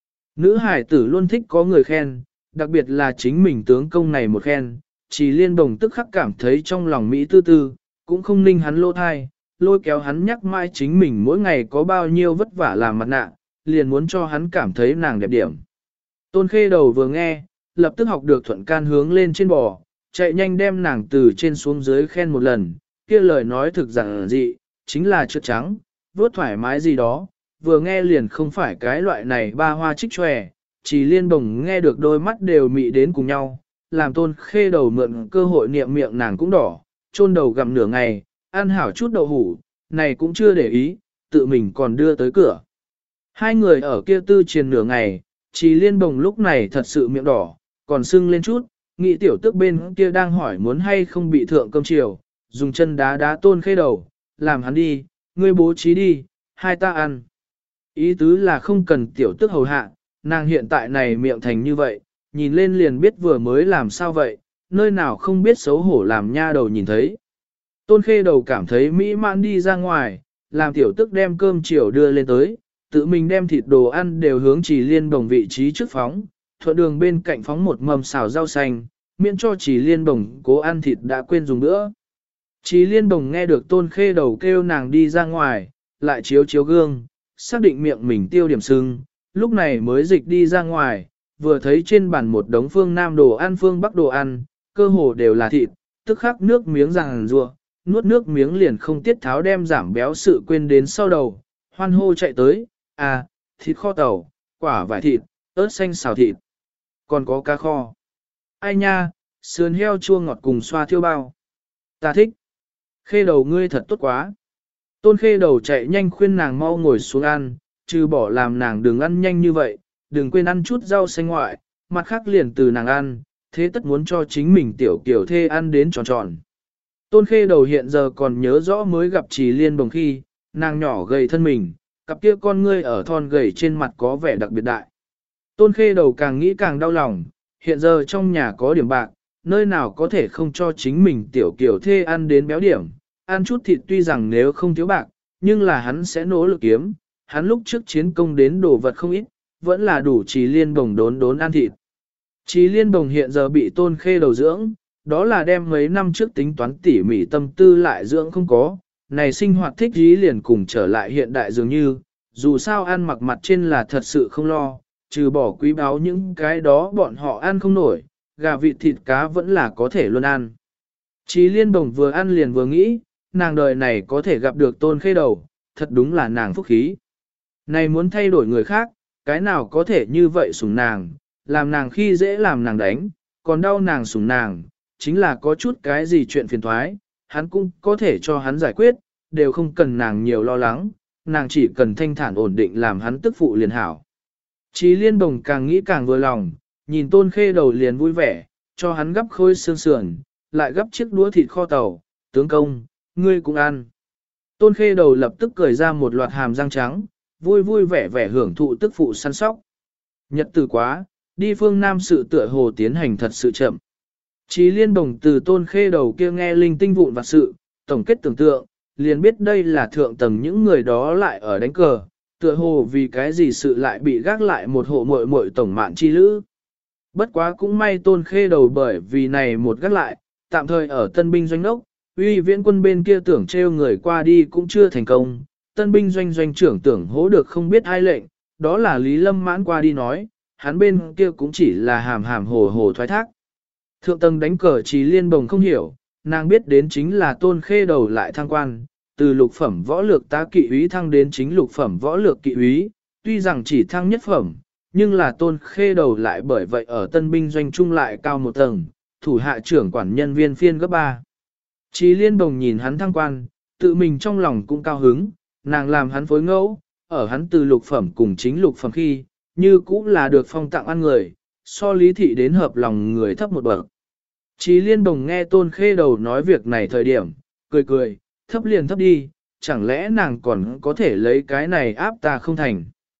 Nữ hải tử luôn thích có người khen, đặc biệt là chính mình tướng công này một khen, Chí Liên Đồng tức khắc cảm thấy trong lòng mỹ tư tư, cũng không ninh hắn lỗ thai, lôi kéo hắn nhắc mãi chính mình mỗi ngày có bao nhiêu vất vả làm mặt nạ, liền muốn cho hắn cảm thấy nàng đẹp điểm. Tôn Khê Đầu vừa nghe, lập tức học được thuận can hướng lên trên bò, chạy nhanh đem nàng từ trên xuống dưới khen một lần, kia lời nói thực rằng dị, chính là trượt trắng, vuốt thoải mái gì đó, vừa nghe liền không phải cái loại này ba hoa trích tròe, Chỉ Liên Bồng nghe được đôi mắt đều mị đến cùng nhau, làm Tôn Khê Đầu mượn cơ hội niệm miệng nàng cũng đỏ, chôn đầu gặm nửa ngày, ăn hảo chút đậu hủ, này cũng chưa để ý, tự mình còn đưa tới cửa. Hai người ở kia tư triền nửa ngày, Chỉ Liên Bồng lúc này thật sự miệng đỏ, còn sưng lên chút, nghĩ tiểu tức bên kia đang hỏi muốn hay không bị thượng cơm chiều, dùng chân đá đá Tôn Khê Đầu, làm hắn đi, ngươi bố trí đi, hai ta ăn. Ý tứ là không cần tiểu tức hầu hạ, nàng hiện tại này miệng thành như vậy, nhìn lên liền biết vừa mới làm sao vậy, nơi nào không biết xấu hổ làm nha đầu nhìn thấy. Tôn Khê Đầu cảm thấy mỹ mãn đi ra ngoài, làm tiểu tức đem cơm chiều đưa lên tới, tự mình đem thịt đồ ăn đều hướng Chỉ Liên Bồng vị trí trước phóng, thuận đường bên cạnh phóng một mầm xào rau xanh, miễn cho Chỉ Liên Bồng cố ăn thịt đã quên dùng nữa. Chỉ Liên Bồng nghe được Tôn Khê Đầu kêu nàng đi ra ngoài, lại chiếu chiếu gương, xác định miệng mình tiêu điểm sưng, lúc này mới dịch đi ra ngoài, vừa thấy trên bàn một đống phương Nam đồ ăn phương Bắc đồ ăn, cơ hồ đều là thịt, tức khắc nước miếng ràng rùa, nuốt nước miếng liền không tiết tháo đem giảm béo sự quên đến sau đầu, hoan hô chạy tới, à, thịt kho tàu, quả vải thịt, ớt xanh xào thịt, còn có cá kho. Ai nha, sườn heo chua ngọt cùng xoa thiêu bao. Ta thích. Khê Đầu ngươi thật tốt quá. Tôn Khê Đầu chạy nhanh khuyên nàng mau ngồi xuống ăn, trừ bỏ làm nàng đừng ăn nhanh như vậy, đừng quên ăn chút rau xanh ngoại, mặt khác liền từ nàng ăn, thế tất muốn cho chính mình tiểu kiểu thê ăn đến tròn tròn. Tôn Khê Đầu hiện giờ còn nhớ rõ mới gặp Chỉ Liên Bồng khi, nàng nhỏ gầy thân mình, cặp kia con ngươi ở thon gầy trên mặt có vẻ đặc biệt đại. Tôn Khê Đầu càng nghĩ càng đau lòng, hiện giờ trong nhà có điểm bạc, nơi nào có thể không cho chính mình tiểu kiểu thê ăn đến béo điểm, ăn chút thịt tuy rằng nếu không thiếu bạc, nhưng là hắn sẽ nỗ lực kiếm, hắn lúc trước chiến công đến đồ vật không ít, vẫn là đủ Chỉ Liên Bồng đốn ăn thịt. Chỉ Liên Bồng hiện giờ bị Tôn Khê Đầu dưỡng, đó là đem mấy năm trước tính toán tỉ mỉ tâm tư lại dưỡng không có, này sinh hoạt thích dí liền cùng trở lại hiện đại dường như, dù sao ăn mặc mặt trên là thật sự không lo, trừ bỏ quý báu những cái đó bọn họ ăn không nổi, gà vịt thịt cá vẫn là có thể luôn ăn. Chỉ Liên Bồng vừa ăn liền vừa nghĩ, nàng đời này có thể gặp được Tôn Khê Đầu, thật đúng là nàng phúc khí. Này muốn thay đổi người khác, cái nào có thể như vậy sủng nàng, làm nàng khi dễ làm nàng đánh, còn đau nàng sủng nàng, chính là có chút cái gì chuyện phiền thoái, hắn cũng có thể cho hắn giải quyết, đều không cần nàng nhiều lo lắng, nàng chỉ cần thanh thản ổn định làm hắn tức phụ liền hảo. Chí Liên Bồng càng nghĩ càng vừa lòng, nhìn Tôn Khê Đầu liền vui vẻ, cho hắn gấp khối xương sườn, lại gấp chiếc đũa thịt kho tàu, tướng công, ngươi cũng ăn. Tôn Khê Đầu lập tức cười ra một loạt hàm răng trắng, vui vui vẻ vẻ hưởng thụ tức phụ săn sóc. Nhật từ quá, đi phương Nam sự tựa hồ tiến hành thật sự chậm. Chí Liên Bồng từ Tôn Khê Đầu kia nghe linh tinh vụn vặt sự, tổng kết tưởng tượng, liền biết đây là thượng tầng những người đó lại ở đánh cờ, tựa hồ vì cái gì sự lại bị gác lại một hộ muội muội tổng mạn chi lữ. Bất quá cũng may Tôn Khê Đầu bởi vì này một gác lại, tạm thời ở tân binh doanh đốc, uy viễn quân bên kia tưởng treo người qua đi cũng chưa thành công, tân binh doanh trưởng tưởng hố được không biết ai lệnh, đó là Lý Lâm mãn qua đi nói, hắn bên kia cũng chỉ là hàm hàm hồ hồ thoái thác. Thượng tầng đánh cờ Chí Liên Bồng không hiểu, nàng biết đến chính là Tôn Khê Đầu lại thăng quan, từ lục phẩm võ lược tá kỵ úy thăng đến chính lục phẩm võ lược kỵ úy, tuy rằng chỉ thăng nhất phẩm, nhưng là Tôn Khê Đầu lại bởi vậy ở tân binh doanh trung lại cao một tầng, thủ hạ trưởng quản nhân viên phiên gấp 3. Chí Liên Bồng nhìn hắn thăng quan, tự mình trong lòng cũng cao hứng, nàng làm hắn phối ngẫu, ở hắn từ lục phẩm cùng chính lục phẩm khi, như cũng là được phong tặng ăn người, so lý thị đến hợp lòng người thấp một bậc. Chí Liên Bồng nghe Tôn Khê Đầu nói việc này thời điểm, cười cười, thấp liền thấp đi, chẳng lẽ nàng còn có thể lấy cái này áp ta không thành.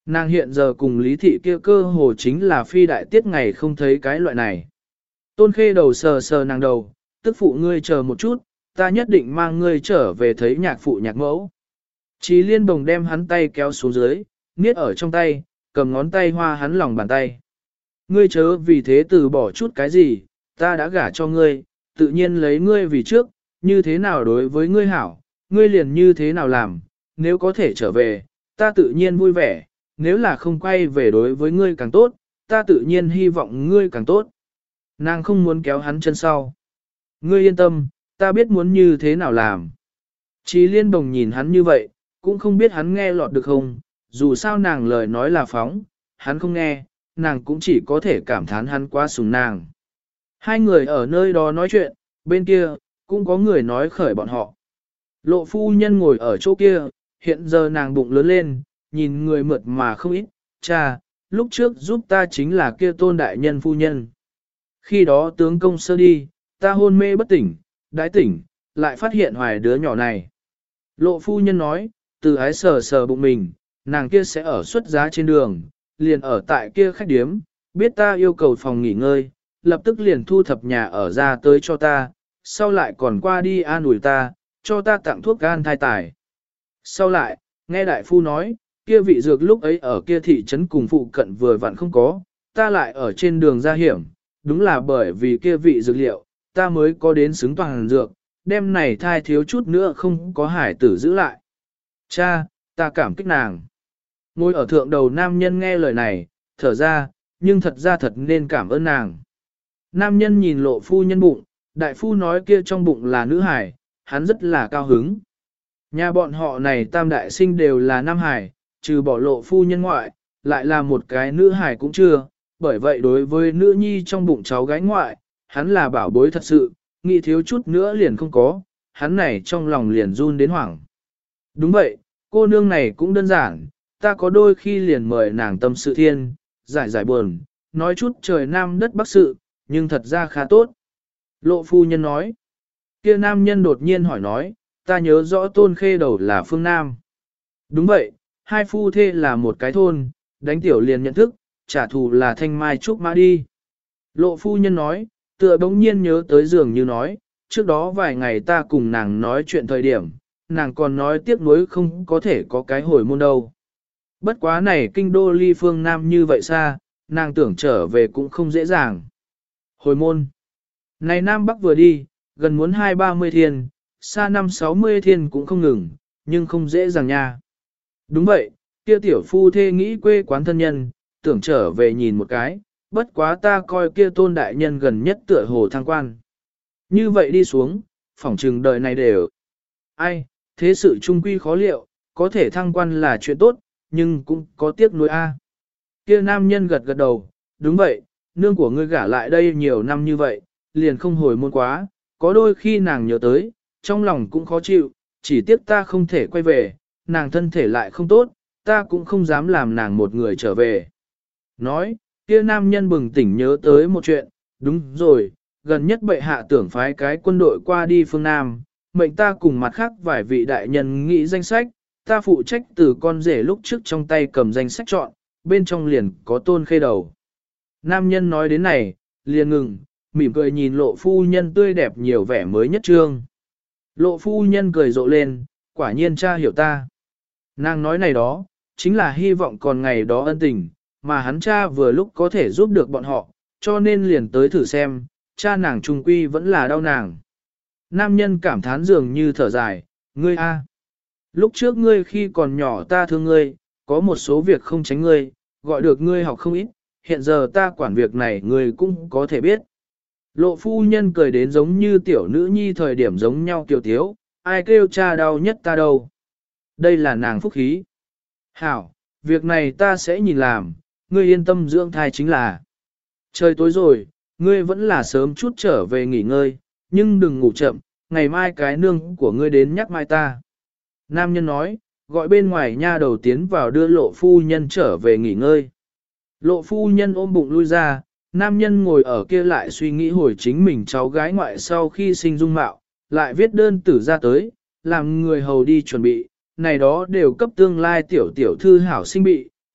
Nàng hiện giờ cùng Lý Thị kia cơ hồ chính là phi đại tiết ngày không thấy cái loại này. Tôn Khê đầu sờ sờ nàng đầu, tức phụ ngươi chờ một chút, ta nhất định mang ngươi trở về thấy nhạc phụ nhạc mẫu. Chí Liên Bồng đem hắn tay kéo xuống dưới, niết ở trong tay, cầm ngón tay hoa hắn lòng bàn tay. Ngươi chớ vì thế từ bỏ chút cái gì, ta đã gả cho ngươi, tự nhiên lấy ngươi vì trước, như thế nào đối với ngươi hảo, ngươi liền như thế nào làm, nếu có thể trở về, ta tự nhiên vui vẻ, nếu là không quay về đối với ngươi càng tốt, ta tự nhiên hy vọng ngươi càng tốt. Nàng không muốn kéo hắn chân sau. Ngươi yên tâm, ta biết muốn như thế nào làm. Chí Liên Bồng nhìn hắn như vậy, cũng không biết hắn nghe lọt được không, dù sao nàng lời nói là phóng, hắn không nghe, nàng cũng chỉ có thể cảm thán hắn quá sủng nàng. Hai người ở nơi đó nói chuyện, bên kia, cũng có người nói khởi bọn họ. Lộ phu nhân ngồi ở chỗ kia, hiện giờ nàng bụng lớn lên, nhìn người mượt mà không ít, cha, lúc trước giúp ta chính là kia Tôn đại nhân phu nhân. Khi đó tướng công sơ đi, ta hôn mê bất tỉnh, đái tỉnh, lại phát hiện hoài đứa nhỏ này. Lộ phu nhân nói, từ ái sờ sờ bụng mình, nàng kia sẽ ở xuất giá trên đường, liền ở tại kia khách điếm, biết ta yêu cầu phòng nghỉ ngơi, lập tức liền thu thập nhà ở ra tới cho ta, sau lại còn qua đi an ủi ta, cho ta tặng thuốc gan thai tài. Sau lại, nghe đại phu nói, kia vị dược lúc ấy ở kia thị trấn cùng phụ cận vừa vặn không có, ta lại ở trên đường ra hiểm, đúng là bởi vì kia vị dược liệu, ta mới có đến xứng toàn dược, đêm này thai thiếu chút nữa không có hải tử giữ lại. Cha, ta cảm kích nàng. Ngồi ở thượng đầu nam nhân nghe lời này, thở ra, nhưng thật ra thật nên cảm ơn nàng. Nam nhân nhìn lộ phu nhân bụng, đại phu nói kia trong bụng là nữ hải, hắn rất là cao hứng. Nhà bọn họ này tam đại sinh đều là nam hải, trừ bỏ lộ phu nhân ngoại, lại là một cái nữ hải cũng chưa, bởi vậy đối với nữ nhi trong bụng cháu gái ngoại, hắn là bảo bối thật sự, nghĩ thiếu chút nữa liền không có, hắn này trong lòng liền run đến hoảng. Đúng vậy, cô nương này cũng đơn giản, ta có đôi khi liền mời nàng tâm sự thiên, giải giải buồn, nói chút trời nam đất bắc sự, nhưng thật ra khá tốt. Lộ phu nhân nói, kia nam nhân đột nhiên hỏi nói, ta nhớ rõ Tôn Khê đầu là phương Nam. Đúng vậy, hai phu thê là một cái thôn, đánh tiểu liền nhận thức, trả thù là thanh mai trúc mã đi. Lộ phu nhân nói, tựa bỗng nhiên nhớ tới giường như nói, trước đó vài ngày ta cùng nàng nói chuyện thời điểm, nàng còn nói tiếc nuối không có thể có cái hồi môn đâu. Bất quá này kinh đô ly phương Nam như vậy xa, nàng tưởng trở về cũng không dễ dàng. Hồi môn. Này Nam Bắc vừa đi, gần muốn 2-30 thiên, xa 5-60 thiên cũng không ngừng, nhưng không dễ dàng nha. Đúng vậy, kia tiểu phu thê nghĩ quê quán thân nhân, tưởng trở về nhìn một cái, bất quá ta coi kia Tôn đại nhân gần nhất tựa hồ thăng quan. Như vậy đi xuống, phỏng trừng đời này đều. Ai, thế sự trung quy khó liệu, có thể thăng quan là chuyện tốt, nhưng cũng có tiếc nuối a. Kia nam nhân gật gật đầu, đúng vậy, nương của ngươi gả lại đây nhiều năm như vậy, liền không hồi môn quá, có đôi khi nàng nhớ tới, trong lòng cũng khó chịu, chỉ tiếc ta không thể quay về, nàng thân thể lại không tốt, ta cũng không dám làm nàng một người trở về. Nói, kia nam nhân bừng tỉnh nhớ tới một chuyện, đúng rồi, gần nhất bệ hạ tưởng phái cái quân đội qua đi phương Nam, mệnh ta cùng mặt khác vài vị đại nhân nghĩ danh sách, ta phụ trách từ con rể lúc trước trong tay cầm danh sách chọn, bên trong liền có Tôn Khê đầu. Nam nhân nói đến này, liền ngừng, mỉm cười nhìn lộ phu nhân tươi đẹp nhiều vẻ mới nhất trương. Lộ phu nhân cười rộ lên, quả nhiên cha hiểu ta. Nàng nói này đó, chính là hy vọng còn ngày đó ân tình, mà hắn cha vừa lúc có thể giúp được bọn họ, cho nên liền tới thử xem, cha nàng trung quy vẫn là đau nàng. Nam nhân cảm thán dường như thở dài, ngươi a, lúc trước ngươi khi còn nhỏ ta thương ngươi, có một số việc không tránh ngươi, gọi được ngươi học không ít, hiện giờ ta quản việc này ngươi cũng có thể biết. Lộ phu nhân cười đến giống như tiểu nữ nhi thời điểm giống nhau kiều tiếu, ai kêu cha đau nhất ta đâu. Đây là nàng phúc khí. Hảo, việc này ta sẽ nhìn làm, ngươi yên tâm dưỡng thai chính là. Trời tối rồi, ngươi vẫn là sớm chút trở về nghỉ ngơi, nhưng đừng ngủ chậm, ngày mai cái nương của ngươi đến nhắc mai ta. Nam nhân nói, gọi bên ngoài nha đầu tiến vào đưa lộ phu nhân trở về nghỉ ngơi. Lộ phu nhân ôm bụng lui ra, nam nhân ngồi ở kia lại suy nghĩ hồi chính mình cháu gái ngoại sau khi sinh dung mạo, lại viết đơn tử ra tới, làm người hầu đi chuẩn bị, này đó đều cấp tương lai tiểu tiểu thư hảo sinh bị,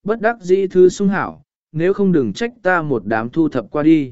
bất đắc dĩ thư sung hảo, nếu không đừng trách ta một đám thu thập qua đi.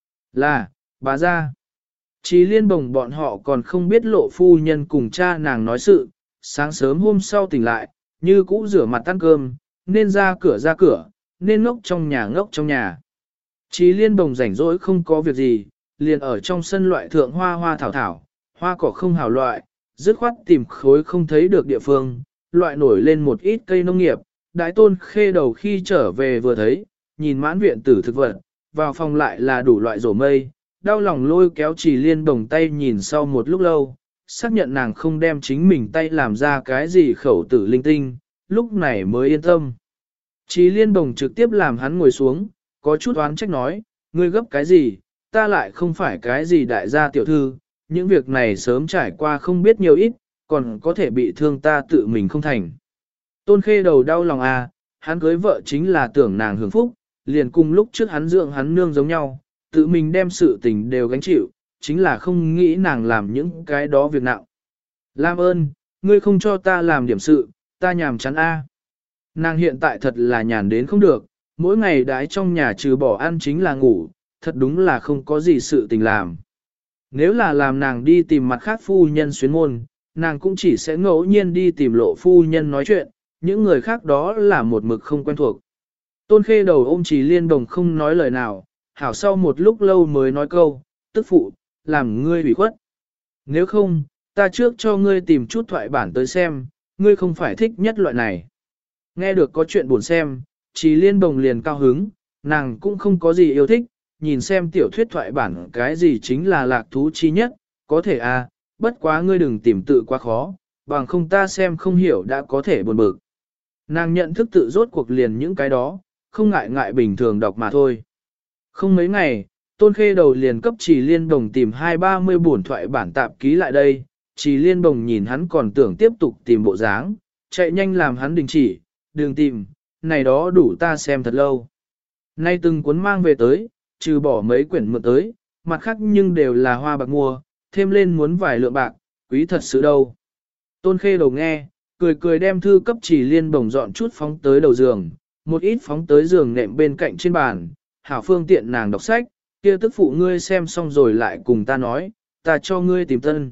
Là, bà ra. Chí Liên Bồng bọn họ còn không biết Lộ phu nhân cùng cha nàng nói sự, sáng sớm hôm sau tỉnh lại, như cũ rửa mặt ăn cơm, nên ra cửa, nên ngốc trong nhà. Chí Liên Bồng rảnh rỗi không có việc gì, liền ở trong sân loại thượng hoa thảo, hoa cỏ không hảo loại, dứt khoát tìm khối không thấy được địa phương, loại nổi lên một ít cây nông nghiệp, Đái Tôn Khê Đầu khi trở về vừa thấy, nhìn mãn viện tử thực vật, vào phòng lại là đủ loại rổ mây, đau lòng lôi kéo Chí Liên Bồng tay nhìn sau một lúc lâu, xác nhận nàng không đem chính mình tay làm ra cái gì khẩu tử linh tinh, lúc này mới yên tâm. Chí Liên Bồng trực tiếp làm hắn ngồi xuống, có chút oán trách nói, ngươi gấp cái gì, ta lại không phải cái gì đại gia tiểu thư, những việc này sớm trải qua không biết nhiều ít, còn có thể bị thương ta tự mình không thành. Tôn Khê Đầu đau lòng à, hắn cưới vợ chính là tưởng nàng hưởng phúc, liền cùng lúc trước hắn dưỡng hắn nương giống nhau, tự mình đem sự tình đều gánh chịu, chính là không nghĩ nàng làm những cái đó việc nặng. Lam ơn, ngươi không cho ta làm điểm sự, ta nhàm chán a. Nàng hiện tại thật là nhàn đến không được, mỗi ngày đái trong nhà trừ bỏ ăn chính là ngủ, thật đúng là không có gì sự tình làm. Nếu là làm nàng đi tìm mặt khác phu nhân xuyến môn, nàng cũng chỉ sẽ ngẫu nhiên đi tìm Lộ phu nhân nói chuyện, những người khác đó là một mực không quen thuộc. Tôn Khê Đầu ôm Chí Liên Bồng không nói lời nào, hảo sau một lúc lâu mới nói câu, tức phụ, làm ngươi bị khuất. Nếu không, ta trước cho ngươi tìm chút thoại bản tới xem, ngươi không phải thích nhất loại này. Nghe được có chuyện buồn xem, Chí Liên Bồng liền cao hứng, nàng cũng không có gì yêu thích, nhìn xem tiểu thuyết thoại bản cái gì chính là lạc thú chi nhất, có thể à, bất quá ngươi đừng tìm tự quá khó, bằng không ta xem không hiểu đã có thể buồn bực. Nàng nhận thức tự rốt cuộc liền những cái đó, không ngại bình thường đọc mà thôi. Không mấy ngày, Tôn Khê Đầu liền cấp Chí Liên Bồng tìm 20-30 bổn thoại bản tạp ký lại đây, Chí Liên Bồng nhìn hắn còn tưởng tiếp tục tìm bộ dáng, chạy nhanh làm hắn đình chỉ, đừng tìm, này đó đủ ta xem thật lâu. Nay từng cuốn mang về tới, trừ bỏ mấy quyển mượn tới, mặt khác nhưng đều là hoa bạc mua, thêm lên muốn vài lượng bạc, quý thật sự đâu. Tôn Khê Đầu nghe, cười đem thư cấp Chí Liên Bồng dọn chút phóng tới đầu giường, một ít phóng tới giường nệm bên cạnh trên bàn, hảo phương tiện nàng đọc sách, kia tức phụ ngươi xem xong rồi lại cùng ta nói, ta cho ngươi tìm tân.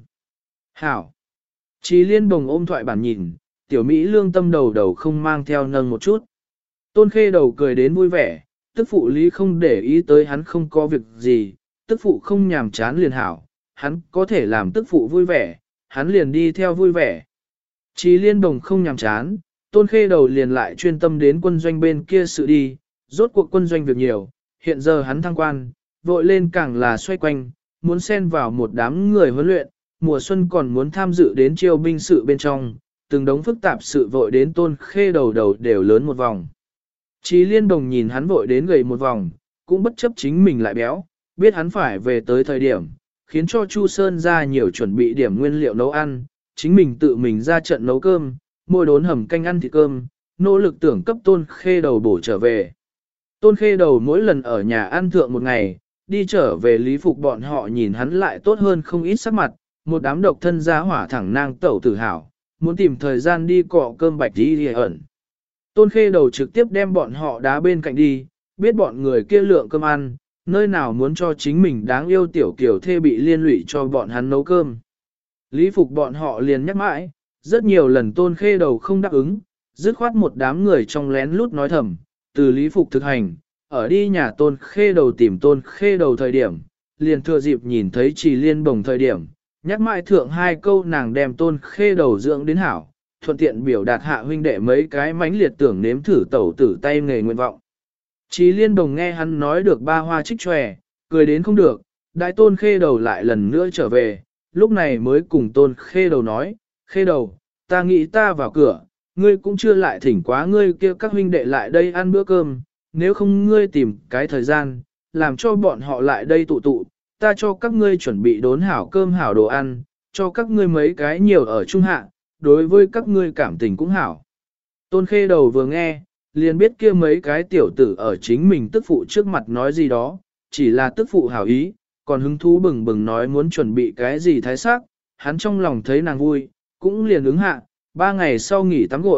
Hảo. Chí Liên Bồng ôm thoại bản nhìn, tiểu Mỹ lương tâm đầu không mang theo nâng một chút. Tôn Khê Đầu cười đến vui vẻ, tức phụ lý không để ý tới hắn không có việc gì, tức phụ không nhàm chán liền hảo, hắn có thể làm tức phụ vui vẻ, hắn liền đi theo vui vẻ. Chí Liên Bồng không nhàm chán, Tôn Khê Đầu liền lại chuyên tâm đến quân doanh bên kia sự đi, rốt cuộc quân doanh việc nhiều, hiện giờ hắn thăng quan, vội lên càng là xoay quanh, muốn xen vào một đám người huấn luyện, mùa xuân còn muốn tham dự đến chiêu binh sự bên trong, từng đống phức tạp sự vội đến Tôn Khê Đầu đều lớn một vòng. Chí Liên Bồng nhìn hắn vội đến gầy một vòng, cũng bất chấp chính mình lại béo, biết hắn phải về tới thời điểm, khiến cho Chu Sơn ra nhiều chuẩn bị điểm nguyên liệu nấu ăn, chính mình tự mình ra trận nấu cơm, mỗi đốn hầm canh ăn thịt cơm, nỗ lực tưởng cấp Tôn Khê Đầu bổ trở về. Tôn Khê Đầu mỗi lần ở nhà ăn thượng một ngày, đi trở về Lý Phục bọn họ nhìn hắn lại tốt hơn không ít sắc mặt, một đám độc thân gia hỏa thẳng nang tẩu tử hảo, muốn tìm thời gian đi cọ cơm bạch đi ẩn. Tôn Khê Đầu trực tiếp đem bọn họ đá bên cạnh đi, biết bọn người kia lượng cơm ăn, nơi nào muốn cho chính mình đáng yêu tiểu kiểu thê bị liên lụy cho bọn hắn nấu cơm. Lý Phục bọn họ liền nhắc mãi, rất nhiều lần Tôn Khê Đầu không đáp ứng, dứt khoát một đám người trong lén lút nói thầm, từ Lý Phục thực hành, ở đi nhà Tôn Khê Đầu tìm Tôn Khê Đầu thời điểm, liền thừa dịp nhìn thấy Chí Liên Bồng thời điểm, nhắc mãi thượng hai câu nàng đem Tôn Khê Đầu dưỡng đến hảo, thuận tiện biểu đạt hạ huynh đệ mấy cái mánh liệt tưởng nếm thử tẩu tử tay nghề nguyện vọng. Chí Liên Bồng nghe hắn nói được ba hoa trích tròe, cười đến không được, đại Tôn Khê Đầu lại lần nữa trở về, lúc này mới cùng Tôn Khê Đầu nói, Khê Đầu, ta nghĩ ta vào cửa, ngươi cũng chưa lại thỉnh quá ngươi kia các huynh đệ lại đây ăn bữa cơm, nếu không ngươi tìm cái thời gian, làm cho bọn họ lại đây tụ, ta cho các ngươi chuẩn bị đốn hảo cơm hảo đồ ăn, cho các ngươi mấy cái nhiều ở trung hạ, đối với các ngươi cảm tình cũng hảo. Tôn Khê Đầu vừa nghe, liền biết kia mấy cái tiểu tử ở chính mình tức phụ trước mặt nói gì đó, chỉ là tức phụ hảo ý, còn hứng thú bừng bừng nói muốn chuẩn bị cái gì thái sắc, hắn trong lòng thấy nàng vui, cũng liền ứng hạ, 3 ngày sau nghỉ tắm gội,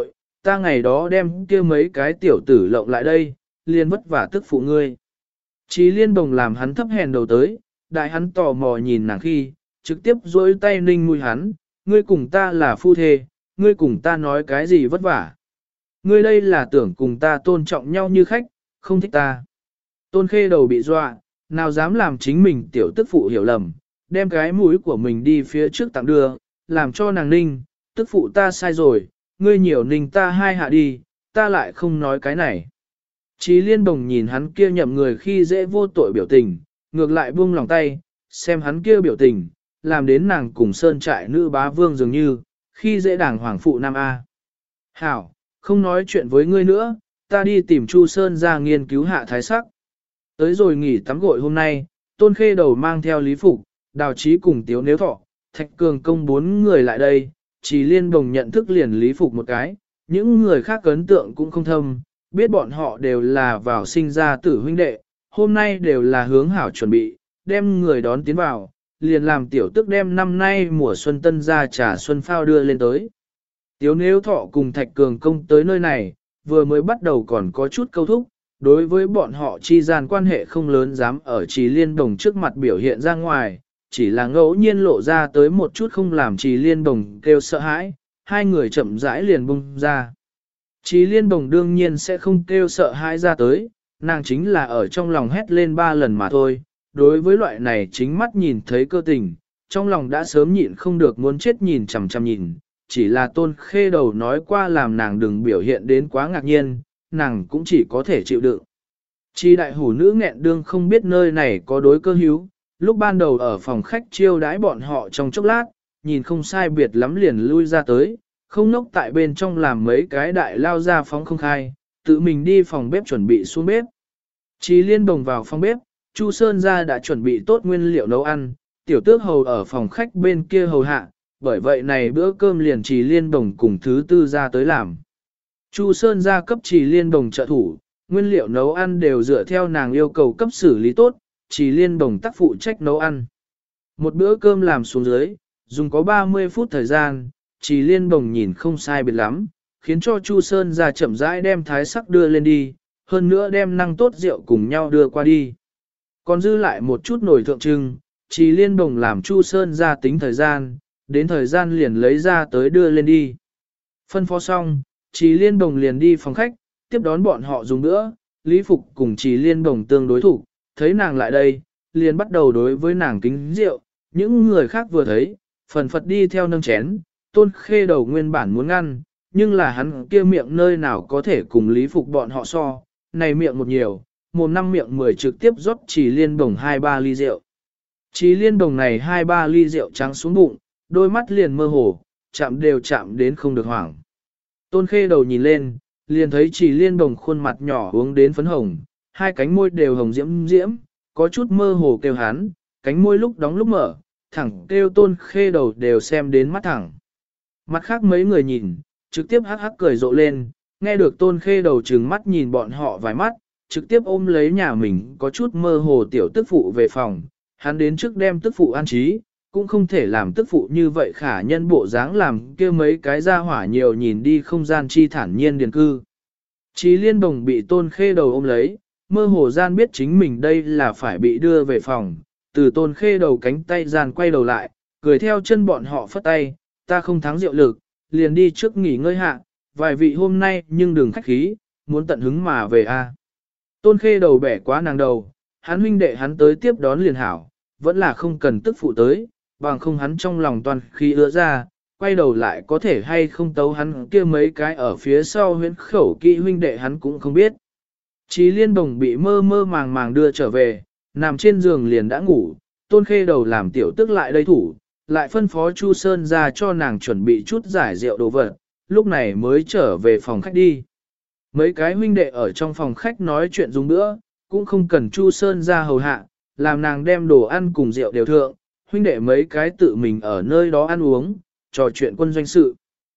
ta ngày đó đem kia mấy cái tiểu tử lộng lại đây, liền vất vả tức phụ ngươi. Chí Liên Bồng làm hắn thấp hèn đầu tới, đại hắn tò mò nhìn nàng khi, trực tiếp duỗi tay ninh mũi hắn, ngươi cùng ta là phu thê, ngươi cùng ta nói cái gì vất vả. Ngươi đây là tưởng cùng ta tôn trọng nhau như khách, không thích ta. Tôn Khê đầu bị dọa, nào dám làm chính mình tiểu tức phụ hiểu lầm, đem cái mũi của mình đi phía trước tặng đưa, làm cho nàng ninh, tức phụ ta sai rồi, ngươi nhiều ninh ta hai hạ đi, ta lại không nói cái này. Chí Liên Bồng nhìn hắn kia nhậm người khi dễ vô tội biểu tình, ngược lại buông lòng tay, xem hắn kia biểu tình, làm đến nàng cùng sơn trại nữ bá vương dường như, khi dễ đảng hoàng phụ Nam A. Hảo, không nói chuyện với ngươi nữa, ta đi tìm Chu Sơn ra nghiên cứu hạ thái sắc. Tới rồi nghỉ tắm gội hôm nay, Tôn Khê đầu mang theo Lý Phục, Đào Chí cùng Tiếu Nếu Thọ, Thạch Cường Công 4 người lại đây, Chỉ Liên Bồng nhận thức liền Lý Phục một cái, những người khác ấn tượng cũng không thâm, biết bọn họ đều là vào sinh ra tử huynh đệ, hôm nay đều là hướng hảo chuẩn bị, đem người đón tiến vào, liền làm tiểu tức đem năm nay mùa xuân tân ra trà xuân phao đưa lên tới. Tiếu Nếu Thọ cùng Thạch Cường Công tới nơi này, vừa mới bắt đầu còn có chút câu thúc, đối với bọn họ chi gian quan hệ không lớn dám ở Trì Liên Đồng trước mặt biểu hiện ra ngoài, chỉ là ngẫu nhiên lộ ra tới một chút không làm Trì Liên Đồng kêu sợ hãi, hai người chậm rãi liền bung ra. Trì Liên Đồng đương nhiên sẽ không kêu sợ hãi ra tới, nàng chính là ở trong lòng hét lên 3 lần mà thôi, đối với loại này chính mắt nhìn thấy cơ tình, trong lòng đã sớm nhịn không được muốn chết nhìn chằm chằm nhìn, chỉ là Tôn Khê đầu nói qua làm nàng đừng biểu hiện đến quá ngạc nhiên, nàng cũng chỉ có thể chịu đựng. Chi đại hủ nữ nghẹn đương không biết nơi này có đối cơ hữu, lúc ban đầu ở phòng khách chiêu đãi bọn họ trong chốc lát, nhìn không sai biệt lắm liền lui ra tới, không nốc tại bên trong làm mấy cái đại lao ra phóng không khai, tự mình đi phòng bếp chuẩn bị xuống bếp. Chi Liên Bồng vào phòng bếp, Chu Sơn gia đã chuẩn bị tốt nguyên liệu nấu ăn, tiểu tước hầu ở phòng khách bên kia hầu hạ, bởi vậy này bữa cơm liền Trì Liên Đồng cùng thứ tư ra tới làm. Chu Sơn gia cấp Trì Liên Đồng trợ thủ, nguyên liệu nấu ăn đều dựa theo nàng yêu cầu cấp xử lý tốt, Trì Liên Đồng tác phụ trách nấu ăn. Một bữa cơm làm xuống dưới, dùng có 30 phút thời gian, Trì Liên Đồng nhìn không sai biệt lắm, khiến cho Chu Sơn gia chậm rãi đem thái sắc đưa lên đi, hơn nữa đem năng tốt rượu cùng nhau đưa qua đi. Còn dư lại một chút nồi thượng trưng, Trì Liên Đồng làm Chu Sơn gia tính thời gian, đến thời gian liền lấy ra tới đưa lên đi. Phân phó xong, Trì Liên Đồng liền đi phòng khách, tiếp đón bọn họ dùng bữa, Lý Phục cùng Trì Liên Đồng tương đối thủ, thấy nàng lại đây, liền bắt đầu đối với nàng kính rượu, những người khác vừa thấy, phần phật đi theo nâng chén, Tôn Khê đầu nguyên bản muốn ngăn, nhưng là hắn kia miệng nơi nào có thể cùng Lý Phục bọn họ so, này miệng một nhiều, mồm 5 miệng 10 trực tiếp rót Trì Liên Đồng 2-3 ly rượu. Trì Liên Đồng này 2-3 ly rượu trắng xuống bụng, đôi mắt liền mơ hồ, chạm đều chạm đến không được hoảng. Tôn Khê đầu nhìn lên, liền thấy Trì Liên Đồng khuôn mặt nhỏ uống đến phấn hồng, hai cánh môi đều hồng diễm diễm, có chút mơ hồ kêu hắn, cánh môi lúc đóng lúc mở, thẳng kêu Tôn Khê đầu đều xem đến mắt thẳng. Mặt khác mấy người nhìn, trực tiếp hắc hắc cười rộ lên, nghe được Tôn Khê đầu trừng mắt nhìn bọn họ vài mắt, trực tiếp ôm lấy nhà mình có chút mơ hồ tiểu tức phụ về phòng, hắn đến trước đem tức phụ an trí, cũng không thể làm tức phụ như vậy khả nhân bộ dáng làm kia mấy cái ra hỏa nhiều nhìn đi không gian chi thản nhiên điền cư. Trì Liên Đồng bị Tôn Khê đầu ôm lấy, mơ hồ gian biết chính mình đây là phải bị đưa về phòng, từ Tôn Khê đầu cánh tay gian quay đầu lại, cười theo chân bọn họ phất tay, ta không thắng rượu lực, liền đi trước nghỉ ngơi hạ, vài vị hôm nay nhưng đừng khách khí, muốn tận hứng mà về a. Tôn Khê đầu bẻ quá nàng đầu, hắn huynh đệ hắn tới tiếp đón liền hảo, vẫn là không cần tức phụ tới, bằng không hắn trong lòng toàn khí ứa ra, quay đầu lại có thể hay không tấu hắn kia mấy cái ở phía sau huyễn khẩu kỵ huynh đệ hắn cũng không biết. Trì Liên Đồng bị mơ mơ màng màng đưa trở về, nằm trên giường liền đã ngủ, Tôn Khê đầu làm tiểu tức lại đây thủ, lại phân phó Chu Sơn ra cho nàng chuẩn bị chút giải rượu đồ vật, lúc này mới trở về phòng khách đi. Mấy cái huynh đệ ở trong phòng khách nói chuyện dùng nữa, cũng không cần Chu Sơn ra hầu hạ, làm nàng đem đồ ăn cùng rượu đều thượng, huynh đệ mấy cái tự mình ở nơi đó ăn uống, trò chuyện quân doanh sự.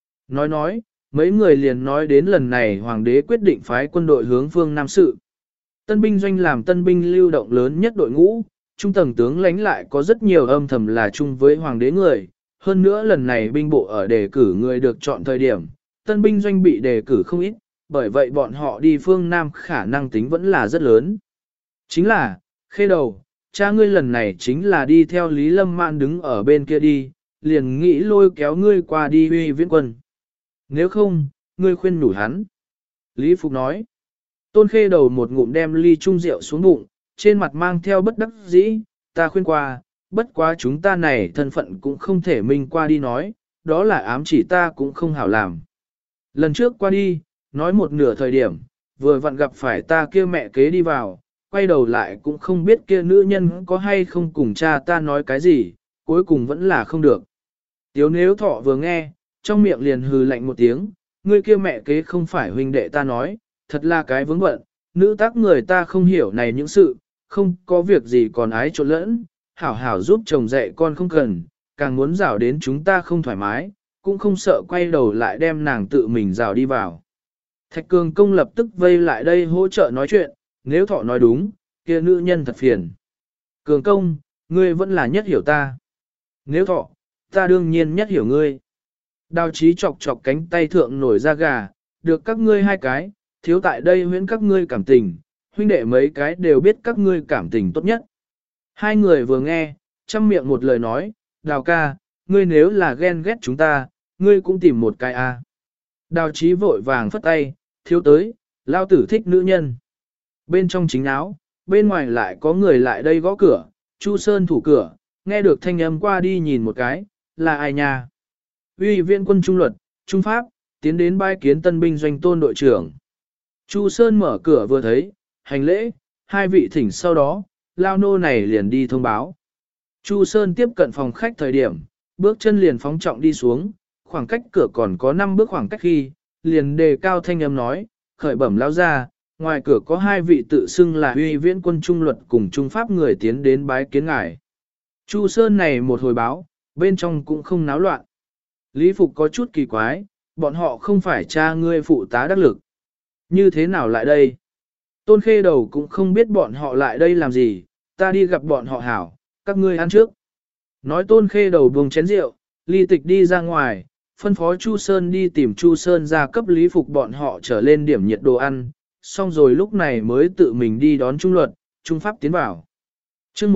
Nói, mấy người liền nói đến lần này hoàng đế quyết định phái quân đội hướng phương Nam sự. Tân binh doanh làm tân binh lưu động lớn nhất đội ngũ, trung tầng tướng lãnh lại có rất nhiều âm thầm là chung với hoàng đế người. Hơn nữa lần này binh bộ ở đề cử người được chọn thời điểm, tân binh doanh bị đề cử không ít, bởi vậy bọn họ đi phương Nam khả năng tính vẫn là rất lớn. Chính là, Khê Đầu, cha ngươi lần này chính là đi theo Lý Lâm Mạn đứng ở bên kia đi, liền nghĩ lôi kéo ngươi qua đi Huy Viễn quân. Nếu không, ngươi khuyên nhủ hắn. Lý Phục nói. Tôn Khê Đầu một ngụm đem ly chung rượu xuống bụng, trên mặt mang theo bất đắc dĩ, ta khuyên qua, bất quá chúng ta này thân phận cũng không thể mình qua đi nói, đó là ám chỉ ta cũng không hảo làm. Lần trước qua đi, nói một nửa thời điểm, vừa vặn gặp phải ta kia mẹ kế đi vào, quay đầu lại cũng không biết kia nữ nhân có hay không cùng cha ta nói cái gì, cuối cùng vẫn là không được. Tiếu nếu thọ vừa nghe, trong miệng liền hừ lạnh một tiếng, ngươi kia mẹ kế không phải huynh đệ ta nói, thật là cái vướng bận, nữ tác người ta không hiểu này những sự, không có việc gì còn ái trộn lẫn, hảo hảo giúp chồng dạy con không cần, càng muốn rảo đến chúng ta không thoải mái, cũng không sợ quay đầu lại đem nàng tự mình rào đi vào. Thạch Cường Công lập tức vây lại đây hỗ trợ nói chuyện, nếu thọ nói đúng, kia nữ nhân thật phiền. Cường Công, ngươi vẫn là nhất hiểu ta. Nếu thọ, ta đương nhiên nhất hiểu ngươi. Đào Chí chọc chọc cánh tay thượng nổi da gà, được các ngươi hai cái, thiếu tại đây huyễn các ngươi cảm tình, huynh đệ mấy cái đều biết các ngươi cảm tình tốt nhất. Hai người vừa nghe, chăm miệng một lời nói, Đào ca, ngươi nếu là ghen ghét chúng ta, ngươi cũng tìm một cái a. Đào Chí vội vàng phất tay, thiếu tới, lao tử thích nữ nhân. Bên trong chính áo, bên ngoài lại có người lại đây gõ cửa, Chu Sơn thủ cửa, nghe được thanh âm qua đi nhìn một cái, là ai nha? Uy Viễn quân trung luật, trung pháp, tiến đến bái kiến tân binh doanh Tôn đội trưởng. Chu Sơn mở cửa vừa thấy, hành lễ, hai vị thỉnh sau đó, lao nô này liền đi thông báo. Chu Sơn tiếp cận phòng khách thời điểm, bước chân liền phóng trọng đi xuống, khoảng cách cửa còn có 5 bước khoảng cách khi, liền đề cao thanh âm nói, khởi bẩm lao ra, ngoài cửa có hai vị tự xưng là Uy Viễn quân trung luật cùng trung pháp người tiến đến bái kiến ngài. Chu Sơn này một hồi báo, bên trong cũng không náo loạn. Lý Phục có chút kỳ quái, bọn họ không phải cha ngươi phụ tá đắc lực. Như thế nào lại đây? Tôn Khê Đầu cũng không biết bọn họ lại đây làm gì, ta đi gặp bọn họ hảo, các ngươi ăn trước. Nói Tôn Khê Đầu buông chén rượu, Ly Tịch đi ra ngoài, phân phó Chu Sơn đi tìm Chu Sơn ra cấp Lý Phục bọn họ trở lên điểm nhiệt đồ ăn, xong rồi lúc này mới tự mình đi đón Trung Luật, Trung Pháp tiến vào. chương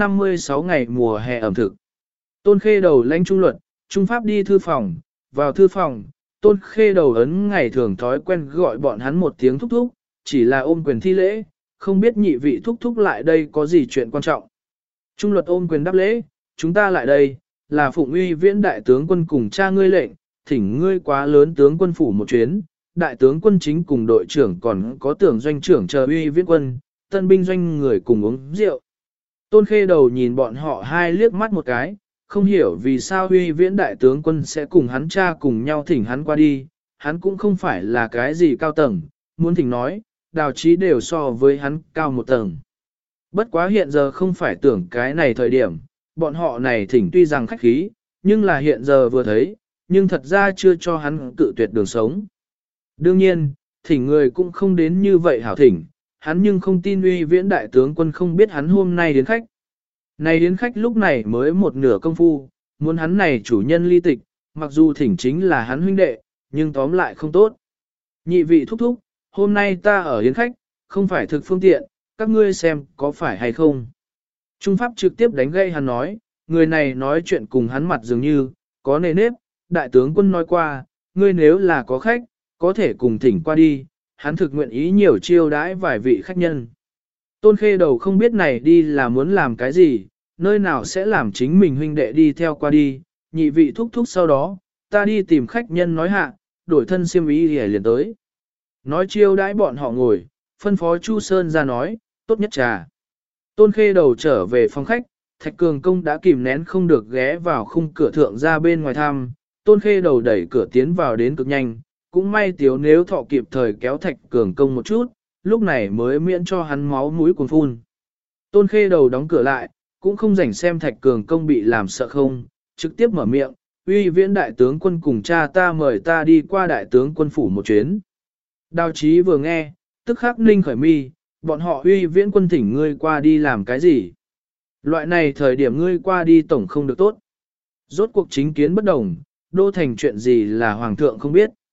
156 ngày mùa hè ẩm thực. Tôn Khê Đầu lãnh Trung Luật, Trung Pháp đi thư phòng, vào thư phòng, Tôn Khê Đầu ấn ngày thường thói quen gọi bọn hắn một tiếng thúc thúc, chỉ là ôm quyền thi lễ, không biết nhị vị thúc thúc lại đây có gì chuyện quan trọng. Trung Luật ôm quyền đáp lễ, chúng ta lại đây, là phụng uy viễn đại tướng quân cùng cha ngươi lệnh, thỉnh ngươi quá lớn tướng quân phủ một chuyến, đại tướng quân chính cùng đội trưởng còn có tưởng doanh trưởng chờ uy viễn quân, tân binh doanh người cùng uống rượu. Tôn Khê Đầu nhìn bọn họ hai liếc mắt một cái, không hiểu vì sao uy viễn đại tướng quân sẽ cùng hắn cha cùng nhau thỉnh hắn qua đi, hắn cũng không phải là cái gì cao tầng, muốn thỉnh nói, Đào Chí đều so với hắn cao một tầng. Bất quá hiện giờ không phải tưởng cái này thời điểm, bọn họ này thỉnh tuy rằng khách khí, nhưng là hiện giờ vừa thấy, nhưng thật ra chưa cho hắn cự tuyệt đường sống. Đương nhiên, thỉnh người cũng không đến như vậy hảo thỉnh, hắn nhưng không tin uy viễn đại tướng quân không biết hắn hôm nay đến khách. Này đến khách lúc này mới một nửa công phu, muốn hắn này chủ nhân Ly Tịch, mặc dù thỉnh chính là hắn huynh đệ, nhưng tóm lại không tốt. Nhị vị thúc thúc, hôm nay ta ở hiến khách, không phải thực phương tiện, các ngươi xem có phải hay không. Trung Pháp trực tiếp đánh gây hắn nói, người này nói chuyện cùng hắn mặt dường như, có nề nếp, đại tướng quân nói qua, ngươi nếu là có khách, có thể cùng thỉnh qua đi, hắn thực nguyện ý nhiều chiêu đãi vài vị khách nhân. Tôn Khê Đầu không biết này đi là muốn làm cái gì, nơi nào sẽ làm chính mình huynh đệ đi theo qua đi, nhị vị thúc thúc sau đó, ta đi tìm khách nhân nói hạ, đổi thân xiêm y liền tới. Nói chiêu đãi bọn họ ngồi, phân phó Chu Sơn ra nói, tốt nhất trà. Tôn Khê Đầu trở về phòng khách, Thạch Cường Công đã kìm nén không được ghé vào khung cửa thượng ra bên ngoài thăm, Tôn Khê Đầu đẩy cửa tiến vào đến cực nhanh, cũng may Tiếu Nếu Thọ kịp thời kéo Thạch Cường Công một chút, lúc này mới miễn cho hắn máu mũi cuồn phun. Tôn Khê Đầu đóng cửa lại, cũng không rảnh xem Thạch Cường Công bị làm sợ không, trực tiếp mở miệng, uy viễn đại tướng quân cùng cha ta mời ta đi qua đại tướng quân phủ một chuyến. Đào Chí vừa nghe, tức khắc ninh khởi mi, bọn họ uy viễn quân thỉnh ngươi qua đi làm cái gì? Loại này thời điểm ngươi qua đi tổng không được tốt. Rốt cuộc chính kiến bất đồng, đô thành chuyện gì là hoàng thượng không biết.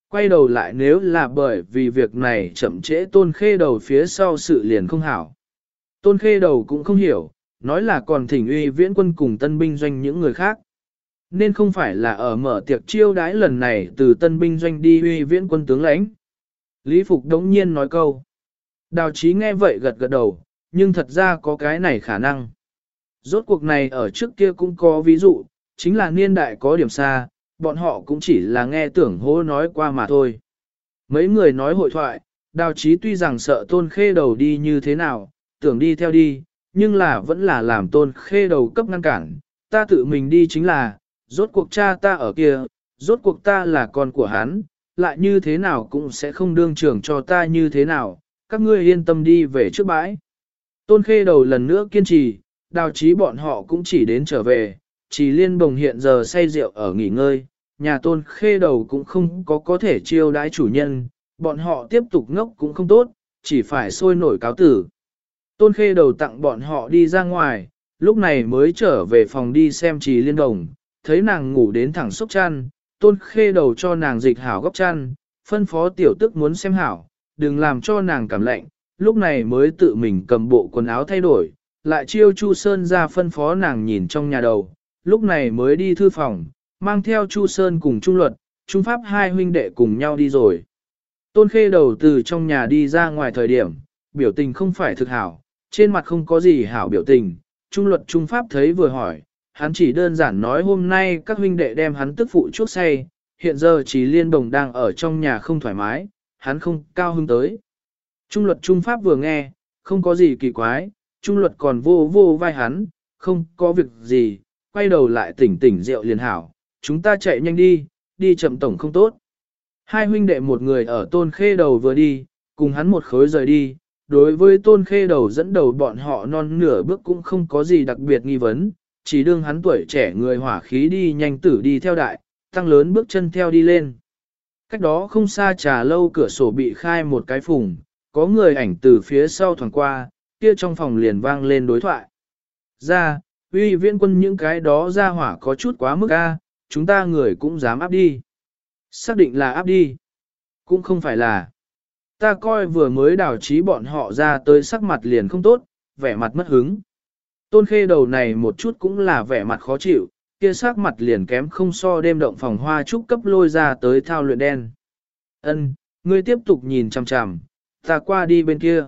Quay đầu lại nếu là bởi vì việc này chậm trễ Tôn Khê Đầu phía sau sự liền không hảo. Tôn Khê Đầu cũng không hiểu, nói là còn thỉnh uy viễn quân cùng tân binh doanh những người khác. Nên không phải là ở mở tiệc chiêu đãi lần này từ tân binh doanh đi uy viễn quân tướng lãnh. Lý Phục đống nhiên nói câu. Đào Chí nghe vậy gật gật đầu, nhưng thật ra có cái này khả năng. Rốt cuộc này ở trước kia cũng có ví dụ, chính là niên đại có điểm xa, bọn họ cũng chỉ là nghe tưởng hô nói qua mà thôi. Mấy người nói hội thoại, Đào Chí tuy rằng sợ Tôn Khê Đầu đi như thế nào, tưởng đi theo đi, nhưng là vẫn là làm Tôn Khê Đầu cấp ngăn cản, ta tự mình đi chính là, rốt cuộc cha ta ở kia, rốt cuộc ta là con của hắn, lại như thế nào cũng sẽ không đương trưởng cho ta như thế nào, các ngươi yên tâm đi về trước bãi. Tôn Khê Đầu lần nữa kiên trì, Đào Chí bọn họ cũng chỉ đến trở về, chỉ Liên Bồng hiện giờ say rượu ở nghỉ ngơi, nhà Tôn Khê Đầu cũng không có thể chiêu đãi chủ nhân, bọn họ tiếp tục ngốc cũng không tốt, chỉ phải sôi nổi cáo tử. Tôn Khê Đầu tặng bọn họ đi ra ngoài, lúc này mới trở về phòng đi xem Trì Liên Đồng, thấy nàng ngủ đến thẳng sốc chăn, Tôn Khê Đầu cho nàng dịch hảo góc chăn, phân phó tiểu tức muốn xem hảo, đừng làm cho nàng cảm lạnh, lúc này mới tự mình cầm bộ quần áo thay đổi, lại chiêu Chu Sơn ra phân phó nàng nhìn trong nhà đầu, lúc này mới đi thư phòng, mang theo Chu Sơn cùng Trung Luật, Trung Pháp hai huynh đệ cùng nhau đi rồi. Tôn Khê Đầu từ trong nhà đi ra ngoài thời điểm, biểu tình không phải thực hảo, trên mặt không có gì hảo biểu tình, Trung Luật Trung Pháp thấy vừa hỏi, hắn chỉ đơn giản nói hôm nay các huynh đệ đem hắn tức phụ chuốc say, hiện giờ chỉ Liên Đồng đang ở trong nhà không thoải mái, hắn không cao hứng tới. Trung Luật Trung Pháp vừa nghe, không có gì kỳ quái, Trung Luật còn vô vô vai hắn, không có việc gì, quay đầu lại tỉnh tỉnh rượu liền hảo, chúng ta chạy nhanh đi, đi chậm tổng không tốt. Hai huynh đệ một người ở Tôn Khê Đầu vừa đi, cùng hắn một khối rời đi, đối với Tôn Khê Đầu dẫn đầu bọn họ non nửa bước cũng không có gì đặc biệt nghi vấn, chỉ đương hắn tuổi trẻ người hỏa khí đi nhanh tử đi theo đại, tăng lớn bước chân theo đi lên. Cách đó không xa trà lâu cửa sổ bị khai một cái phùng, có người ảnh từ phía sau thoảng qua, kia trong phòng liền vang lên đối thoại. Ra, uy viễn quân những cái đó ra hỏa có chút quá mức a, chúng ta người cũng dám áp đi. Xác định là áp đi. Cũng không phải là. Ta coi vừa mới đào trí bọn họ ra tới sắc mặt liền không tốt, vẻ mặt mất hứng. Tôn Khê Đầu này một chút cũng là vẻ mặt khó chịu, kia sắc mặt liền kém không so đêm động phòng hoa trúc cấp lôi ra tới thao luyện đen. Ân, ngươi tiếp tục nhìn chằm chằm, ta qua đi bên kia.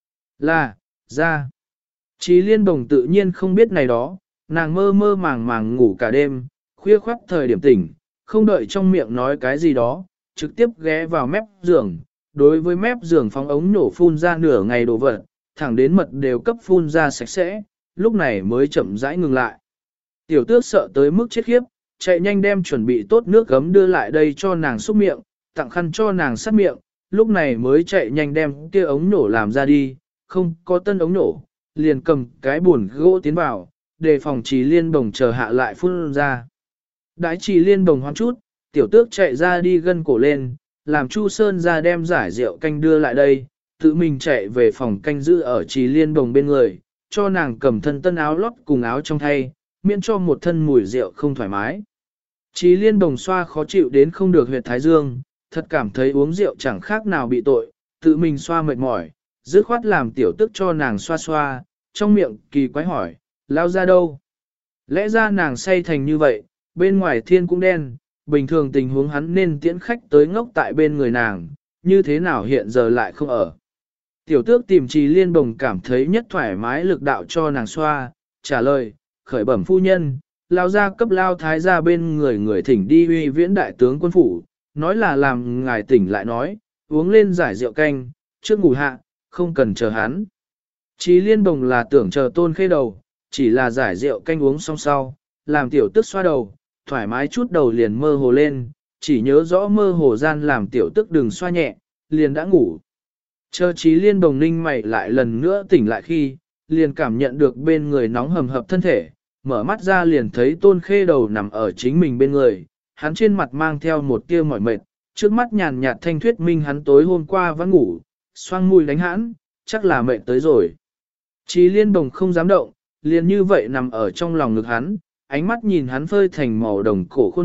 Là, ra. Chí Liên Đồng tự nhiên không biết này đó, nàng mơ mơ màng màng ngủ cả đêm, khuya khoắt thời điểm tỉnh, không đợi trong miệng nói cái gì đó, trực tiếp ghé vào mép giường, đối với mép giường phóng ống nổ phun ra nửa ngày đồ vật, thẳng đến mật đều cấp phun ra sạch sẽ, lúc này mới chậm rãi ngừng lại. Tiểu tước sợ tới mức chết khiếp, chạy nhanh đem chuẩn bị tốt nước gấm đưa lại đây cho nàng xúc miệng, tặng khăn cho nàng sát miệng, lúc này mới chạy nhanh đem kia ống nổ làm ra đi, không có tân ống nổ, liền cầm cái buồn gỗ tiến vào, đề phòng Trì Liên Đồng chờ hạ lại phun ra. Đãi Trì Liên Đồng hoang chút, tiểu tước chạy ra đi gân cổ lên, làm Chu Sơn ra đem giải rượu canh đưa lại đây, tự mình chạy về phòng canh giữ ở Trì Liên Đồng bên người, cho nàng cầm thân tân áo lót cùng áo trong thay, miễn cho một thân mùi rượu không thoải mái. Trì Liên Đồng xoa khó chịu đến không được huyệt thái dương, thật cảm thấy uống rượu chẳng khác nào bị tội, tự mình xoa mệt mỏi, dứt khoát làm tiểu tức cho nàng xoa xoa, trong miệng kỳ quái hỏi, lao ra đâu? Lẽ ra nàng say thành như vậy, bên ngoài thiên cũng đen, bình thường tình huống hắn nên tiễn khách tới ngốc tại bên người nàng, như thế nào hiện giờ lại không ở. Tiểu tước tìm Trì Liên Đồng cảm thấy nhất thoải mái lực đạo cho nàng xoa, trả lời, khởi bẩm phu nhân, lao ra cấp lao thái ra bên người thỉnh đi uy viễn đại tướng quân phủ, nói là làm ngài tỉnh lại nói, uống lên giải rượu canh, trước ngủ hạ, không cần chờ hắn. Trì Liên Đồng là tưởng chờ Tôn Khê Đầu, chỉ là giải rượu canh uống xong sau, làm tiểu tức xoa đầu, thoải mái chút đầu liền mơ hồ lên, chỉ nhớ rõ mơ hồ gian làm tiểu tức đừng xoa nhẹ, liền đã ngủ. Chờ Trì Liên Đồng ninh mày lại lần nữa tỉnh lại khi, liền cảm nhận được bên người nóng hầm hập thân thể, mở mắt ra liền thấy Tôn Khê Đầu nằm ở chính mình bên người, hắn trên mặt mang theo một tia mỏi mệt, trước mắt nhàn nhạt thanh thuyết minh hắn tối hôm qua vẫn ngủ, xoang mũi đánh hãn, chắc là mệt tới rồi. Trì Liên Đồng không dám động, liền như vậy nằm ở trong lòng ngực hắn, ánh mắt nhìn hắn phơi thành màu đồng cổ khuôn mặt,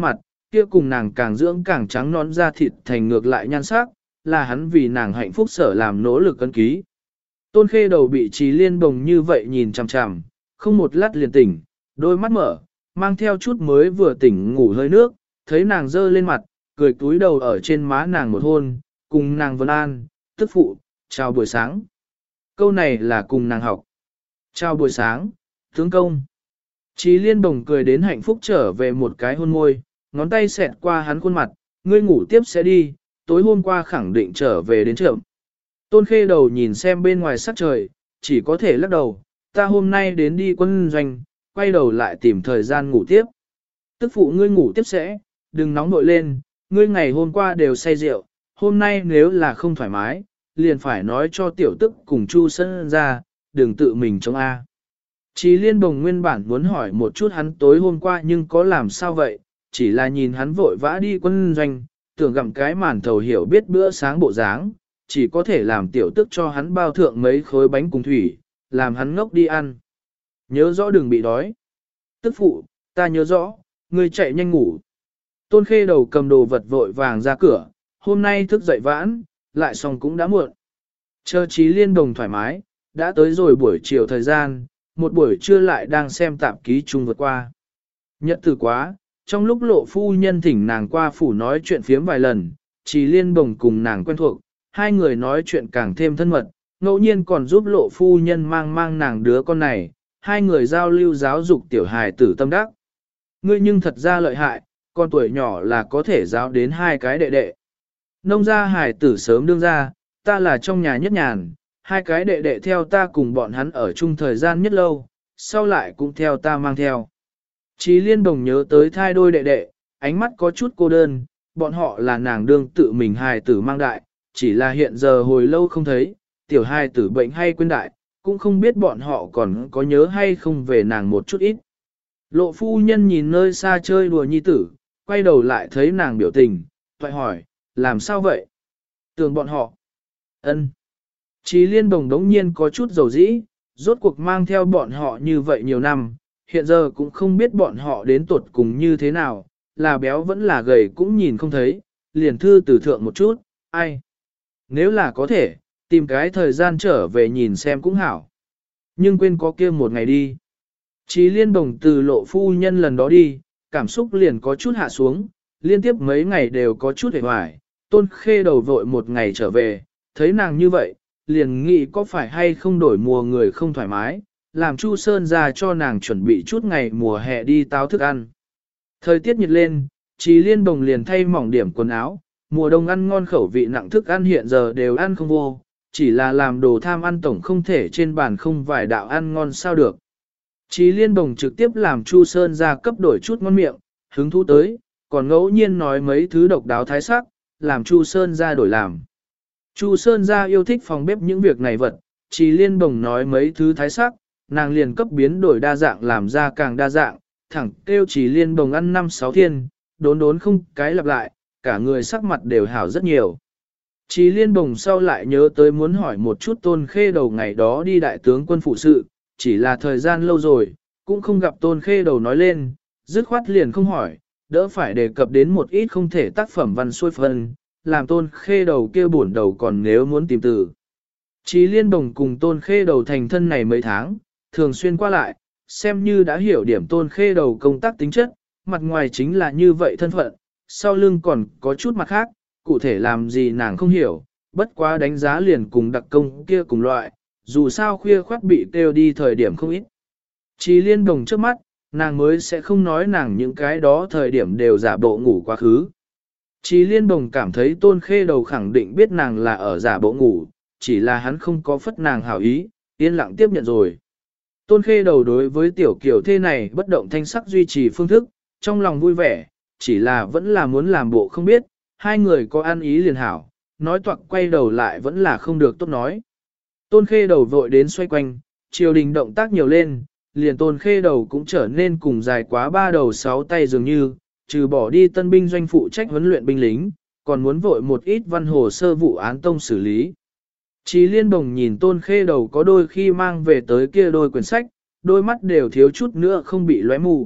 kia cùng nàng càng dưỡng càng trắng nõn da thịt thành ngược lại nhan sắc, là hắn vì nàng hạnh phúc sở làm nỗ lực cân ký. Tôn Khê Đầu bị Trí Liên Bồng như vậy nhìn chằm chằm, không một lát liền tỉnh, đôi mắt mở, mang theo chút mới vừa tỉnh ngủ hơi nước, thấy nàng dơ lên mặt, cười túi đầu ở trên má nàng một hôn, cùng nàng vân an, tức phụ, chào buổi sáng. Câu này là cùng nàng học. Chào buổi sáng, tướng công. Trí Liên Bồng cười đến hạnh phúc trở về một cái hôn môi, ngón tay xẹt qua hắn khuôn mặt, ngươi ngủ tiếp sẽ đi, tối hôm qua khẳng định trở về đến trưa. Tôn Khê Đầu nhìn xem bên ngoài sắc trời, chỉ có thể lắc đầu, ta hôm nay đến đi quân doanh, quay đầu lại tìm thời gian ngủ tiếp. Tức phụ ngươi ngủ tiếp sẽ, đừng nóng nội lên, ngươi ngày hôm qua đều say rượu, hôm nay nếu là không thoải mái, liền phải nói cho tiểu tức cùng Chu Sơn ra, đừng tự mình chống A. Chí Liên Bồng nguyên bản muốn hỏi một chút hắn tối hôm qua nhưng có làm sao vậy, chỉ là nhìn hắn vội vã đi quân doanh, tưởng gặm cái màn thầu hiểu biết bữa sáng bộ dáng, chỉ có thể làm tiểu tức cho hắn bao thượng mấy khối bánh cùng thủy, làm hắn ngốc đi ăn. Nhớ rõ đừng bị đói. Tức phụ, ta nhớ rõ, ngươi chạy nhanh ngủ. Tôn Khê Đầu cầm đồ vật vội vàng ra cửa, hôm nay thức dậy vãn, lại xong cũng đã muộn. Chờ Chí Liên Bồng thoải mái, đã tới rồi buổi chiều thời gian, một buổi trưa lại đang xem tạp ký chung vượt qua. Nhật từ quá, trong lúc Lộ phu nhân thỉnh nàng qua phủ nói chuyện phiếm vài lần, Chí Liên Bồng cùng nàng quen thuộc, hai người nói chuyện càng thêm thân mật, ngẫu nhiên còn giúp Lộ phu nhân mang nàng đứa con này, hai người giao lưu giáo dục tiểu hài tử tâm đắc. Ngươi nhưng thật ra lợi hại, con tuổi nhỏ là có thể giáo đến hai cái đệ đệ. Nông gia hài tử sớm đương ra, ta là trong nhà nhất nhàn, hai cái đệ đệ theo ta cùng bọn hắn ở chung thời gian nhất lâu, sau lại cũng theo ta mang theo. Chí Liên Bồng nhớ tới thai đôi đệ đệ, ánh mắt có chút cô đơn, bọn họ là nàng đương tự mình hài tử mang đại, chỉ là hiện giờ hồi lâu không thấy, tiểu hài tử bệnh hay quên đại, cũng không biết bọn họ còn có nhớ hay không về nàng một chút ít. Lộ phu nhân nhìn nơi xa chơi đùa nhi tử, quay đầu lại thấy nàng biểu tình, toại hỏi, làm sao vậy? Tưởng bọn họ. Ân. Chí Liên Bồng đống nhiên có chút dầu dĩ, rốt cuộc mang theo bọn họ như vậy nhiều năm, hiện giờ cũng không biết bọn họ đến tuột cùng như thế nào, là béo vẫn là gầy cũng nhìn không thấy, liền thư từ thượng một chút, ai. Nếu là có thể, tìm cái thời gian trở về nhìn xem cũng hảo. Nhưng quên có kia một ngày đi. Chí Liên Bồng từ Lộ phu nhân lần đó đi, cảm xúc liền có chút hạ xuống, liên tiếp mấy ngày đều có chút hề hoài, Tôn Khê Đầu vội một ngày trở về, thấy nàng như vậy, liền nghĩ có phải hay không đổi mùa người không thoải mái, làm Chu Sơn ra cho nàng chuẩn bị chút ngày mùa hè đi táo thức ăn. Thời tiết nhiệt lên, Chí Liên Bồng liền thay mỏng điểm quần áo, mùa đông ăn ngon khẩu vị nặng thức ăn hiện giờ đều ăn không vô, chỉ là làm đồ tham ăn tổng không thể trên bàn không vài đạo ăn ngon sao được. Chí Liên Bồng trực tiếp làm Chu Sơn ra cấp đổi chút ngon miệng, hứng thú tới, còn ngẫu nhiên nói mấy thứ độc đáo thái sắc, làm Chu Sơn ra đổi làm. Chu Sơn ra yêu thích phòng bếp những việc này vật, Chí Liên Bồng nói mấy thứ thái sắc, nàng liền cấp biến đổi đa dạng làm ra càng đa dạng, thẳng kêu Chí Liên Bồng ăn 5-6 thiên, đốn không cái lặp lại, cả người sắc mặt đều hảo rất nhiều. Chí Liên Bồng sau lại nhớ tới muốn hỏi một chút Tôn Khê Đầu ngày đó đi đại tướng quân phụ sự, chỉ là thời gian lâu rồi, cũng không gặp Tôn Khê Đầu nói lên, dứt khoát liền không hỏi, đỡ phải đề cập đến một ít không thể tác phẩm văn xuôi phân, làm Tôn Khê Đầu kia buồn đầu còn nếu muốn tìm từ. Chí Liên Bồng cùng Tôn Khê Đầu thành thân này mấy tháng, thường xuyên qua lại, xem như đã hiểu điểm Tôn Khê Đầu công tác tính chất, mặt ngoài chính là như vậy thân phận, sau lưng còn có chút mặt khác, cụ thể làm gì nàng không hiểu, bất quá đánh giá liền cùng đặc công kia cùng loại, dù sao khuya khoát bị kêu đi thời điểm không ít. Chí Liên Bồng trước mắt, nàng mới sẽ không nói nàng những cái đó thời điểm đều giả bộ ngủ quá khứ. Chí Liên Bồng cảm thấy Tôn Khê Đầu khẳng định biết nàng là ở giả bộ ngủ, chỉ là hắn không có phất nàng hảo ý, yên lặng tiếp nhận rồi. Tôn Khê Đầu đối với tiểu kiểu thế này bất động thanh sắc duy trì phương thức, trong lòng vui vẻ, chỉ là vẫn là muốn làm bộ không biết, hai người có ăn ý liền hảo, nói toạc quay đầu lại vẫn là không được tốt nói. Tôn Khê Đầu vội đến xoay quanh, triều đình động tác nhiều lên, liền Tôn Khê Đầu cũng trở nên cùng dài quá 3 đầu 6 tay dường như, trừ bỏ đi tân binh doanh phụ trách huấn luyện binh lính, còn muốn vội một ít văn hồ sơ vụ án tông xử lý. Chí Liên Bồng nhìn Tôn Khê Đầu có đôi khi mang về tới kia đôi quyển sách, đôi mắt đều thiếu chút nữa không bị lóe mù,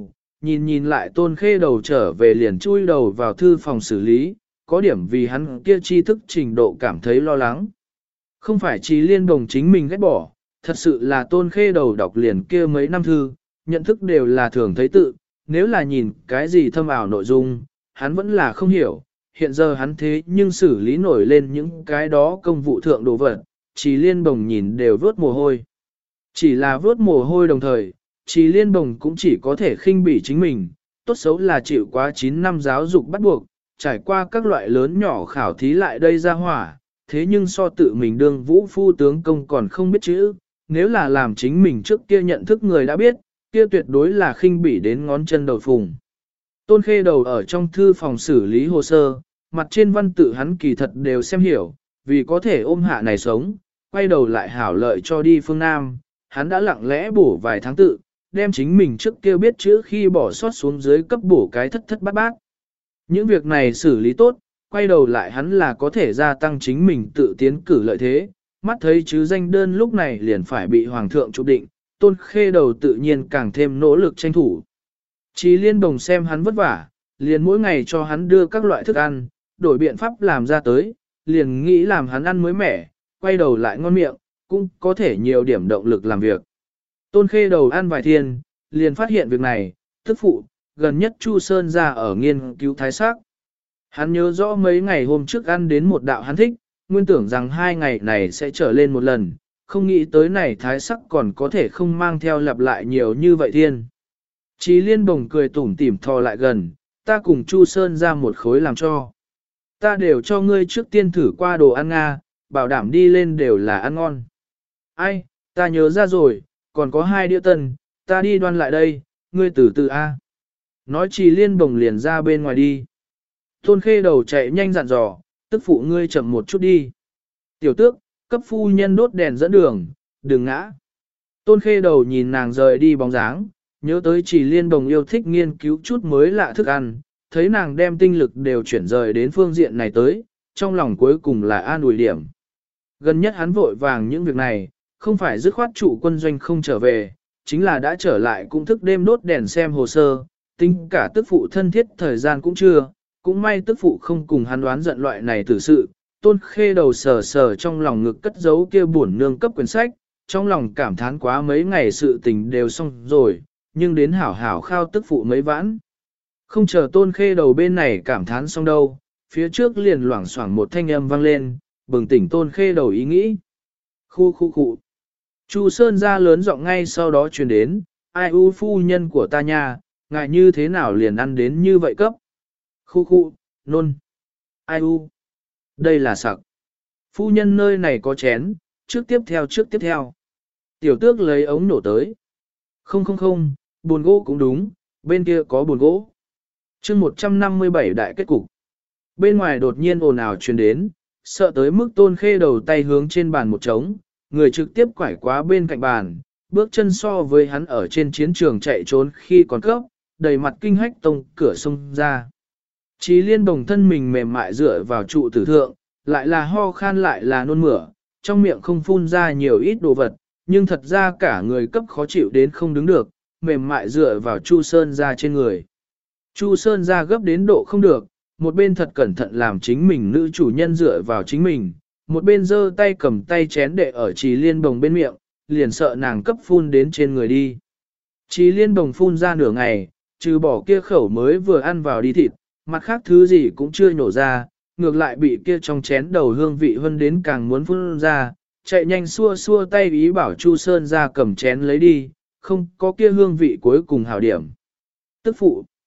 nhìn lại Tôn Khê Đầu trở về liền chui đầu vào thư phòng xử lý, có điểm vì hắn kia tri thức trình độ cảm thấy lo lắng. Không phải Trì Liên Đồng chính mình ghét bỏ, thật sự là Tôn Khê Đầu đọc liền kia mấy năm thư, nhận thức đều là thường thấy tự, nếu là nhìn cái gì thâm ảo nội dung, hắn vẫn là không hiểu, hiện giờ hắn thế nhưng xử lý nổi lên những cái đó công vụ thượng đồ vật, Trì Liên Đồng nhìn đều vớt mồ hôi. Chỉ là vớt mồ hôi đồng thời, Trì Liên Đồng cũng chỉ có thể khinh bỉ chính mình, tốt xấu là chịu quá 9 năm giáo dục bắt buộc, trải qua các loại lớn nhỏ khảo thí lại đây ra hỏa, thế nhưng so tự mình đương vũ phu tướng công còn không biết chữ, nếu là làm chính mình trước kia nhận thức người đã biết, kia tuyệt đối là khinh bỉ đến ngón chân đầu phùng. Tôn Khê Đầu ở trong thư phòng xử lý hồ sơ, mặt trên văn tự hắn kỳ thật đều xem hiểu, vì có thể ôm hạ này sống, quay đầu lại hảo lợi cho đi phương Nam, hắn đã lặng lẽ bổ vài tháng tự, đem chính mình trước kia biết chữ khi bỏ sót xuống dưới cấp bổ cái thất thất bát bát. Những việc này xử lý tốt, quay đầu lại hắn là có thể gia tăng chính mình tự tiến cử lợi thế, mắt thấy chứ danh đơn lúc này liền phải bị Hoàng thượng chụp định, Tôn Khê Đầu tự nhiên càng thêm nỗ lực tranh thủ. Chí Liên Đồng xem hắn vất vả, liền mỗi ngày cho hắn đưa các loại thức ăn, đổi biện pháp làm ra tới, liền nghĩ làm hắn ăn mới mẻ, quay đầu lại ngon miệng, cũng có thể nhiều điểm động lực làm việc. Tôn Khê Đầu ăn vài thiên, liền phát hiện việc này, tức phụ, gần nhất Chu Sơn ra ở nghiên cứu thái sắc. Hắn nhớ rõ mấy ngày hôm trước ăn đến một đạo hắn thích, nguyên tưởng rằng 2 ngày này sẽ trở lên một lần, không nghĩ tới này thái sắc còn có thể không mang theo lặp lại nhiều như vậy thiên. Chí Liên Bồng cười tủm tỉm thò lại gần, ta cùng Chu Sơn ra một khối làm cho. Ta đều cho ngươi trước tiên thử qua đồ ăn Nga, bảo đảm đi lên đều là ăn ngon. Ai, ta nhớ ra rồi, còn có 2 đĩa tân, ta đi đoan lại đây, ngươi từ từ A. Nói Chí Liên Bồng liền ra bên ngoài đi. Tôn Khê Đầu chạy nhanh dặn dò, tức phụ ngươi chậm một chút đi. Tiểu tước, cấp phu nhân đốt đèn dẫn đường, đừng ngã. Tôn Khê Đầu nhìn nàng rời đi bóng dáng, nhớ tới Chỉ Liên Đồng yêu thích nghiên cứu chút mới lạ thức ăn, thấy nàng đem tinh lực đều chuyển rời đến phương diện này tới, trong lòng cuối cùng là an ủi điểm. Gần nhất hắn vội vàng những việc này, không phải dứt khoát trụ quân doanh không trở về, chính là đã trở lại cũng thức đêm đốt đèn xem hồ sơ, tính cả tức phụ thân thiết thời gian cũng chưa, cũng may tức phụ không cùng hắn đoán giận loại này tử sự. Tôn Khê Đầu sờ sờ trong lòng ngực cất giấu kia buồn nương cấp quyển sách, trong lòng cảm thán quá mấy ngày sự tình đều xong rồi, nhưng đến hảo hảo khao tức phụ mấy vãn. Không chờ Tôn Khê Đầu bên này cảm thán xong đâu, phía trước liền loảng xoảng một thanh âm vang lên, bừng tỉnh Tôn Khê Đầu ý nghĩ. Khu. Chu Sơn ra lớn giọng ngay sau đó truyền đến, ai u phu nhân của ta nha, ngại như thế nào liền ăn đến như vậy cấp. Khu, nôn. Ai u. Đây là sặc. Phu nhân nơi này có chén, trước tiếp theo. Tiểu tước lấy ống nổ tới. Không, bồn gỗ cũng đúng, bên kia có bồn gỗ. chương 157 đại kết cục. Bên ngoài đột nhiên ồn ào truyền đến, sợ tới mức Tôn Khê Đầu tay hướng trên bàn một trống, người trực tiếp quải quá bên cạnh bàn, bước chân so với hắn ở trên chiến trường chạy trốn khi còn cấp, đầy mặt kinh hách tông cửa sông ra. Chí Liên Bồng thân mình mềm mại dựa vào trụ tử thượng, lại là ho khan lại là nôn mửa, trong miệng không phun ra nhiều ít đồ vật, nhưng thật ra cả người cấp khó chịu đến không đứng được, mềm mại dựa vào Chu Sơn ra trên người. Chu Sơn ra gấp đến độ không được, một bên thật cẩn thận làm chính mình nữ chủ nhân dựa vào chính mình, một bên giơ tay cầm tay chén đệ ở Chí Liên Bồng bên miệng, liền sợ nàng cấp phun đến trên người đi. Chí Liên Bồng phun ra nửa ngày, trừ bỏ kia khẩu mới vừa ăn vào đi thịt, mặt khác thứ gì cũng chưa nhổ ra, ngược lại bị kia trong chén đầu hương vị hơn đến càng muốn phun ra, chạy nhanh xua tay ý bảo Chu Sơn ra cầm chén lấy đi, không có kia hương vị cuối cùng hảo điểm. Tức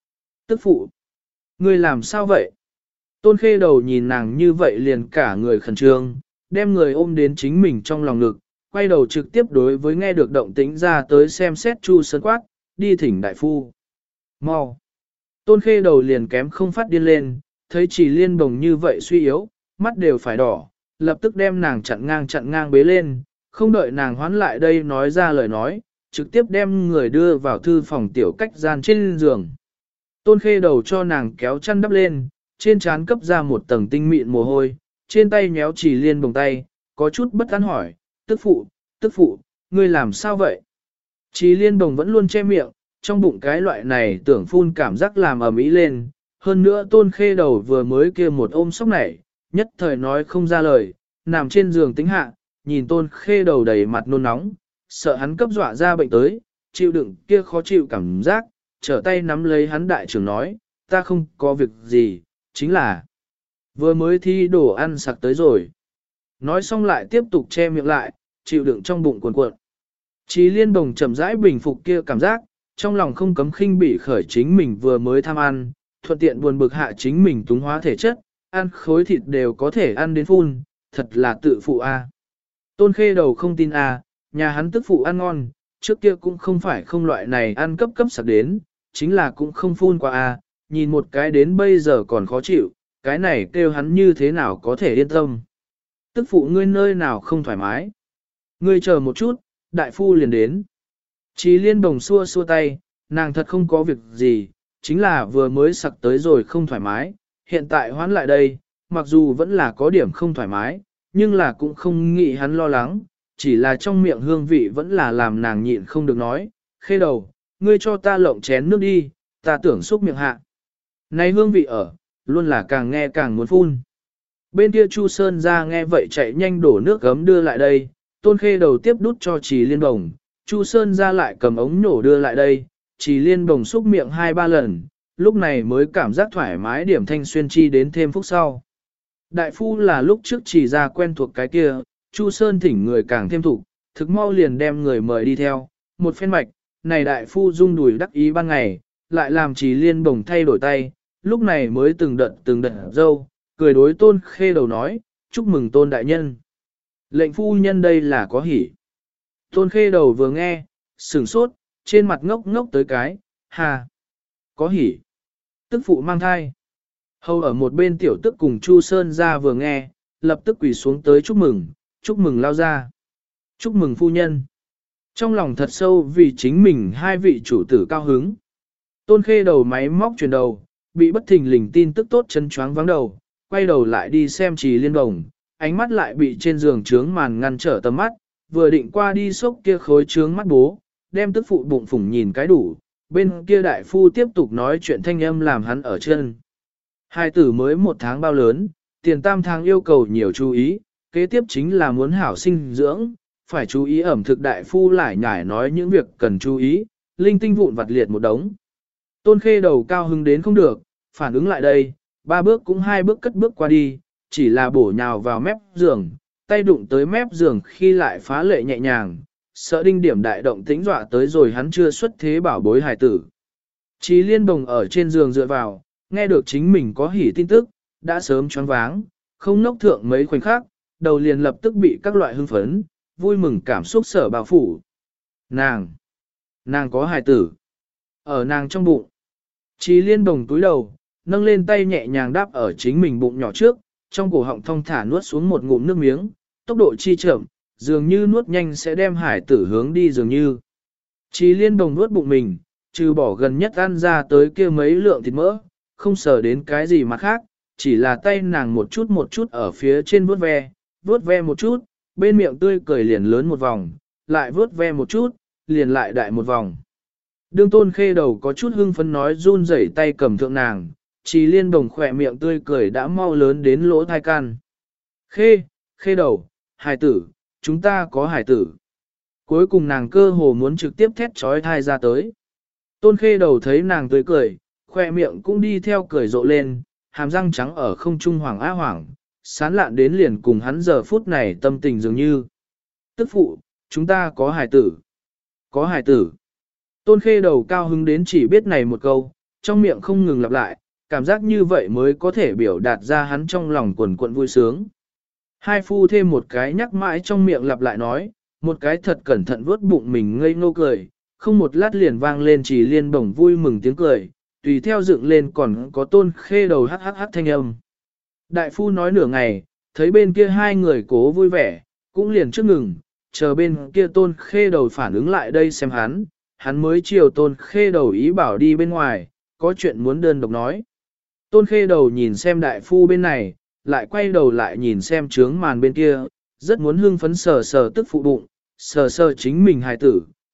phụ, ngươi làm sao vậy? Tôn Khê Đầu nhìn nàng như vậy liền cả người khẩn trương, đem người ôm đến chính mình trong lòng ngực, quay đầu trực tiếp đối với nghe được động tĩnh ra tới xem xét Chu Sơn quát, đi thỉnh đại phu. Mau! Tôn Khê Đầu liền kém không phát điên lên, thấy Chỉ Liên Bồng như vậy suy yếu, mắt đều phải đỏ, lập tức đem nàng chặn ngang bế lên, không đợi nàng hoán lại đây nói ra lời nói, trực tiếp đem người đưa vào thư phòng tiểu cách gian trên giường. Tôn Khê Đầu cho nàng kéo chăn đắp lên, trên trán cấp ra một tầng tinh mịn mồ hôi, trên tay nhéo Chỉ Liên Bồng tay, có chút bất an hỏi, tức phụ, ngươi làm sao vậy? Chỉ Liên Bồng vẫn luôn che miệng, trong bụng cái loại này tưởng phun cảm giác làm ầm ĩ lên, hơn nữa Tôn Khê Đầu vừa mới kia một ôm sốc nảy, nhất thời nói không ra lời, nằm trên giường tính hạ, nhìn Tôn Khê Đầu đầy mặt nôn nóng, sợ hắn cấp dọa ra bệnh tới, chịu đựng kia khó chịu cảm giác, trở tay nắm lấy hắn đại trưởng nói, ta không có việc gì, chính là vừa mới thi đồ ăn sặc tới rồi. Nói xong lại tiếp tục che miệng lại, chịu đựng trong bụng cuộn cuộn. Chí Liên Bồng chậm rãi bình phục kia cảm giác, trong lòng không cấm khinh bỉ khởi chính mình vừa mới tham ăn, thuận tiện buồn bực hạ chính mình túng hóa thể chất, ăn khối thịt đều có thể ăn đến phun, thật là tự phụ a. Tôn Khê Đầu không tin a, nhà hắn tức phụ ăn ngon, trước kia cũng không phải không loại này ăn cấp cấp sặc đến, chính là cũng không phun qua a, nhìn một cái đến bây giờ còn khó chịu, cái này kêu hắn như thế nào có thể yên tâm. Tức phụ ngươi nơi nào không thoải mái. Ngươi chờ một chút, đại phu liền đến. Chí Liên Bồng xua xua tay, nàng thật không có việc gì, chính là vừa mới sặc tới rồi không thoải mái, hiện tại hoán lại đây, mặc dù vẫn là có điểm không thoải mái, nhưng là cũng không nghĩ hắn lo lắng, chỉ là trong miệng hương vị vẫn là làm nàng nhịn không được nói, Khê Đầu, ngươi cho ta lộng chén nước đi, ta tưởng xúc miệng hạ. Này hương vị ở, luôn là càng nghe càng muốn phun. Bên kia Chu Sơn ra nghe vậy chạy nhanh đổ nước gấm đưa lại đây, Tôn Khê Đầu tiếp đút cho Chí Liên Bồng, Chu Sơn ra lại cầm ống nhổ đưa lại đây, Chí Liên Bồng xúc miệng 2-3 lần, lúc này mới cảm giác thoải mái điểm thanh xuyên chi đến thêm phút sau. Đại phu là lúc trước chỉ ra quen thuộc cái kia, Chu Sơn thỉnh người càng thêm thủ, thực mau liền đem người mời đi theo, một phen mạch, này đại phu rung đùi đắc ý ban ngày, lại làm Chí Liên Bồng thay đổi tay, lúc này mới từng đợt dâu, cười đối Tôn Khê Đầu nói, chúc mừng Tôn đại nhân. Lệnh phu nhân đây là có hỉ. Tôn Khê Đầu vừa nghe, sửng sốt, trên mặt ngốc ngốc tới cái, hà, có hỉ. Tức phụ mang thai. Hầu ở một bên tiểu tức cùng Chu Sơn ra vừa nghe, lập tức quỳ xuống tới chúc mừng lao ra. Chúc mừng phu nhân. Trong lòng thật sâu vì chính mình hai vị chủ tử cao hứng. Tôn Khê Đầu máy móc chuyển đầu, bị bất thình lình tin tức tốt chân choáng vắng đầu, quay đầu lại đi xem Chí Liên Bồng, ánh mắt lại bị trên giường trướng màn ngăn trở tầm mắt, vừa định qua đi xốc kia khối trướng mắt bố, đem tức phụ bụng phủng nhìn cái đủ, bên kia đại phu tiếp tục nói chuyện thanh âm làm hắn ở chân. Hai tử mới 1 tháng bao lớn, tiền tam tháng yêu cầu nhiều chú ý, kế tiếp chính là muốn hảo sinh dưỡng, phải chú ý ẩm thực đại phu lại nhải nói những việc cần chú ý, linh tinh vụn vặt liệt một đống. Tôn Khê Đầu cao hứng đến không được, phản ứng lại đây, 3 bước cũng 2 bước cất bước qua đi, chỉ là bổ nhào vào mép giường, tay đụng tới mép giường khi lại phá lệ nhẹ nhàng, sợ đinh điểm đại động tĩnh dọa tới rồi hắn chưa xuất thế bảo bối hài tử. Chí Liên Bồng ở trên giường dựa vào, nghe được chính mình có hỉ tin tức, đã sớm choáng váng, không nốc thượng mấy khoảnh khắc, đầu liền lập tức bị các loại hưng phấn, vui mừng cảm xúc sở bao phủ. Nàng có hài tử, ở nàng trong bụng. Chí Liên Bồng túi đầu, nâng lên tay nhẹ nhàng đáp ở chính mình bụng nhỏ trước, trong cổ họng thong thả nuốt xuống một ngụm nước miếng, tốc độ chi chậm, dường như nuốt nhanh sẽ đem hải tử hướng đi dường như. Chí Liên Bồng nuốt bụng mình, trừ bỏ gần nhất ăn ra tới kia mấy lượng thịt mỡ, không sờ đến cái gì mà khác, chỉ là tay nàng một chút ở phía trên vuốt ve một chút, bên miệng tươi cười liền lớn một vòng, lại vuốt ve một chút, liền lại đại một vòng. Đương Tôn Khê Đầu có chút hưng phấn nói run rẩy tay cầm thượng nàng, Chí Liên Bồng khỏe miệng tươi cười đã mau lớn đến lỗ thai can. Khê Đầu, hài tử, chúng ta có hài tử. Cuối cùng nàng cơ hồ muốn trực tiếp thét trói thai ra tới. Tôn Khê Đầu thấy nàng tươi cười, khỏe miệng cũng đi theo cười rộ lên, hàm răng trắng ở không trung hoảng á hoảng, sán lạn đến liền cùng hắn giờ phút này tâm tình dường như. Tức phụ, chúng ta có hài tử. Có hài tử. Tôn Khê Đầu cao hứng đến chỉ biết này một câu, trong miệng không ngừng lặp lại, cảm giác như vậy mới có thể biểu đạt ra hắn trong lòng quần quận vui sướng. Hai phu thêm một cái nhắc mãi trong miệng lặp lại nói, một cái thật cẩn thận vuốt bụng mình ngây ngô cười, không một lát liền vang lên Chí Liên Bồng vui mừng tiếng cười, tùy theo dựng lên còn có Tôn Khê Đầu hắc thanh âm. Đại phu nói nửa ngày, thấy bên kia hai người cố vui vẻ, cũng liền trước ngừng, chờ bên kia Tôn Khê Đầu phản ứng lại đây xem hắn mới chiều Tôn Khê Đầu ý bảo đi bên ngoài, có chuyện muốn đơn độc nói. Tôn Khê Đầu nhìn xem đại phu bên này, lại quay đầu lại nhìn xem trướng màn bên kia, rất muốn hưng phấn sờ sờ tức phụ bụng, sờ sờ chính mình hài tử,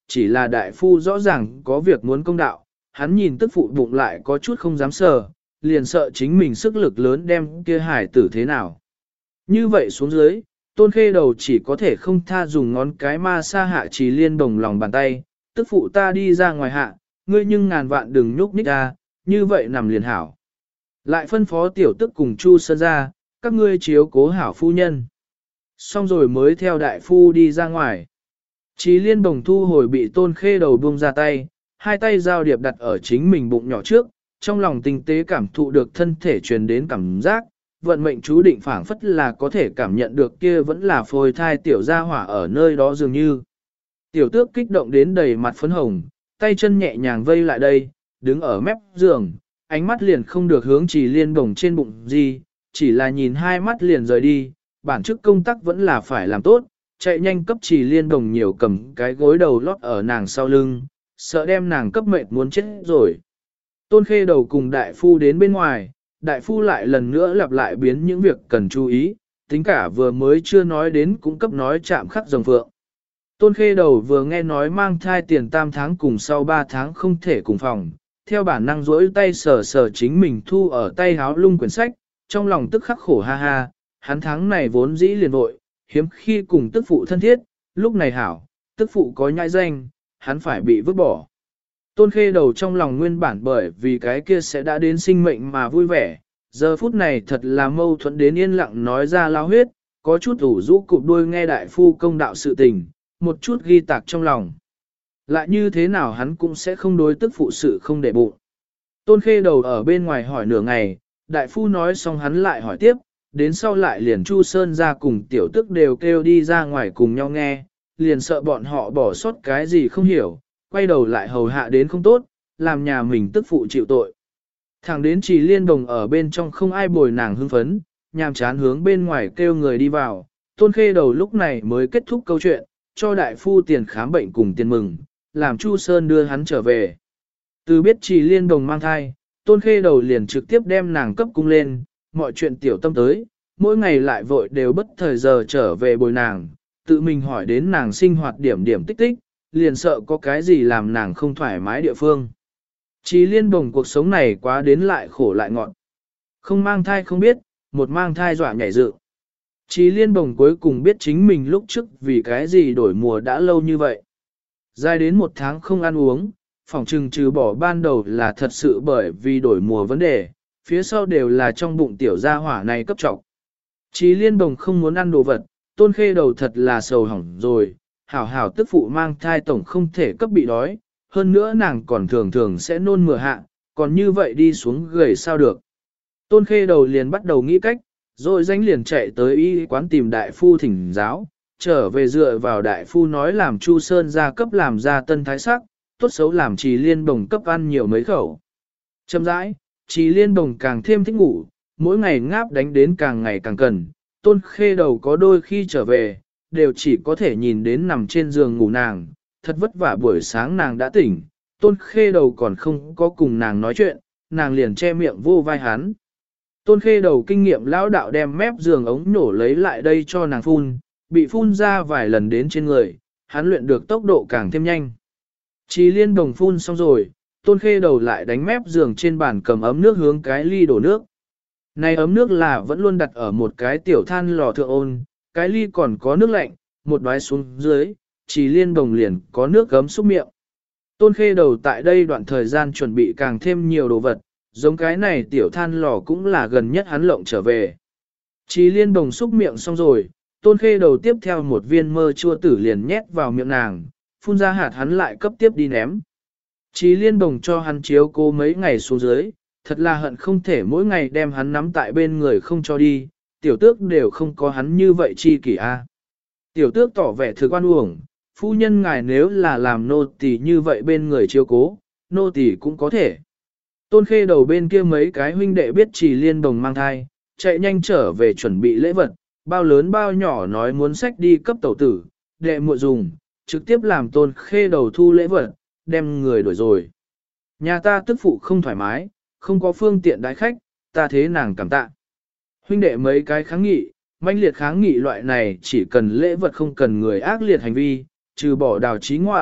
chỉ là đại phu rõ ràng có việc muốn công đạo, hắn nhìn tức phụ bụng lại có chút không dám sờ, liền sợ chính mình sức lực lớn đem kia hải tử thế nào. Như vậy xuống dưới, Tôn Khê Đầu chỉ có thể không tha dùng ngón cái ma sa hạ Trì Liên Đồng lòng bàn tay, tức phụ ta đi ra ngoài hạ, ngươi nhưng ngàn vạn đừng nhúc nhích ra, như vậy nằm liền hảo. Lại phân phó tiểu tức cùng Chu Sơn ra, các ngươi chiếu cố hảo phu nhân. Xong rồi mới theo đại phu đi ra ngoài. Trì Liên Đồng thu hồi bị Tôn Khê Đầu buông ra tay, hai tay giao điệp đặt ở chính mình bụng nhỏ trước, trong lòng tinh tế cảm thụ được thân thể truyền đến cảm giác, vận mệnh chú định phảng phất là có thể cảm nhận được kia vẫn là phôi thai tiểu gia hỏa ở nơi đó dường như. Tiểu tước kích động đến đầy mặt phấn hồng, tay chân nhẹ nhàng vây lại đây, đứng ở mép giường, ánh mắt liền không được hướng Trì Liên Đồng trên bụng gì, chỉ là nhìn hai mắt liền rời đi, bản chức công tác vẫn là phải làm tốt, chạy nhanh cấp Trì Liên Đồng nhiều cầm cái gối đầu lót ở nàng sau lưng, sợ đem nàng cấp mệt muốn chết rồi. Tôn Khê Đầu cùng đại phu đến bên ngoài, đại phu lại lần nữa lặp lại biến những việc cần chú ý, tính cả vừa mới chưa nói đến cũng cấp nói chạm khắc rồng phượng. Tôn Khê Đầu vừa nghe nói mang thai tiền tam tháng cùng sau 3 tháng không thể cùng phòng, theo bản năng rỗi tay sờ sờ chính mình thu ở tay háo lung quyển sách, trong lòng tức khắc khổ ha ha, hắn tháng này vốn dĩ liền vội, hiếm khi cùng tức phụ thân thiết, lúc này hảo, tức phụ có nhãi danh, hắn phải bị vứt bỏ. Tôn Khê Đầu trong lòng nguyên bản bởi vì cái kia sẽ đã đến sinh mệnh mà vui vẻ, giờ phút này thật là mâu thuẫn đến yên lặng nói ra lao huyết, có chút ủ rũ cụp đuôi nghe đại phu công đạo sự tình, một chút ghi tạc trong lòng. Lại như thế nào hắn cũng sẽ không đối tức phụ sự không để bụng. Tôn Khê Đầu ở bên ngoài hỏi nửa ngày, đại phu nói xong hắn lại hỏi tiếp, đến sau lại liền Chu Sơn ra cùng tiểu tức đều kêu đi ra ngoài cùng nhau nghe, liền sợ bọn họ bỏ sót cái gì không hiểu, quay đầu lại hầu hạ đến không tốt, làm nhà mình tức phụ chịu tội. Thẳng đến Trì Liên Đồng ở bên trong không ai bồi nàng hưng phấn, nhàm chán hướng bên ngoài kêu người đi vào, Tôn Khê Đầu lúc này mới kết thúc câu chuyện, cho đại phu tiền khám bệnh cùng tiền mừng, làm Chu Sơn đưa hắn trở về. Từ biết Trì Liên Đồng mang thai, Tôn Khê Đầu liền trực tiếp đem nàng cấp cung lên, mọi chuyện tiểu tâm tới, mỗi ngày lại vội đều bất thời giờ trở về bồi nàng, tự mình hỏi đến nàng sinh hoạt điểm điểm tích tích, liền sợ có cái gì làm nàng không thoải mái địa phương. Trì Liên Đồng cuộc sống này quá đến lại khổ lại ngọn. Không mang thai không biết, một mang thai dọa nhảy dựng. Trì Liên Đồng cuối cùng biết chính mình lúc trước vì cái gì đổi mùa đã lâu như vậy. Dài đến 1 tháng không ăn uống, phỏng chừng trừ bỏ ban đầu là thật sự bởi vì đổi mùa vấn đề, phía sau đều là trong bụng tiểu gia hỏa này cấp trọng. Trì Liên Đồng không muốn ăn đồ vật, Tôn Khê Đầu thật là sầu hỏng rồi, hảo hảo tức phụ mang thai tổng không thể cấp bị đói, hơn nữa nàng còn thường thường sẽ nôn mửa hạ, còn như vậy đi xuống gầy sao được. Tôn Khê Đầu liền bắt đầu nghĩ cách, rồi danh liền chạy tới y quán tìm đại phu thỉnh giáo, trở về dựa vào đại phu nói làm Chu Sơn ra cấp làm ra tân thái sắc, tốt xấu làm Trì Liên Đồng cấp ăn nhiều mấy khẩu. Chậm rãi, Trì Liên Đồng càng thêm thích ngủ, mỗi ngày ngáp đánh đến càng ngày càng cần, Tôn Khê Đầu có đôi khi trở về, đều chỉ có thể nhìn đến nằm trên giường ngủ nàng, thật vất vả buổi sáng nàng đã tỉnh, Tôn Khê Đầu còn không có cùng nàng nói chuyện, nàng liền che miệng vô vai hắn. Tôn Khê Đầu kinh nghiệm lão đạo đem mép giường ống nổ lấy lại đây cho nàng phun, bị phun ra vài lần đến trên người, hắn luyện được tốc độ càng thêm nhanh. Trì Liên Đồng phun xong rồi, Tôn Khê Đầu lại đánh mép giường trên bàn cầm ấm nước hướng cái ly đổ nước. Này ấm nước là vẫn luôn đặt ở một cái tiểu than lò thượng ôn, cái ly còn có nước lạnh, một đoái xuống dưới, Trì Liên Đồng liền có nước gấm xúc miệng. Tôn Khê Đầu tại đây đoạn thời gian chuẩn bị càng thêm nhiều đồ vật, giống cái này tiểu than lò cũng là gần nhất hắn lộng trở về. Trì Liên Đồng xúc miệng xong rồi, Tôn Khê Đầu tiếp theo một viên mơ chua tử liền nhét vào miệng nàng, phun ra hạt hắn lại cấp tiếp đi ném. Trì Liên Đồng cho hắn chiếu cố mấy ngày xuống dưới, thật là hận không thể mỗi ngày đem hắn nắm tại bên người không cho đi, tiểu tước đều không có hắn như vậy chi kỷ a. Tiểu tước tỏ vẻ thực oan uổng, phu nhân ngài nếu là làm nô tỳ như vậy bên người chiếu cố, nô tỳ cũng có thể. Tôn Khê Đầu bên kia mấy cái huynh đệ biết Trì Liên Đồng mang thai, chạy nhanh trở về chuẩn bị lễ vật, bao lớn bao nhỏ nói muốn xách đi cấp tẩu tử, đệ muội dùng, trực tiếp làm Tôn Khê Đầu thu lễ vật, đem người đuổi rồi. Nhà ta tức phụ không thoải mái, không có phương tiện đái khách, ta thế nàng cảm tạ. Huynh đệ mấy cái kháng nghị, manh liệt kháng nghị loại này chỉ cần lễ vật không cần người ác liệt hành vi, trừ bỏ Đào Chí ngoại,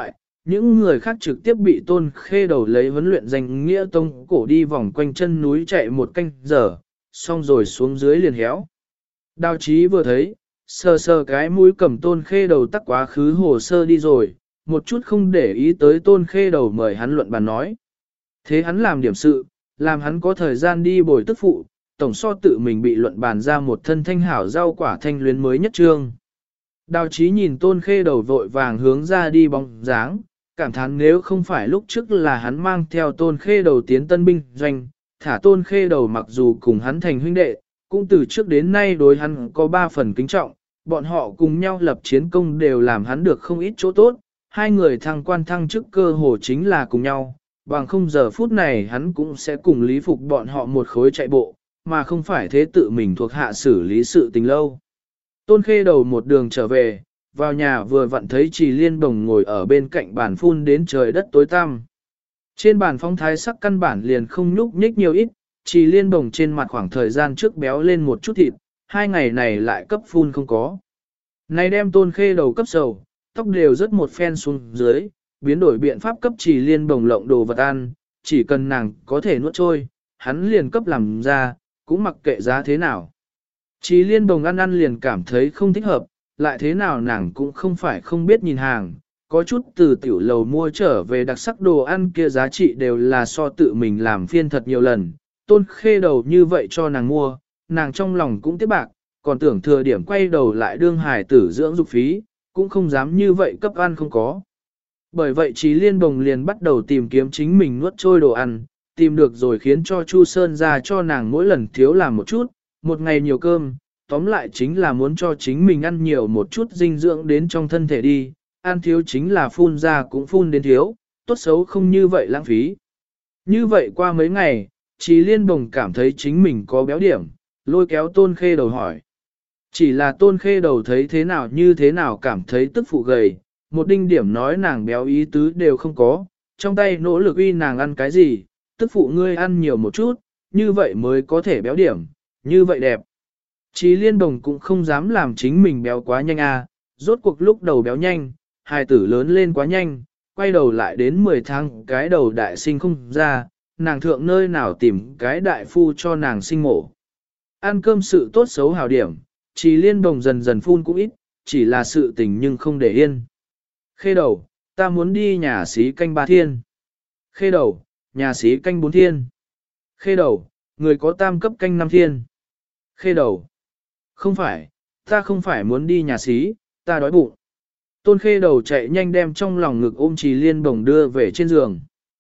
những người khác trực tiếp bị tôn khê đầu lấy huấn luyện danh nghĩa tông cổ đi vòng quanh chân núi chạy một canh giờ, xong rồi xuống dưới liền héo. Đào Chí vừa thấy, sờ sờ cái mũi cầm tôn khê đầu tắc quá khứ hồ sơ đi rồi, một chút không để ý tới tôn khê đầu mời hắn luận bàn nói. Thế hắn làm điểm sự, làm hắn có thời gian đi bồi tức phụ, tổng so tự mình bị luận bàn ra một thân thanh hảo rau quả thanh luyến mới nhất trương. Đào Chí nhìn tôn khê đầu vội vàng hướng ra đi bóng dáng, cảm thán nếu không phải lúc trước là hắn mang theo tôn khê đầu tiến tân binh doanh, thả tôn khê đầu mặc dù cùng hắn thành huynh đệ, cũng từ trước đến nay đối hắn có 3 phần kính trọng, bọn họ cùng nhau lập chiến công đều làm hắn được không ít chỗ tốt, hai người thăng quan thăng chức cơ hồ chính là cùng nhau, bằng không giờ phút này hắn cũng sẽ cùng lý phục bọn họ một khối chạy bộ, mà không phải thế tự mình thuộc hạ xử lý sự tình lâu. Tôn khê đầu một đường trở về, vào nhà vừa vặn thấy Trì Liên Đồng ngồi ở bên cạnh bàn phun đến trời đất tối tăm. Trên bàn phong thái sắc căn bản liền không nhúc nhích nhiều ít, Trì Liên Đồng trên mặt khoảng thời gian trước béo lên một chút thịt, 2 ngày này lại cấp phun không có. Này đem tôn khê đầu cấp sầu, tóc đều rất một phen xuống dưới, biến đổi biện pháp cấp Trì Liên Đồng lộng đồ vật ăn, chỉ cần nàng có thể nuốt trôi, hắn liền cấp làm ra, cũng mặc kệ giá thế nào. Trì Liên Đồng ăn liền cảm thấy không thích hợp, lại thế nào nàng cũng không phải không biết nhìn hàng, có chút từ tiểu lầu mua trở về đặc sắc đồ ăn kia giá trị đều là so tự mình làm phiên thật nhiều lần, tôn khê đầu như vậy cho nàng mua, nàng trong lòng cũng tiếc bạc, còn tưởng thừa điểm quay đầu lại đương hài tử dưỡng dục phí, cũng không dám như vậy cấp ăn không có. Bởi vậy Trì Liên Đồng liền bắt đầu tìm kiếm chính mình nuốt trôi đồ ăn, tìm được rồi khiến cho Chu Sơn ra cho nàng mỗi lần thiếu làm một chút, một ngày nhiều cơm, tóm lại chính là muốn cho chính mình ăn nhiều một chút dinh dưỡng đến trong thân thể đi, ăn thiếu chính là phun ra cũng phun đến thiếu, tốt xấu không như vậy lãng phí. Như vậy qua mấy ngày, Trì Liên Đồng cảm thấy chính mình có béo điểm, lôi kéo tôn khê đầu hỏi. Chỉ là tôn khê đầu thấy thế nào như thế nào cảm thấy tức phụ gầy, một đinh điểm nói nàng béo ý tứ đều không có, trong tay nỗ lực uy nàng ăn cái gì, tức phụ ngươi ăn nhiều một chút, như vậy mới có thể béo điểm, như vậy đẹp. Trì Liên Đồng cũng không dám làm chính mình béo quá nhanh rốt cuộc lúc đầu béo nhanh, hài tử lớn lên quá nhanh, quay đầu lại đến 10 tháng cái đầu đại sinh không ra, nàng thượng nơi nào tìm cái đại phu cho nàng sinh mổ. Ăn cơm sự tốt xấu hảo điểm, Trì Liên Đồng dần dần phun cũng ít, chỉ là sự tình nhưng không để yên. Khê đầu, ta muốn đi nhà xí canh 3 thiên. Khê đầu, nhà xí canh 4 thiên. Khê đầu, người có tam cấp canh 5 thiên. Khê đầu, không phải, ta không phải muốn đi nhà xí, ta đói bụng. Tôn khê đầu chạy nhanh đem trong lòng ngực ôm Trì Liên Bồng đưa về trên giường.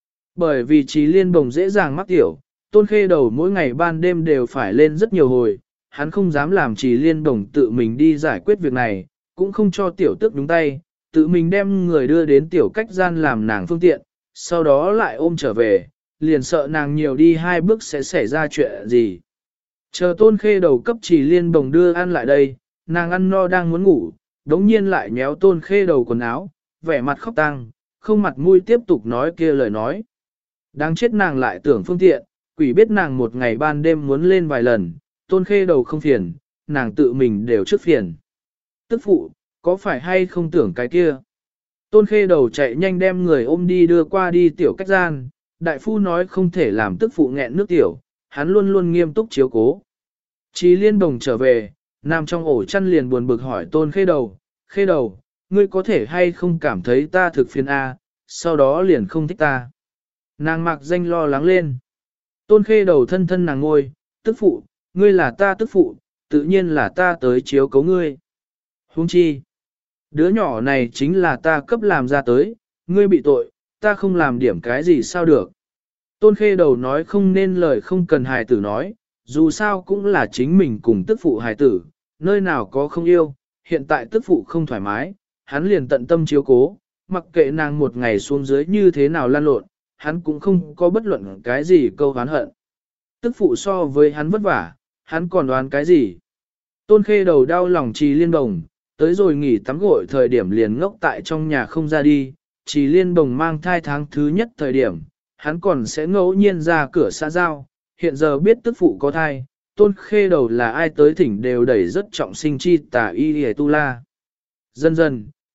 Bởi vì Trì Liên Bồng dễ dàng mắc tiểu, tôn khê đầu mỗi ngày ban đêm đều phải lên rất nhiều hồi, hắn không dám làm Trì Liên Bồng tự mình đi giải quyết việc này, cũng không cho tiểu tức đúng tay, tự mình đem người đưa đến tiểu cách gian làm nàng phương tiện, sau đó lại ôm trở về, liền sợ nàng nhiều đi 2 bước sẽ xảy ra chuyện gì. Chờ tôn khê đầu cấp Trì Liên Bồng đưa ăn lại đây, nàng ăn no đang muốn ngủ, đống nhiên lại nhéo tôn khê đầu quần áo, vẻ mặt khóc tang, không mặt mũi tiếp tục nói kia lời nói. Đáng chết nàng lại tưởng phương tiện, quỷ biết nàng một ngày ban đêm muốn lên vài lần, tôn khê đầu không phiền, nàng tự mình đều trước phiền. Tức phụ, có phải hay không tưởng cái kia? Tôn khê đầu chạy nhanh đem người ôm đi đưa qua đi tiểu cách gian, đại phu nói không thể làm tức phụ nghẹn nước tiểu, hắn luôn luôn nghiêm túc chiếu cố. Trì Liên Đồng trở về, nằm trong ổ chăn liền buồn bực hỏi tôn khê đầu, ngươi có thể hay không cảm thấy ta thực phiền sau đó liền không thích ta. Nàng mặc danh lo lắng lên. Tôn khê đầu thân thân nàng ngôi, tức phụ, ngươi là ta tức phụ, tự nhiên là ta tới chiếu cố ngươi. Huống chi, đứa nhỏ này chính là ta cấp làm ra tới, ngươi bị tội, ta không làm điểm cái gì sao được. Tôn khê đầu nói không nên lời không cần hài tử nói, dù sao cũng là chính mình cùng tức phụ hài tử, nơi nào có không yêu, hiện tại tức phụ không thoải mái, hắn liền tận tâm chiếu cố, mặc kệ nàng một ngày xuống dưới như thế nào lan lộn, hắn cũng không có bất luận cái gì câu oán hận. Tức phụ so với hắn vất vả, hắn còn đoán cái gì. Tôn khê đầu đau lòng Trì Liên Đồng, tới rồi nghỉ tắm gội thời điểm liền ngốc tại trong nhà không ra đi, Trì Liên Đồng mang thai tháng thứ nhất thời điểm, hắn còn sẽ ngẫu nhiên ra cửa xã giao, hiện giờ biết tức phụ có thai, tôn khê đầu là ai tới thỉnh đều đẩy rất trọng sinh chi tà y hề tu la. Dần dần,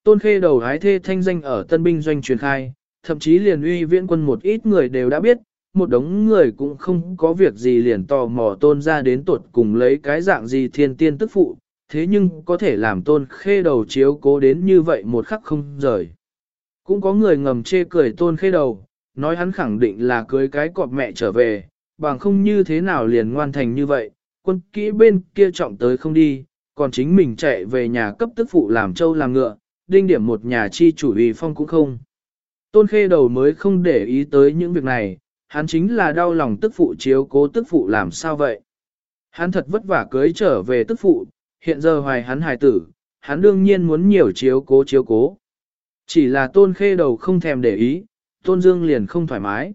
Tôn khê đầu hái thê thanh danh ở tân binh doanh truyền khai, thậm chí liền uy viễn quân một ít người đều đã biết, một đống người cũng không có việc gì liền tò mò tôn ra đến tuột cùng lấy cái dạng gì thiên tiên tức phụ, thế nhưng có thể làm tôn khê đầu chiếu cố đến như vậy một khắc không rời. Cũng có người ngầm chê cười tôn khê đầu, nói hắn khẳng định là cưới cái cọp mẹ trở về, bằng không như thế nào liền ngoan thành như vậy, quân kỹ bên kia trọng tới không đi, còn chính mình chạy về nhà cấp tức phụ làm trâu làm ngựa, đinh điểm một nhà chi chủ uy phong cũng không. Tôn khê đầu mới không để ý tới những việc này, hắn chính là đau lòng tức phụ chiếu cố tức phụ làm sao vậy. Hắn thật vất vả cưới trở về tức phụ, hiện giờ hoài hắn hài tử, hắn đương nhiên muốn nhiều chiếu cố. Chỉ là tôn khê đầu không thèm để ý, tôn dương liền không thoải mái.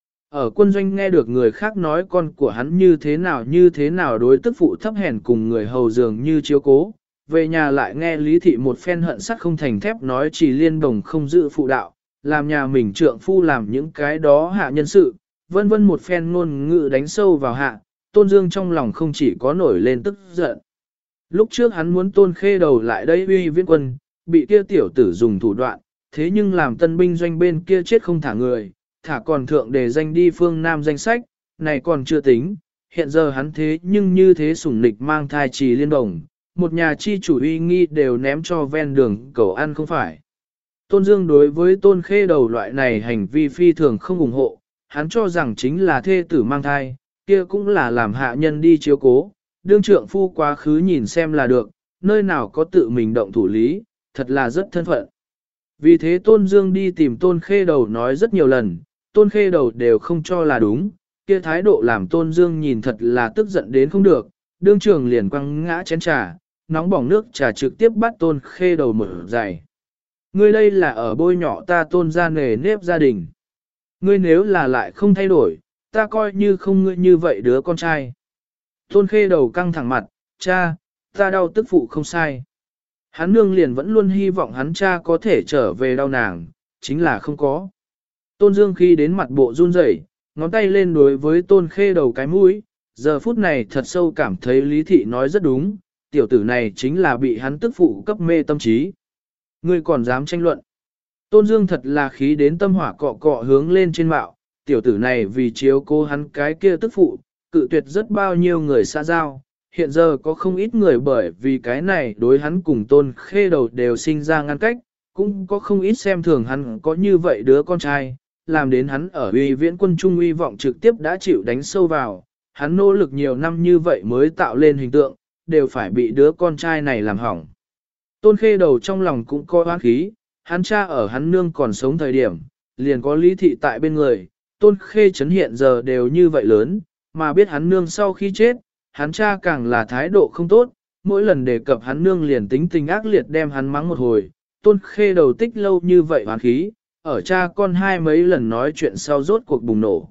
Ở quân doanh nghe được người khác nói con của hắn như thế nào đối tức phụ thấp hèn cùng người hầu dường như chiếu cố, về nhà lại nghe lý thị một phen hận sắt không thành thép nói chỉ liên đồng không giữ phụ đạo, làm nhà mình trượng phu làm những cái đó hạ nhân sự, vân vân một phen ngôn ngữ đánh sâu vào hạ, tôn dương trong lòng không chỉ có nổi lên tức giận. Lúc trước hắn muốn tôn khê đầu lại đây uy viễn quân, bị kia tiểu tử dùng thủ đoạn, thế nhưng làm tân binh doanh bên kia chết không thả người, thả còn thượng đề danh đi phương Nam danh sách, này còn chưa tính, hiện giờ hắn thế nhưng như thế sủng nịch mang thai trì liên đồng, một nhà chi chủ uy nghi đều ném cho ven đường cầu ăn không phải. Tôn Dương đối với tôn khê đầu loại này hành vi phi thường không ủng hộ, hắn cho rằng chính là thê tử mang thai, kia cũng là làm hạ nhân đi chiếu cố, đương trượng phu quá khứ nhìn xem là được, nơi nào có tự mình động thủ lý, thật là rất thân phận. Vì thế Tôn Dương đi tìm Tôn Khê Đầu nói rất nhiều lần, Tôn Khê Đầu đều không cho là đúng, kia thái độ làm Tôn Dương nhìn thật là tức giận đến không được, đương trường liền quăng ngã chén trà, nóng bỏng nước trà trực tiếp bắt Tôn Khê Đầu mở dày. Ngươi đây là ở bôi nhọ ta Tôn ra nề nếp gia đình. Ngươi nếu là lại không thay đổi, ta coi như không ngươi như vậy đứa con trai. Tôn Khê Đầu căng thẳng mặt, cha, ta đau tức phụ không sai. Hắn nương liền vẫn luôn hy vọng hắn cha có thể trở về đau nàng, chính là không có. Tôn Dương khi đến mặt bộ run rẩy, ngón tay lên đối với Tôn Khê Đầu cái mũi, giờ phút này thật sâu cảm thấy Lý Thị nói rất đúng, tiểu tử này chính là bị hắn tức phụ cấp mê tâm trí. Ngươi còn dám tranh luận. Tôn Dương thật là khí đến tâm hỏa cọ cọ hướng lên trên mạo, tiểu tử này vì chiếu cố hắn cái kia tức phụ, cự tuyệt rất bao nhiêu người xa giao. Hiện giờ có không ít người bởi vì cái này đối hắn cùng Tôn Khê Đầu đều sinh ra ngăn cách, cũng có không ít xem thường hắn có như vậy đứa con trai, làm đến hắn ở uy viễn quân trung uy vọng trực tiếp đã chịu đánh sâu vào, hắn nỗ lực nhiều năm như vậy mới tạo lên hình tượng, đều phải bị đứa con trai này làm hỏng. Tôn Khê Đầu trong lòng cũng có oán khí, hắn cha ở hắn nương còn sống thời điểm, liền có Lý Thị tại bên người, Tôn Khê Trấn hiện giờ đều như vậy lớn, mà biết hắn nương sau khi chết, hắn cha càng là thái độ không tốt, mỗi lần đề cập hắn nương liền tính tình ác liệt đem hắn mắng một hồi, Tôn Khê Đầu tích lâu như vậy hoán khí, ở cha con hai mấy lần nói chuyện sau rốt cuộc bùng nổ.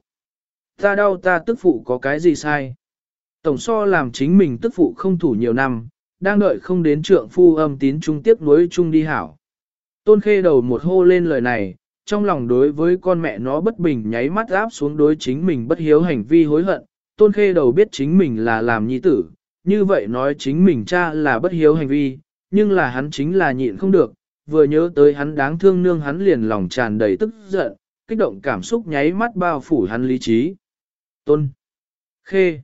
Ta đau ta tức phụ có cái gì sai? Tổng so làm chính mình tức phụ không thủ nhiều năm, đang đợi không đến trượng phu âm tín trung tiếp nối chung đi hảo. Tôn Khê Đầu một hô lên lời này, trong lòng đối với con mẹ nó bất bình nháy mắt áp xuống đối chính mình bất hiếu hành vi hối hận. Tôn Khê Đầu biết chính mình là làm nhi tử, như vậy nói chính mình cha là bất hiếu hành vi, nhưng là hắn chính là nhịn không được, vừa nhớ tới hắn đáng thương nương hắn liền lòng tràn đầy tức giận, kích động cảm xúc nháy mắt bao phủ hắn lý trí. Tôn Khê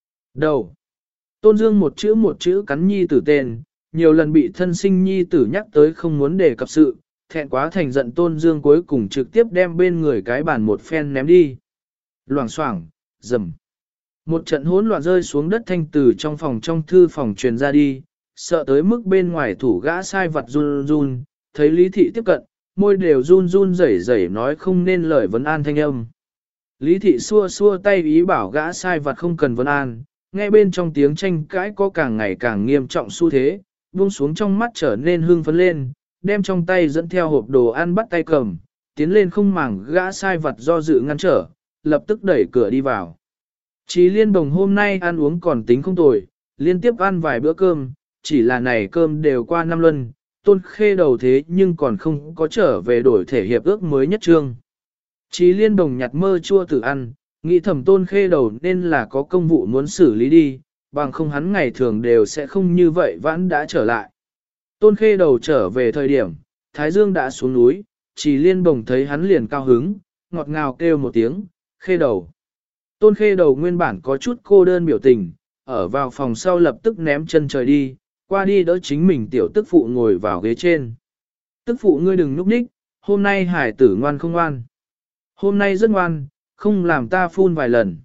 Đầu Tôn Dương một chữ cắn nhi tử tên, nhiều lần bị thân sinh nhi tử nhắc tới không muốn đề cập sự, thẹn quá thành giận Tôn Dương cuối cùng trực tiếp đem bên người cái bàn một phen ném đi. Loảng xoảng, rầm. Một trận hỗn loạn rơi xuống đất thanh từ trong thư phòng truyền ra đi, sợ tới mức bên ngoài thủ gã sai vặt run run, thấy Lý Thị tiếp cận, môi đều run run rẩy rẩy nói không nên lời vấn an thanh âm. Lý Thị xua xua tay ý bảo gã sai vặt không cần vấn an, nghe bên trong tiếng tranh cãi có càng ngày càng nghiêm trọng xu thế, buông xuống trong mắt trở nên hưng phấn lên, đem trong tay dẫn theo hộp đồ ăn bắt tay cầm, tiến lên không màng gã sai vặt do dự ngăn trở, lập tức đẩy cửa đi vào. Chí Liên Đồng hôm nay ăn uống còn tính không tồi, liên tiếp ăn vài bữa cơm, chỉ là này cơm đều qua 5 lần, Tôn Khê Đầu thế nhưng còn không có trở về đổi thể hiệp ước mới nhất trương. Chí Liên Đồng nhặt mơ chua tử ăn, nghĩ thầm Tôn Khê Đầu nên là có công vụ muốn xử lý đi, bằng không hắn ngày thường đều sẽ không như vậy vãn đã trở lại. Tôn Khê Đầu trở về thời điểm, Thái Dương đã xuống núi, Trì Liên Bồng thấy hắn liền cao hứng, ngọt ngào kêu một tiếng, Khê Đầu. Tôn Khê Đầu nguyên bản có chút cô đơn biểu tình, ở vào phòng sau lập tức ném chân trời đi, qua đi đỡ chính mình tiểu tức phụ ngồi vào ghế trên. Tức phụ ngươi đừng núp ních, hôm nay hải tử ngoan không ngoan. Hôm nay rất ngoan, không làm ta phun vài lần.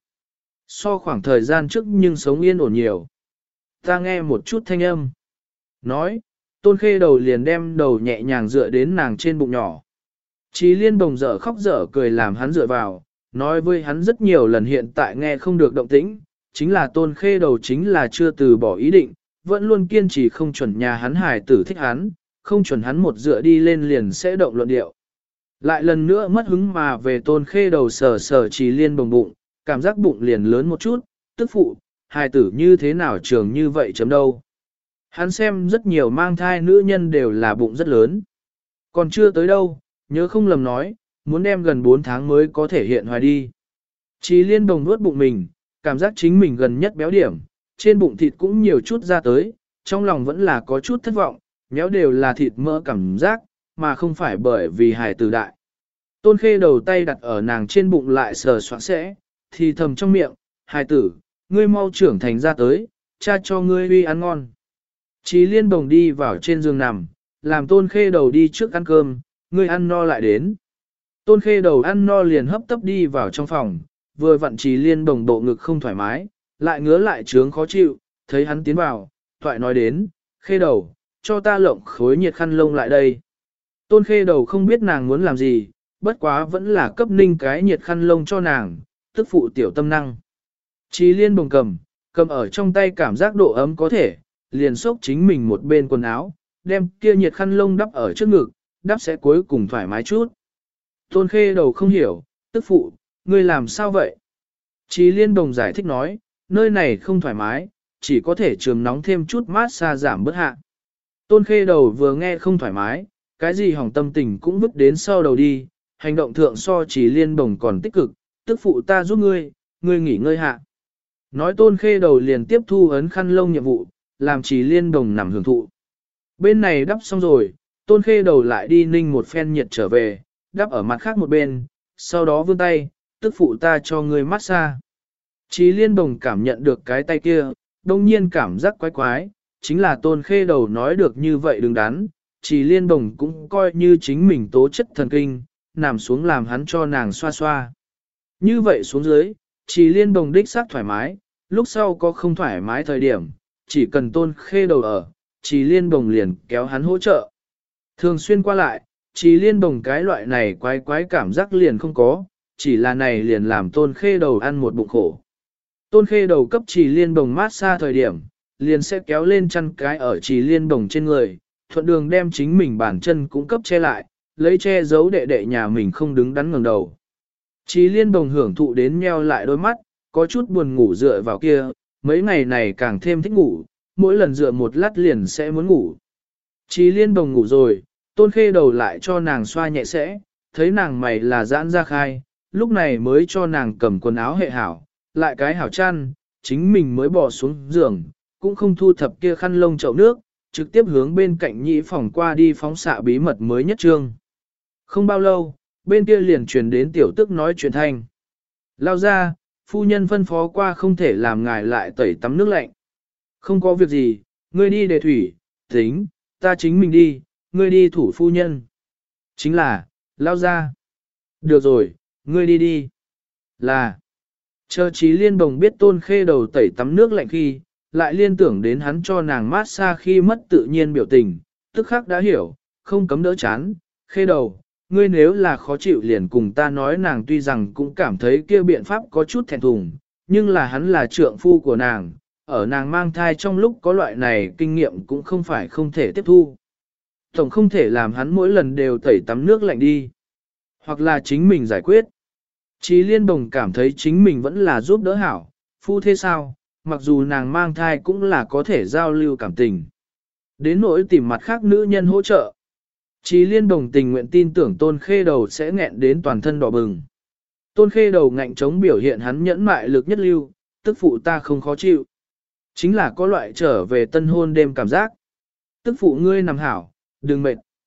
So khoảng thời gian trước nhưng sống yên ổn nhiều. Ta nghe một chút thanh âm. Nói, Tôn Khê Đầu liền đem đầu nhẹ nhàng dựa đến nàng trên bụng nhỏ. Chí Liên Bồng dở khóc dở cười làm hắn dựa vào, nói với hắn rất nhiều lần hiện tại nghe không được động tĩnh, chính là Tôn Khê Đầu chính là chưa từ bỏ ý định, vẫn luôn kiên trì không chuẩn nhà hắn hài tử thích hắn, không chuẩn hắn một dựa đi lên liền sẽ động luận điệu. Lại lần nữa mất hứng mà về Tôn Khê Đầu sờ sờ Chí Liên Bồng bụng, cảm giác bụng liền lớn một chút, tức phụ, hài tử như thế nào trường như vậy chấm đâu. Hắn xem rất nhiều mang thai nữ nhân đều là bụng rất lớn. Còn chưa tới đâu, nhớ không lầm nói, muốn đem gần 4 tháng mới có thể hiện hoài đi. Chí Liên Bồng nuốt bụng mình, cảm giác chính mình gần nhất béo điểm, trên bụng thịt cũng nhiều chút ra tới, trong lòng vẫn là có chút thất vọng, méo đều là thịt mỡ cảm giác, mà không phải bởi vì hài tử đại. Tôn Khê Đầu tay đặt ở nàng trên bụng lại sờ soạng sẽ, thì thầm trong miệng, hài tử, ngươi mau trưởng thành ra tới, cha cho ngươi uy ăn ngon. Chí Liên Bồng đi vào trên giường nằm, làm Tôn Khê Đầu đi trước ăn cơm, ngươi ăn no lại đến. Tôn Khê Đầu ăn no liền hấp tấp đi vào trong phòng, vừa vặn Chí Liên Bồng bộ ngực không thoải mái, lại ngứa lại trướng khó chịu, thấy hắn tiến vào, thoại nói đến, Khê Đầu, cho ta lộng khối nhiệt khăn lông lại đây. Tôn Khê Đầu không biết nàng muốn làm gì, bất quá vẫn là cấp ninh cái nhiệt khăn lông cho nàng, tức phụ tiểu tâm năng. Chí Liên Bồng cầm ở trong tay cảm giác độ ấm có thể, liền xốc chính mình một bên quần áo, đem kia nhiệt khăn lông đắp ở trước ngực, đắp sẽ cuối cùng thoải mái chút. Tôn Khê Đầu không hiểu, tức phụ, ngươi làm sao vậy? Chí Liên Bồng giải thích nói, nơi này không thoải mái, chỉ có thể trường nóng thêm chút mát xa giảm bớt hạ. Tôn Khê Đầu vừa nghe không thoải mái, cái gì hỏng tâm tình cũng vứt đến sau đầu đi, hành động thượng so Chí Liên Bồng còn tích cực, tức phụ ta giúp ngươi, ngươi nghỉ ngơi hạ. Nói Tôn Khê Đầu liền tiếp thu ấn khăn lông nhiệm vụ, làm Chí Liên Bồng nằm hưởng thụ. Bên này đắp xong rồi, Tôn Khê Đầu lại đi ninh một phen nhiệt trở về, đắp ở mặt khác một bên, sau đó vươn tay, tức phụ ta cho ngươi massage. Chí Liên Bồng cảm nhận được cái tay kia, đông nhiên cảm giác quái quái, chính là Tôn Khê Đầu nói được như vậy đứng đắn, Chí Liên Bồng cũng coi như chính mình tố chất thần kinh, nằm xuống làm hắn cho nàng xoa xoa. Như vậy xuống dưới, Chí Liên Bồng đích xác thoải mái, lúc sau có không thoải mái thời điểm, chỉ cần Tôn Khê Đầu ở, Chí Liên Bồng liền kéo hắn hỗ trợ. Thường xuyên qua lại, Chí Liên Bồng cái loại này quái quái cảm giác liền không có, chỉ là này liền làm Tôn Khê Đầu ăn một bụng khổ. Tôn Khê Đầu cấp Chí Liên Bồng mát xa thời điểm, liền sẽ kéo lên chăn cái ở Chí Liên Bồng trên người, thuận đường đem chính mình bàn chân cũng cấp che lại, lấy che giấu đệ đệ nhà mình không đứng đắn ngẩng đầu. Chí Liên Bồng hưởng thụ đến nheo lại đôi mắt, có chút buồn ngủ dựa vào kia, mấy ngày này càng thêm thích ngủ, mỗi lần dựa một lát liền sẽ muốn ngủ. Chí Liên Bồng ngủ rồi, Tôn Khê Đầu lại cho nàng xoa nhẹ sẽ, thấy nàng mày là giãn ra khai, lúc này mới cho nàng cầm quần áo hệ hảo, lại cái hảo chăn, chính mình mới bỏ xuống giường, cũng không thu thập kia khăn lông chậu nước, trực tiếp hướng bên cạnh nhĩ phòng qua đi phóng xạ bí mật mới nhất trương. Không bao lâu, bên kia liền truyền đến tiểu tức nói chuyện thanh. Lao ra, phu nhân phân phó qua không thể làm ngài lại tẩy tắm nước lạnh. Không có việc gì, ngươi đi đề thủy, tính, ta chính mình đi, ngươi đi thủ phu nhân. Chính là, lao ra. Được rồi, ngươi đi đi. Là, chờ Chí Liên Bồng biết Tôn Khê Đầu tẩy tắm nước lạnh khi, lại liên tưởng đến hắn cho nàng mát xa khi mất tự nhiên biểu tình, tức khắc đã hiểu, không cấm đỡ chán. Khê Đầu, ngươi nếu là khó chịu liền cùng ta nói, nàng tuy rằng cũng cảm thấy kia biện pháp có chút thẹn thùng, nhưng là hắn là trượng phu của nàng, ở nàng mang thai trong lúc có loại này kinh nghiệm cũng không phải không thể tiếp thu. Tổng không thể làm hắn mỗi lần đều tẩy tắm nước lạnh đi, hoặc là chính mình giải quyết. Chí Liên Bồng cảm thấy chính mình vẫn là giúp đỡ hảo, phu thế sao, mặc dù nàng mang thai cũng là có thể giao lưu cảm tình. Đến nỗi tìm mặt khác nữ nhân hỗ trợ. Chí Liên Bồng tình nguyện tin tưởng Tôn Khê Đầu sẽ nghẹn đến toàn thân đỏ bừng. Tôn Khê Đầu ngạnh chống biểu hiện hắn nhẫn mại lực nhất lưu, tức phụ ta không khó chịu. Chính là có loại trở về tân hôn đêm cảm giác. Tức phụ ngươi nằm hảo, đừng mệt.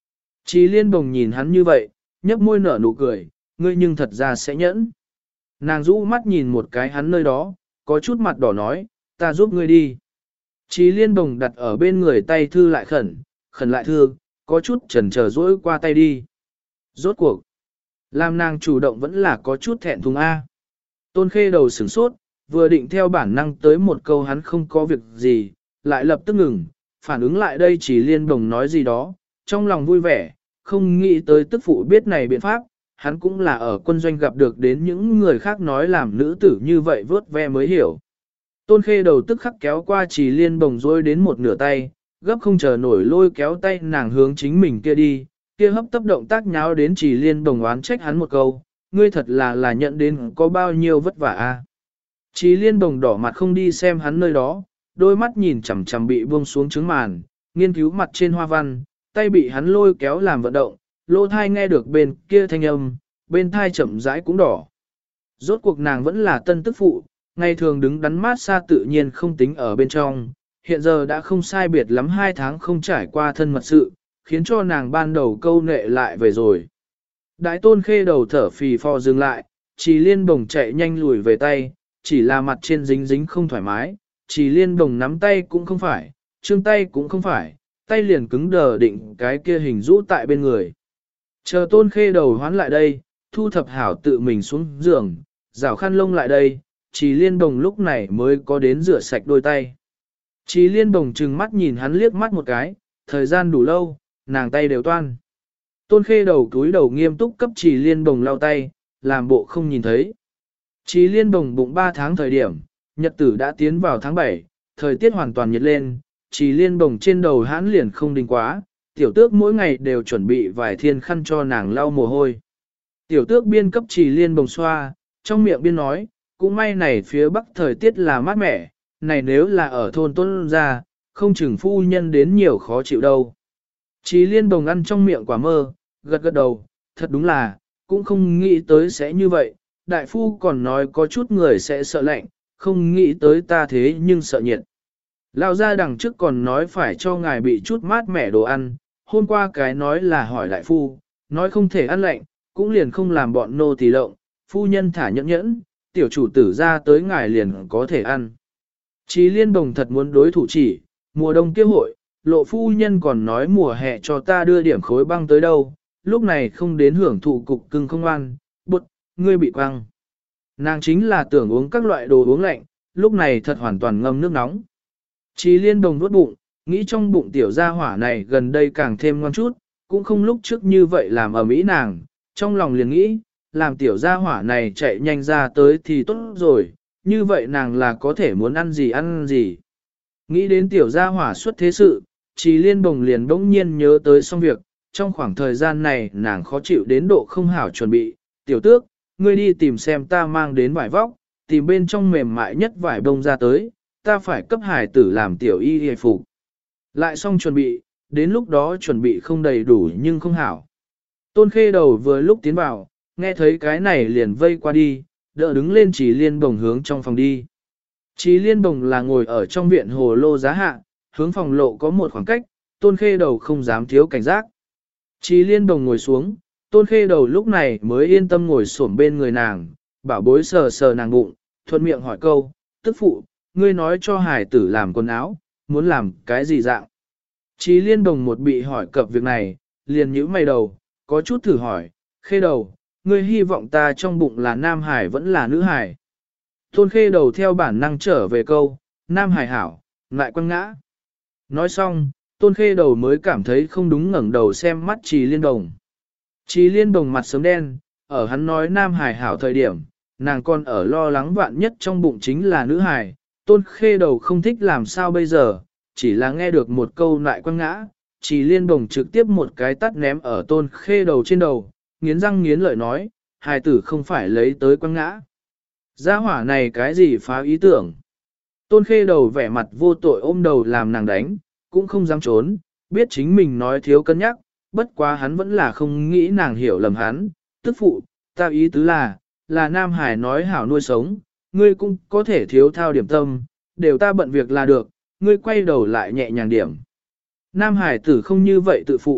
Chí Liên Bồng nhìn hắn như vậy, nhấp môi nở nụ cười, ngươi nhưng thật ra sẽ nhẫn. Nàng rũ mắt nhìn một cái hắn nơi đó, có chút mặt đỏ nói, ta giúp ngươi đi. Chí Liên Bồng đặt ở bên người tay thư lại khẩn lại thư, có chút chần chờ dỗi qua tay đi. Rốt cuộc, làm nàng chủ động vẫn là có chút thẹn thùng A. Tôn Khê đầu sửng sốt, vừa định theo bản năng tới một câu hắn không có việc gì, lại lập tức ngừng, phản ứng lại đây Chí Liên Bồng nói gì đó, trong lòng vui vẻ, không nghĩ tới tức phụ biết này biện pháp, hắn cũng là ở quân doanh gặp được đến những người khác nói làm nữ tử như vậy vớt ve mới hiểu. Tôn Khê đầu tức khắc kéo qua Chí Liên Bồng rôi đến một nửa tay, gấp không chờ nổi lôi kéo tay nàng hướng chính mình kia đi, kia hấp tấp động tác nháo đến Chí Liên Bồng oán trách hắn một câu, ngươi thật là nhận đến có bao nhiêu vất vả a. Chí Liên Bồng đỏ mặt không đi xem hắn nơi đó, đôi mắt nhìn chằm chằm bị buông xuống trứng màn, nghiên cứu mặt trên hoa văn, tay bị hắn lôi kéo làm vận động, lỗ thai nghe được bên kia thanh âm, bên thai chậm rãi cũng đỏ. Rốt cuộc nàng vẫn là tân tức phụ, ngày thường đứng đắn mát xa tự nhiên không tính ở bên trong, hiện giờ đã không sai biệt lắm 2 tháng không trải qua thân mật sự, khiến cho nàng ban đầu câu nệ lại về rồi. Đại Tôn Khê đầu thở phì phò dừng lại, Chí Liên Bồng chạy nhanh lùi về tay, chỉ là mặt trên dính dính không thoải mái, Chí Liên Bồng nắm tay cũng không phải, trương tay cũng không phải, tay liền cứng đờ định cái kia hình rũ tại bên người. Chờ Tôn Khê đầu hoán lại đây, thu thập hảo tự mình xuống giường, rảo khăn lông lại đây, Chí Liên Bồng lúc này mới có đến rửa sạch đôi tay. Chí Liên Bồng trừng mắt nhìn hắn liếc mắt một cái, thời gian đủ lâu, nàng tay đều toan. Tôn Khê đầu túi đầu nghiêm túc cấp Chí Liên Bồng lau tay, làm bộ không nhìn thấy. Chí Liên Bồng bụng 3 tháng thời điểm, nhật tử đã tiến vào tháng 7, thời tiết hoàn toàn nhiệt lên, Chí Liên Bồng trên đầu hãn liền không đình quá, tiểu tước mỗi ngày đều chuẩn bị vài thiên khăn cho nàng lau mồ hôi. Tiểu tước biên cấp Chí Liên Bồng xoa, trong miệng biên nói, cũng may này phía bắc thời tiết là mát mẻ, này nếu là ở thôn Tôn ra, không chừng phu nhân đến nhiều khó chịu đâu. Chí Liên Bồng ăn trong miệng quả mơ, gật gật đầu, thật đúng là, cũng không nghĩ tới sẽ như vậy, đại phu còn nói có chút người sẽ sợ lạnh, không nghĩ tới ta thế nhưng sợ nhiệt. Lão gia đằng trước còn nói phải cho ngài bị chút mát mẻ đồ ăn, hôm qua cái nói là hỏi đại phu, nói không thể ăn lạnh, cũng liền không làm bọn nô tỳ lộng, phu nhân thả nhẫn nhẫn, tiểu chủ tử ra tới ngài liền có thể ăn. Chí Liên Bồng thật muốn đối thủ chỉ, mùa đông kia hội, lộ phu nhân còn nói mùa hè cho ta đưa điểm khối băng tới đâu, lúc này không đến hưởng thụ cục cưng không ăn, bụt, ngươi bị quăng. Nàng chính là tưởng uống các loại đồ uống lạnh, lúc này thật hoàn toàn ngâm nước nóng. Chí Liên Bồng nuốt bụng, nghĩ trong bụng tiểu gia hỏa này gần đây càng thêm ngon chút, cũng không lúc trước như vậy làm ở mỹ nàng, trong lòng liền nghĩ, làm tiểu gia hỏa này chạy nhanh ra tới thì tốt rồi, như vậy nàng là có thể muốn ăn gì. Nghĩ đến tiểu gia hỏa xuất thế sự, Chí Liên Bồng liền bỗng nhiên nhớ tới xong việc, trong khoảng thời gian này nàng khó chịu đến độ không hảo chuẩn bị, tiểu tước, ngươi đi tìm xem ta mang đến vải vóc, tìm bên trong mềm mại nhất vải bông ra tới, ta phải cấp hải tử làm tiểu y hề phục. Lại xong chuẩn bị, đến lúc đó chuẩn bị không đầy đủ nhưng không hảo. Tôn Khê đầu vừa lúc tiến vào, nghe thấy cái này liền vây qua đi, đỡ đứng lên Chí Liên Bồng hướng trong phòng đi. Chí Liên Bồng là ngồi ở trong viện hồ lô giá hạ, hướng phòng lộ có một khoảng cách, Tôn Khê đầu không dám thiếu cảnh giác. Chí Liên Bồng ngồi xuống, Tôn Khê đầu lúc này mới yên tâm ngồi xổm bên người nàng, bảo bối sờ sờ nàng bụng, thuận miệng hỏi câu, tức phụ, ngươi nói cho hải tử làm quần áo, muốn làm cái gì dạng. Chí Liên Bồng một bị hỏi cập việc này, liền nhíu mày đầu, có chút thử hỏi, Khê đầu, ngươi hy vọng ta trong bụng là nam hải vẫn là nữ hải. Tôn Khê đầu theo bản năng trở về câu, nam hải hảo, lại quăng ngã. Nói xong, Tôn Khê đầu mới cảm thấy không đúng ngẩng đầu xem mắt Chí Liên Bồng. Chí Liên Bồng mặt sớm đen, ở hắn nói nam hải hảo thời điểm, nàng còn ở lo lắng vạn nhất trong bụng chính là nữ hải. Tôn Khê đầu không thích làm sao bây giờ, chỉ là nghe được một câu lại quăng ngã, Chí Liên Bồng trực tiếp một cái tát ném ở Tôn Khê đầu trên đầu, nghiến răng nghiến lợi nói, hài tử không phải lấy tới quăng ngã. Gia hỏa này cái gì phá ý tưởng. Tôn Khê đầu vẻ mặt vô tội ôm đầu làm nàng đánh, cũng không dám trốn, biết chính mình nói thiếu cân nhắc, bất quá hắn vẫn là không nghĩ nàng hiểu lầm hắn, tức phụ, ta ý tứ là Nam Hải nói hảo nuôi sống, ngươi cũng có thể thiếu thao điểm tâm, đều ta bận việc là được, ngươi quay đầu lại nhẹ nhàng điểm. Nam Hải tử không như vậy tự phụ,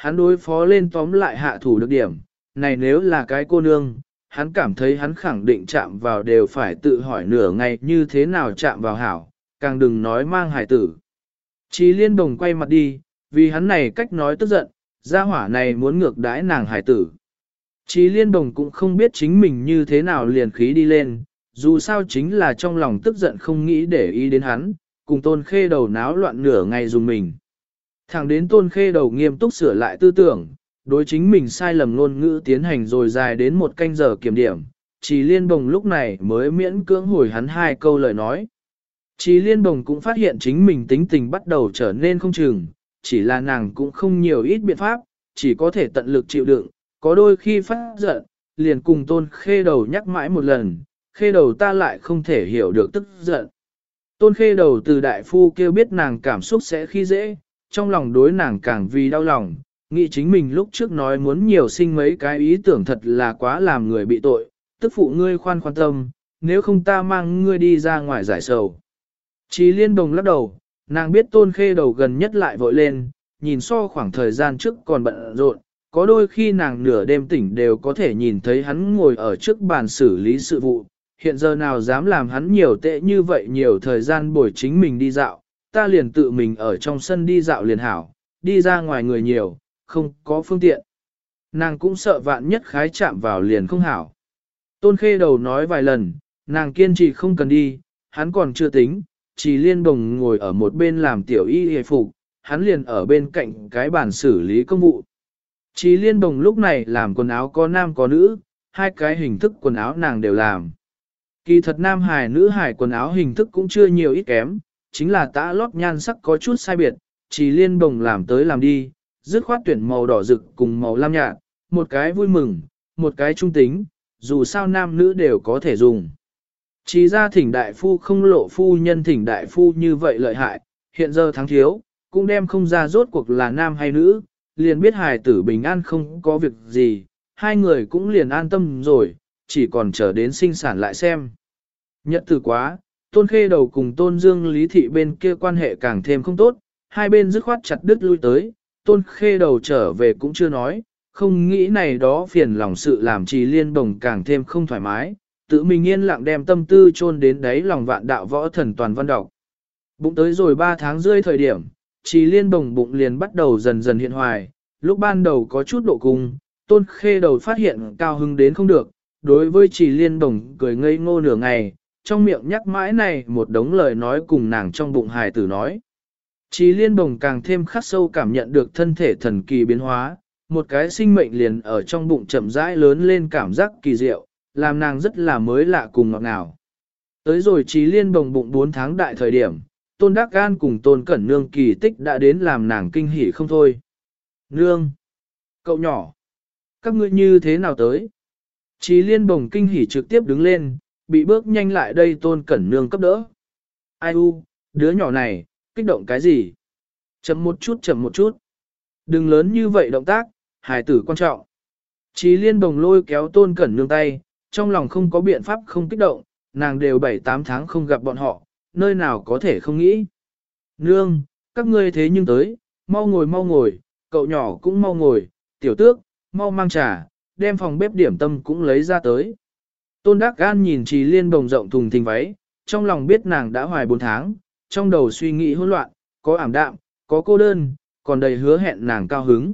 hắn đối phó lên tóm lại hạ thủ được điểm, này nếu là cái cô nương, hắn cảm thấy hắn khẳng định chạm vào đều phải tự hỏi nửa ngày như thế nào chạm vào hảo, càng đừng nói mang hải tử. Chí Liên Đồng quay mặt đi, vì hắn này cách nói tức giận, gia hỏa này muốn ngược đãi nàng hải tử. Chí Liên Đồng cũng không biết chính mình như thế nào liền khí đi lên, dù sao chính là trong lòng tức giận không nghĩ để ý đến hắn, cùng Tôn Khê Đầu náo loạn nửa ngày dùng mình. Thẳng đến Tôn Khê Đầu nghiêm túc sửa lại tư tưởng, đối chính mình sai lầm ngôn ngữ tiến hành rồi dài đến một canh giờ kiểm điểm, Chí Liên Đồng lúc này mới miễn cưỡng hồi hắn 2 câu lời nói. Chí Liên Đồng cũng phát hiện chính mình tính tình bắt đầu trở nên không chừng, chỉ là nàng cũng không nhiều ít biện pháp, chỉ có thể tận lực chịu đựng, có đôi khi phát giận, liền cùng Tôn Khê Đầu nhắc mãi một lần, Khê Đầu ta lại không thể hiểu được tức giận. Tôn Khê Đầu từ đại phu kêu biết nàng cảm xúc sẽ khi dễ, trong lòng đối nàng càng vì đau lòng, nghĩ chính mình lúc trước nói muốn nhiều sinh mấy cái ý tưởng thật là quá làm người bị tội, tức phụ ngươi khoan tâm, nếu không ta mang ngươi đi ra ngoài giải sầu. Chí Liên Đồng lắc đầu, nàng biết Tôn Khê Đầu gần nhất lại vội lên, nhìn so khoảng thời gian trước còn bận rộn, có đôi khi nàng nửa đêm tỉnh đều có thể nhìn thấy hắn ngồi ở trước bàn xử lý sự vụ, hiện giờ nào dám làm hắn nhiều tệ như vậy nhiều thời gian bồi chính mình đi dạo, ta liền tự mình ở trong sân đi dạo liền hảo, đi ra ngoài người nhiều, không có phương tiện. Nàng cũng sợ vạn nhất khái chạm vào liền không hảo. Tôn Khê Đầu nói vài lần, nàng kiên trì không cần đi, hắn còn chưa tính, Chí Liên Đồng ngồi ở một bên làm tiểu y hề phục, hắn liền ở bên cạnh cái bàn xử lý công vụ. Chí Liên Đồng lúc này làm quần áo có nam có nữ, 2 cái hình thức quần áo nàng đều làm. Kỳ thật nam hài nữ hài quần áo hình thức cũng chưa nhiều ít kém, chính là tã lót nhan sắc có chút sai biệt, Chí Liên Đồng làm tới làm đi, dứt khoát tuyển màu đỏ rực cùng màu lam nhạt, một cái vui mừng, một cái trung tính, dù sao nam nữ đều có thể dùng. Chỉ ra thỉnh đại phu không lộ phu nhân thỉnh đại phu như vậy lợi hại, hiện giờ thắng thiếu, cũng đem không ra rốt cuộc là nam hay nữ, liền biết hài tử bình an không có việc gì, 2 người cũng liền an tâm rồi, chỉ còn chờ đến sinh sản lại xem. Nhật tử quá, Tôn Khê Đầu cùng Tôn Dương Lý Thị bên kia quan hệ càng thêm không tốt, 2 bên dứt khoát chặt đứt lui tới, Tôn Khê Đầu trở về cũng chưa nói, không nghĩ này đó phiền lòng sự làm Chí Liên Đồng càng thêm không thoải mái, tự mình yên lặng đem tâm tư chôn đến đáy lòng vạn đạo võ thần toàn văn đọc. Bụng tới rồi 3 tháng rưỡi thời điểm, Chí Liên Đồng bụng liền bắt đầu dần dần hiện hoài, lúc ban đầu có chút độ cung, Tôn Khê Đầu phát hiện cao hứng đến không được, đối với Chí Liên Đồng cười ngây ngô nửa ngày, trong miệng nhắc mãi này một đống lời nói cùng nàng trong bụng hài tử nói. Chí Liên Đồng càng thêm khắc sâu cảm nhận được thân thể thần kỳ biến hóa, một cái sinh mệnh liền ở trong bụng chậm rãi lớn lên cảm giác kỳ diệu, làm nàng rất là mới lạ cùng ngọt ngào. Tới rồi Chí Liên Đồng bụng 4 tháng đại thời điểm, Tôn Đắc Gan cùng Tôn Cẩn Nương kỳ tích đã đến làm nàng kinh hỉ không thôi. Nương! Cậu nhỏ! Các ngươi như thế nào tới? Chí Liên Đồng kinh hỉ trực tiếp đứng lên, bị bước nhanh lại đây Tôn Cẩn Nương cấp đỡ. Ai u, đứa nhỏ này, kích động cái gì? Chậm một chút. Đừng lớn như vậy động tác, hài tử quan trọng. Chí Liên Đồng lôi kéo Tôn Cẩn Nương tay, trong lòng không có biện pháp không kích động, nàng đều 7-8 tháng không gặp bọn họ, nơi nào có thể không nghĩ. Nương, các ngươi thế nhưng tới, mau ngồi, cậu nhỏ cũng mau ngồi, tiểu tước, mau mang trà, đem phòng bếp điểm tâm cũng lấy ra tới. Tôn Đắc Gan nhìn Chí Liên Đồng rộng thùng thình váy, trong lòng biết nàng đã hoài 4 tháng, trong đầu suy nghĩ hỗn loạn, có ảm đạm, có cô đơn, còn đầy hứa hẹn nàng cao hứng.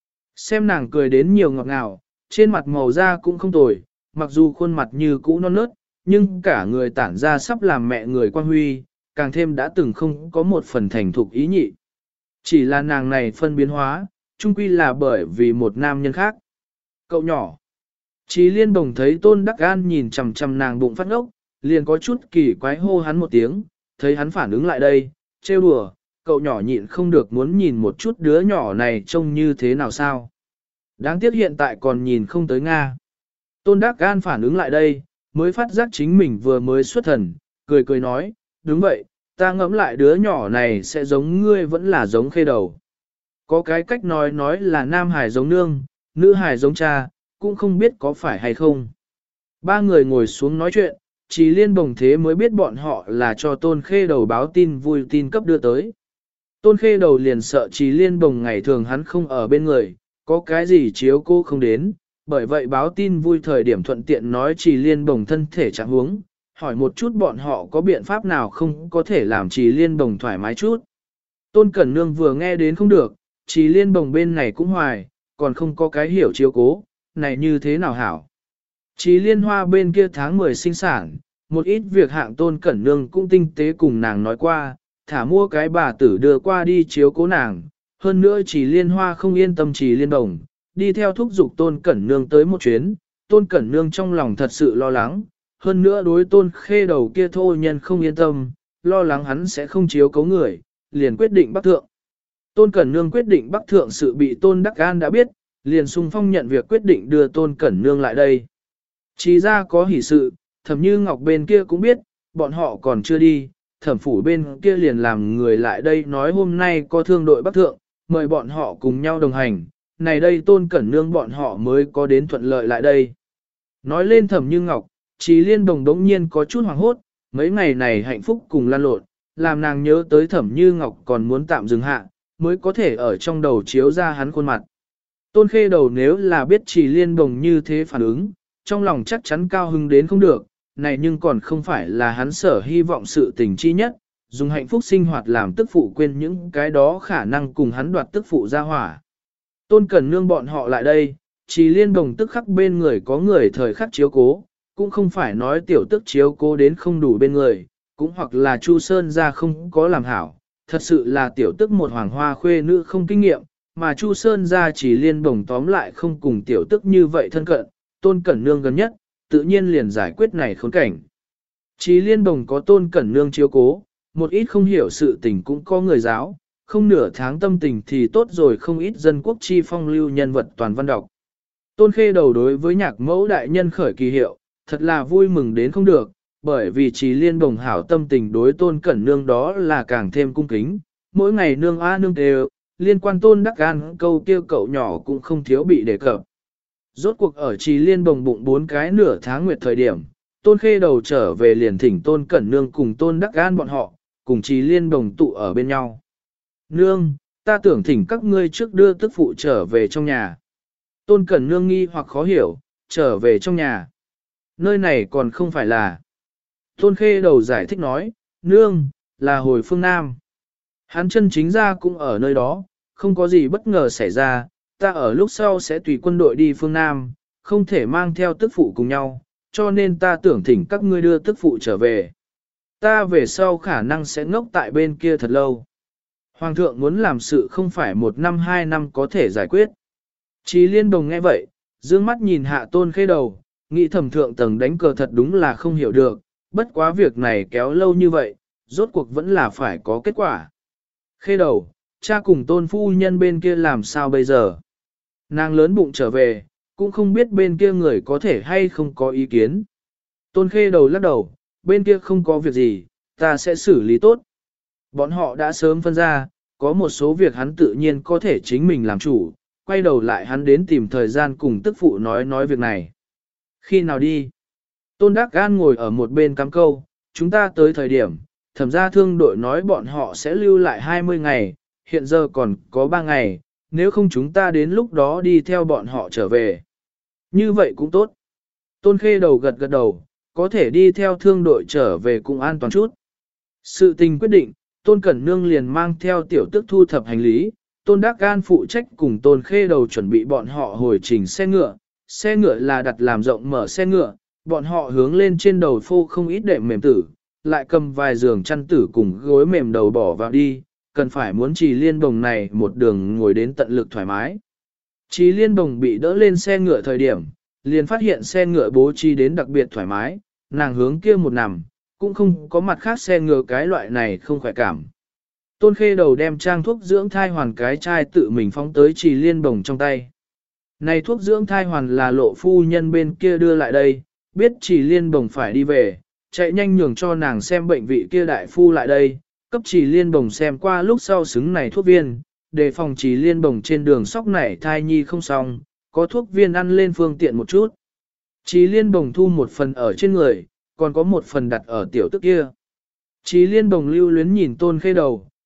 Xem nàng cười đến nhiều ngọt ngào, trên mặt màu da cũng không tồi, mặc dù khuôn mặt như cũ non nớt, nhưng cả người tản ra sắp làm mẹ người quan huy, càng thêm đã từng không có một phần thành thục ý nhị. Chỉ là nàng này phân biến hóa, chung quy là bởi vì một nam nhân khác. Cậu nhỏ. Chí Liên Đồng thấy Tôn Đắc Gan nhìn chằm chằm nàng bụng phát ngốc, liền có chút kỳ quái hô hắn một tiếng, thấy hắn phản ứng lại đây, trêu đùa, cậu nhỏ nhịn không được muốn nhìn một chút đứa nhỏ này trông như thế nào sao. Đáng tiếc hiện tại còn nhìn không tới Nga. Tôn Đắc Gan phản ứng lại đây, mới phát giác chính mình vừa mới xuất thần, cười nói, đúng vậy, ta ngẫm lại đứa nhỏ này sẽ giống ngươi vẫn là giống Khê Đầu. Có cái cách nói là nam hài giống nương, nữ hài giống cha, cũng không biết có phải hay không. 3 người ngồi xuống nói chuyện, Chí Liên Đồng thế mới biết bọn họ là cho Tôn Khê Đầu báo tin vui tin cấp đưa tới. Tôn khê đầu liền sợ Trì Liên Bồng ngày thường hắn không ở bên người, có cái gì chiếu cô không đến, bởi vậy báo tin vui thời điểm thuận tiện nói Trì Liên Bồng thân thể trạng huống, hỏi một chút bọn họ có biện pháp nào không có thể làm Trì Liên Bồng thoải mái chút. Tôn Cẩn Nương vừa nghe đến không được, Trì Liên Bồng bên này cũng hoài, còn không có cái hiểu chiếu cố, này như thế nào hảo. Trì Liên Hoa bên kia tháng 10 sinh sản, một ít việc hạng Tôn Cẩn Nương cũng tinh tế cùng nàng nói qua, thả mua cái bà tử đưa qua đi chiếu cố nàng. Hơn nữa Trì Liên Hoa không yên tâm Trì Liên Bồng, đi theo thúc giục Tôn Cẩn Nương tới một chuyến, Tôn Cẩn Nương trong lòng thật sự lo lắng, hơn nữa đối Tôn Khê Đầu kia thô nhân không yên tâm, lo lắng hắn sẽ không chiếu cố người, liền quyết định bắc thượng. Tôn Cẩn Nương quyết định bắc thượng sự bị Tôn Đắc An đã biết, liền xung phong nhận việc quyết định đưa Tôn Cẩn Nương lại đây. Chỉ ra có hỷ sự, Thẩm Như Ngọc bên kia cũng biết, bọn họ còn chưa đi, Thẩm phủ bên kia liền làm người lại đây nói hôm nay có thương đội bắc thượng, mời bọn họ cùng nhau đồng hành, này đây Tôn Cẩn Nương bọn họ mới có đến thuận lợi lại đây. Nói lên Thẩm Như Ngọc, Trì Liên Bồng đống nhiên có chút hoảng hốt, mấy ngày này hạnh phúc cùng lan lộn, làm nàng nhớ tới Thẩm Như Ngọc còn muốn tạm dừng hạ, mới có thể ở trong đầu chiếu ra hắn khuôn mặt. Tôn Khê Đầu nếu là biết Trì Liên Bồng như thế phản ứng, trong lòng chắc chắn cao hứng đến không được, này nhưng còn không phải là hắn sở hy vọng sự tình chi nhất, dùng hạnh phúc sinh hoạt làm tức phụ quên những cái đó khả năng cùng hắn đoạt tức phụ ra hỏa. Tôn Cẩn Nương bọn họ lại đây, Trì Liên Bồng tức khắc bên người có người thời khắc chiếu cố, cũng không phải nói tiểu tức chiếu cố đến không đủ bên người, cũng hoặc là Chu Sơn ra không có làm hảo, thật sự là tiểu tức một hoàng hoa khuê nữ không kinh nghiệm, mà Chu Sơn ra Trì Liên Bồng tóm lại không cùng tiểu tức như vậy thân cận, Tôn Cẩn Nương gần nhất, tự nhiên liền giải quyết này khốn cảnh. Trì Liên Bồng có Tôn Cẩn Nương chiếu cố, một ít không hiểu sự tình cũng có người giáo, không nửa tháng tâm tình thì tốt rồi không ít dân quốc chi phong lưu nhân vật toàn văn đọc. Tôn Khê Đầu đối với nhạc mẫu đại nhân khởi kỳ hiệu, thật là vui mừng đến không được, bởi vì Trì Liên Bồng hảo tâm tình đối Tôn Cẩn Nương đó là càng thêm cung kính, mỗi ngày nương a nương đều, liên quan Tôn Đắc An câu kêu cậu nhỏ cũng không thiếu bị đề cập. Rốt cuộc ở Trì Liên Bồng bụng 4 cái nửa tháng nguyệt thời điểm, Tôn Khê Đầu trở về liền thỉnh Tôn Cẩn Nương cùng Tôn Đắc An bọn họ, cùng Trì Liên Bồng tụ ở bên nhau. Nương, ta tưởng thỉnh các ngươi trước đưa tức phụ trở về trong nhà. Tôn Cẩn Nương nghi hoặc khó hiểu, trở về trong nhà. Nơi này còn không phải là. Tôn Khê Đầu giải thích nói, nương, là hồi phương Nam. Hắn chân chính ra cũng ở nơi đó, không có gì bất ngờ xảy ra, ta ở lúc sau sẽ tùy quân đội đi phương Nam, không thể mang theo tức phụ cùng nhau, cho nên ta tưởng thỉnh các ngươi đưa tức phụ trở về. Ta về sau khả năng sẽ ngốc tại bên kia thật lâu. Hoàng thượng muốn làm sự không phải 1 năm 2 năm có thể giải quyết. Trì Liên Bồng nghe vậy, dương mắt nhìn hạ Tôn Khê Đầu, nghĩ thẩm thượng tầng đánh cờ thật đúng là không hiểu được, bất quá việc này kéo lâu như vậy, rốt cuộc vẫn là phải có kết quả. Khê Đầu, cha cùng Tôn phu nhân bên kia làm sao bây giờ? Nàng lớn bụng trở về, cũng không biết bên kia người có thể hay không có ý kiến. Tôn Khê Đầu lắc đầu, bên kia không có việc gì, ta sẽ xử lý tốt. Bọn họ đã sớm phân ra, có một số việc hắn tự nhiên có thể chính mình làm chủ, quay đầu lại hắn đến tìm thời gian cùng tức phụ nói việc này. Khi nào đi? Tôn Đắc An ngồi ở một bên cắm câu, chúng ta tới thời điểm, thẩm gia thương đội nói bọn họ sẽ lưu lại 20 ngày, hiện giờ còn có 3 ngày, nếu không chúng ta đến lúc đó đi theo bọn họ trở về. Như vậy cũng tốt. Tôn Khê Đầu gật gật đầu, có thể đi theo thương đội trở về cũng an toàn chút. Sự tình quyết định, Tôn Cẩn Nương liền mang theo tiểu tức thu thập hành lý, Tôn Đắc An phụ trách cùng Tôn Khê Đầu chuẩn bị bọn họ hồi trình xe ngựa là đặt làm rộng mở xe ngựa, bọn họ hướng lên trên đầu phô không ít đệm mềm tử, lại cầm vài giường chăn tử cùng gối mềm đầu bỏ vào đi, cần phải muốn Trì Liên Bồng này một đường ngồi đến tận lực thoải mái. Trì Liên Bồng bị đỡ lên xe ngựa thời điểm, liền phát hiện xe ngựa bố trí đến đặc biệt thoải mái, nàng hướng kia một nằm, cũng không có mặt khác xe ngựa cái loại này không khỏe cảm. Tôn Khê Đầu đem trang thuốc dưỡng thai hoàn cái chai tự mình phóng tới Trì Liên Bồng trong tay. Này thuốc dưỡng thai hoàn là Lộ phu nhân bên kia đưa lại đây, biết Trì Liên Bồng phải đi về, chạy nhanh nhường cho nàng xem bệnh vị kia đại phu lại đây, cấp Trì Liên Bồng xem qua lúc sau xứng này thuốc viên, để phòng Trì Liên Bồng trên đường sóc nảy thai nhi không xong, có thuốc viên ăn lên phương tiện một chút. Trì Liên Bồng thu một phần ở trên người, còn có một phần đặt ở tiểu tức kia. Trì Liên Bồng lưu luyến nhìn Tôn Khê Đầu,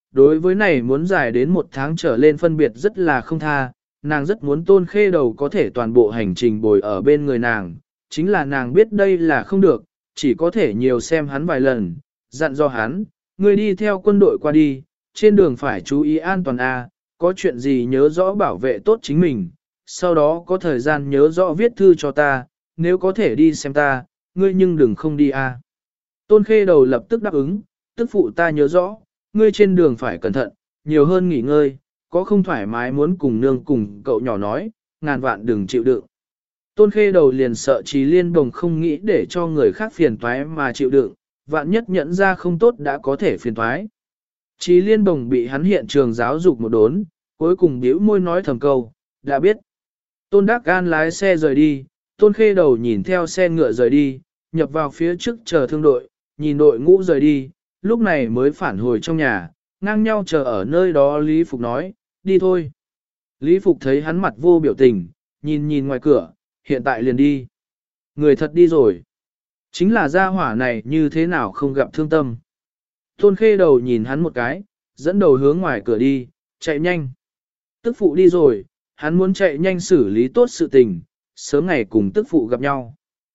đối với này muốn dài đến 1 tháng trở lên phân biệt rất là không tha, nàng rất muốn Tôn Khê Đầu có thể toàn bộ hành trình bồi ở bên người nàng, chính là nàng biết đây là không được, chỉ có thể nhiều xem hắn vài lần, dặn dò hắn, ngươi đi theo quân đội qua đi, trên đường phải chú ý an toàn a, có chuyện gì nhớ rõ bảo vệ tốt chính mình, sau đó có thời gian nhớ rõ viết thư cho ta, nếu có thể đi xem ta, ngươi nhưng đừng không đi a. Tôn Khê Đầu lập tức đáp ứng, tức phụ ta nhớ rõ, ngươi trên đường phải cẩn thận, nhiều hơn nghỉ ngơi, có không thoải mái muốn cùng nương cùng cậu nhỏ nói, ngàn vạn đừng chịu đựng. Tôn Khê Đầu liền sợ Trí Liên Đồng không nghĩ để cho người khác phiền toái mà chịu đựng, vạn nhất nhận ra không tốt đã có thể phiền toái. Trí Liên Đồng bị hắn hiện trường giáo dục một đốn, cuối cùng bĩu môi nói thầm câu, đã biết. Tôn Đắc Gan lái xe rời đi, Tôn Khê Đầu nhìn theo xe ngựa rời đi, nhập vào phía trước chờ thương đội, nhìn đội ngũ rời đi, lúc này mới phản hồi trong nhà, ngang nhau chờ ở nơi đó Lý Phục nói, đi thôi. Lý Phục thấy hắn mặt vô biểu tình, nhìn nhìn ngoài cửa, hiện tại liền đi. Người thật đi rồi. Chính là gia hỏa này như thế nào không gặp thương tâm. Tôn Khê Đầu nhìn hắn một cái, dẫn đầu hướng ngoài cửa đi, chạy nhanh. Tức phụ đi rồi, hắn muốn chạy nhanh xử lý tốt sự tình, sớm ngày cùng tức phụ gặp nhau.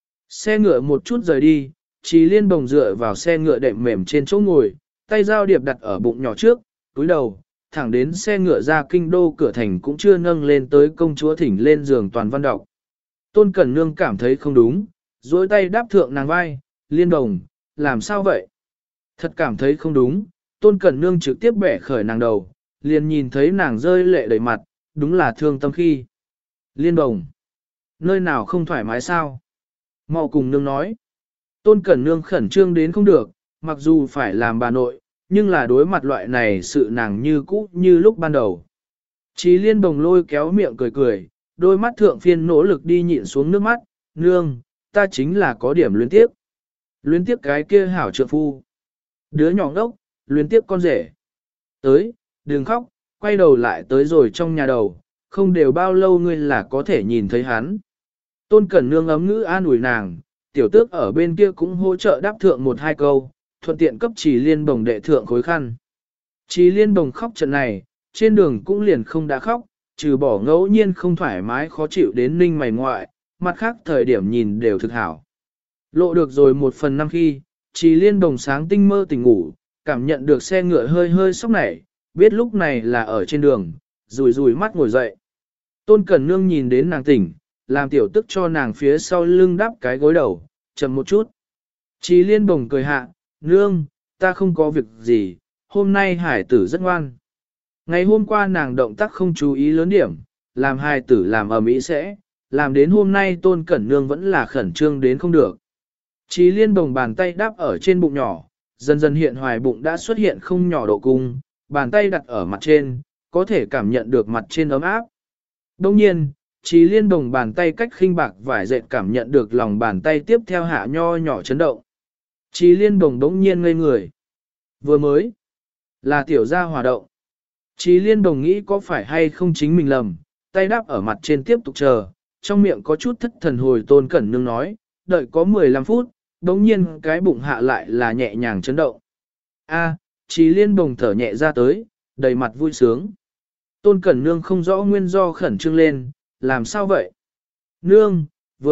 Xe ngựa một chút rời đi, Trí Liên Bồng dựa vào xe ngựa đệm mềm trên chỗ ngồi, tay dao điệp đặt ở bụng nhỏ trước, túi đầu, thẳng đến xe ngựa ra kinh đô cửa thành cũng chưa nâng lên tới công chúa thỉnh lên giường toàn văn đọc. Tôn Cẩn Nương cảm thấy không đúng, duỗi tay đáp thượng nàng vai, Liên Đồng, làm sao vậy? Thật cảm thấy không đúng, Tôn Cẩn Nương trực tiếp bẻ khởi nàng đầu, liền nhìn thấy nàng rơi lệ đầy mặt, đúng là thương tâm khi. Liên Đồng, nơi nào không thoải mái sao? Mau cùng nương nói. Tôn Cẩn Nương khẩn trương đến không được, mặc dù phải làm bà nội, nhưng là đối mặt loại này sự nàng như cũ như lúc ban đầu. Chí Liên Bồng lôi kéo miệng cười cười, đôi mắt thượng phiên nỗ lực đi nhịn xuống nước mắt, nương, ta chính là có điểm luyến tiếc. Luyến tiếc cái kia hảo trượng phu. Đứa nhỏ ngốc, luyến tiếc con rể. Tới, đừng khóc, quay đầu lại tới rồi trong nhà đầu, không đều bao lâu ngươi là có thể nhìn thấy hắn. Tôn Cẩn Nương ấm ngữ an ủi nàng, tiểu tước ở bên kia cũng hỗ trợ đáp thượng 1-2 câu, thuận tiện cấp Trì Liên Bồng đệ thượng khối khăn. Trì Liên Bồng khóc trận này, trên đường cũng liền không đã khóc, trừ bỏ ngẫu nhiên không thoải mái khó chịu đến ninh mày ngoại, mặt khác thời điểm nhìn đều thực hảo. Lộ được rồi 1/5 khi, Trì Liên Bồng sáng tinh mơ tỉnh ngủ, cảm nhận được xe ngựa hơi hơi sốc nảy, biết lúc này là ở trên đường, rùi rùi mắt ngồi dậy. Tôn Cẩn Nương nhìn đến nàng tỉnh, làm tiểu tức cho nàng phía sau lưng đắp cái gối đầu, chậm một chút. Trì Liên Bồng cười hạ, nương, ta không có việc gì, hôm nay hải tử rất ngoan. Ngày hôm qua nàng động tác không chú ý lớn điểm, làm hải tử làm ầm ĩ sẽ, làm đến hôm nay Tôn Cẩn Nương vẫn là khẩn trương đến không được. Trì Liên Bồng bàn tay đáp ở trên bụng nhỏ, dần dần hiện hoài bụng đã xuất hiện không nhỏ độ cung, bàn tay đặt ở mặt trên, có thể cảm nhận được mặt trên ấm áp. Đồng nhiên, Trì Liên Bồng bàn tay cách khinh bạc vải dệt cảm nhận được lòng bàn tay tiếp theo hạ nho nhỏ chấn động. Trì Liên Bồng đống nhiên ngây người. Vừa mới là tiểu gia hòa động. Trì Liên Bồng nghĩ có phải hay không chính mình lầm, tay đáp ở mặt trên tiếp tục chờ, trong miệng có chút thất thần hồi Tôn Cẩn Nương nói, đợi có 15 phút, đống nhiên cái bụng hạ lại là nhẹ nhàng chấn động. A, Trì Liên Bồng thở nhẹ ra tới, đầy mặt vui sướng. Tôn Cẩn Nương không rõ nguyên do khẩn trương lên, làm sao vậy? Nương,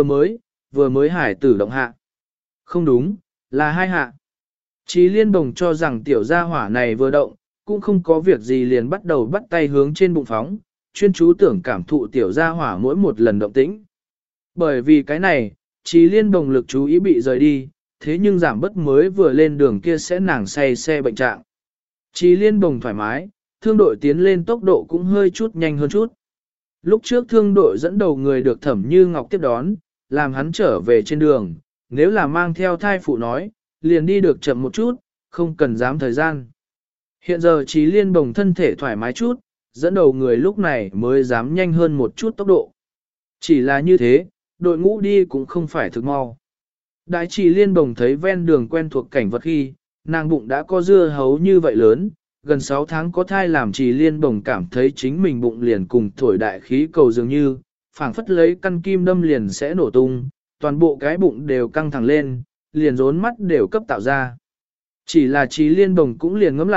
vừa mới hải tử động hạ. Không đúng, là 2 hạ. Trì Liên Bồng cho rằng tiểu gia hỏa này vừa động, cũng không có việc gì liền bắt đầu bắt tay hướng trên bụng phóng, chuyên chú tưởng cảm thụ tiểu gia hỏa mỗi một lần động tĩnh. Bởi vì cái này, Trì Liên Bồng lực chú ý bị rời đi, thế nhưng giảm bất mới vừa lên đường kia sẽ nàng say xe bệnh trạng. Trì Liên Bồng thoải mái, thương đội tiến lên tốc độ cũng hơi chút nhanh hơn chút. Lúc trước thương đội dẫn đầu người được Thẩm Như Ngọc tiếp đón, làm hắn trở về trên đường, nếu là mang theo thai phụ nói, liền đi được chậm một chút, không cần dám thời gian. Hiện giờ Trì Liên Bồng thân thể thoải mái chút, dẫn đầu người lúc này mới dám nhanh hơn một chút tốc độ. Chỉ là như thế, đội ngũ đi cũng không phải thực mau. Đại Trì Liên Bồng thấy ven đường quen thuộc cảnh vật khi, nàng bụng đã có dưa hấu như vậy lớn, gần 6 tháng có thai làm Trì Liên Bồng cảm thấy chính mình bụng liền cùng thổi đại khí cầu dường như, phảng phất lấy căn kim đâm liền sẽ nổ tung, toàn bộ cái bụng đều căng thẳng lên, liền rốn mắt đều cấp tạo ra. Chỉ là Trì Liên Bồng cũng liền ngẫm lại,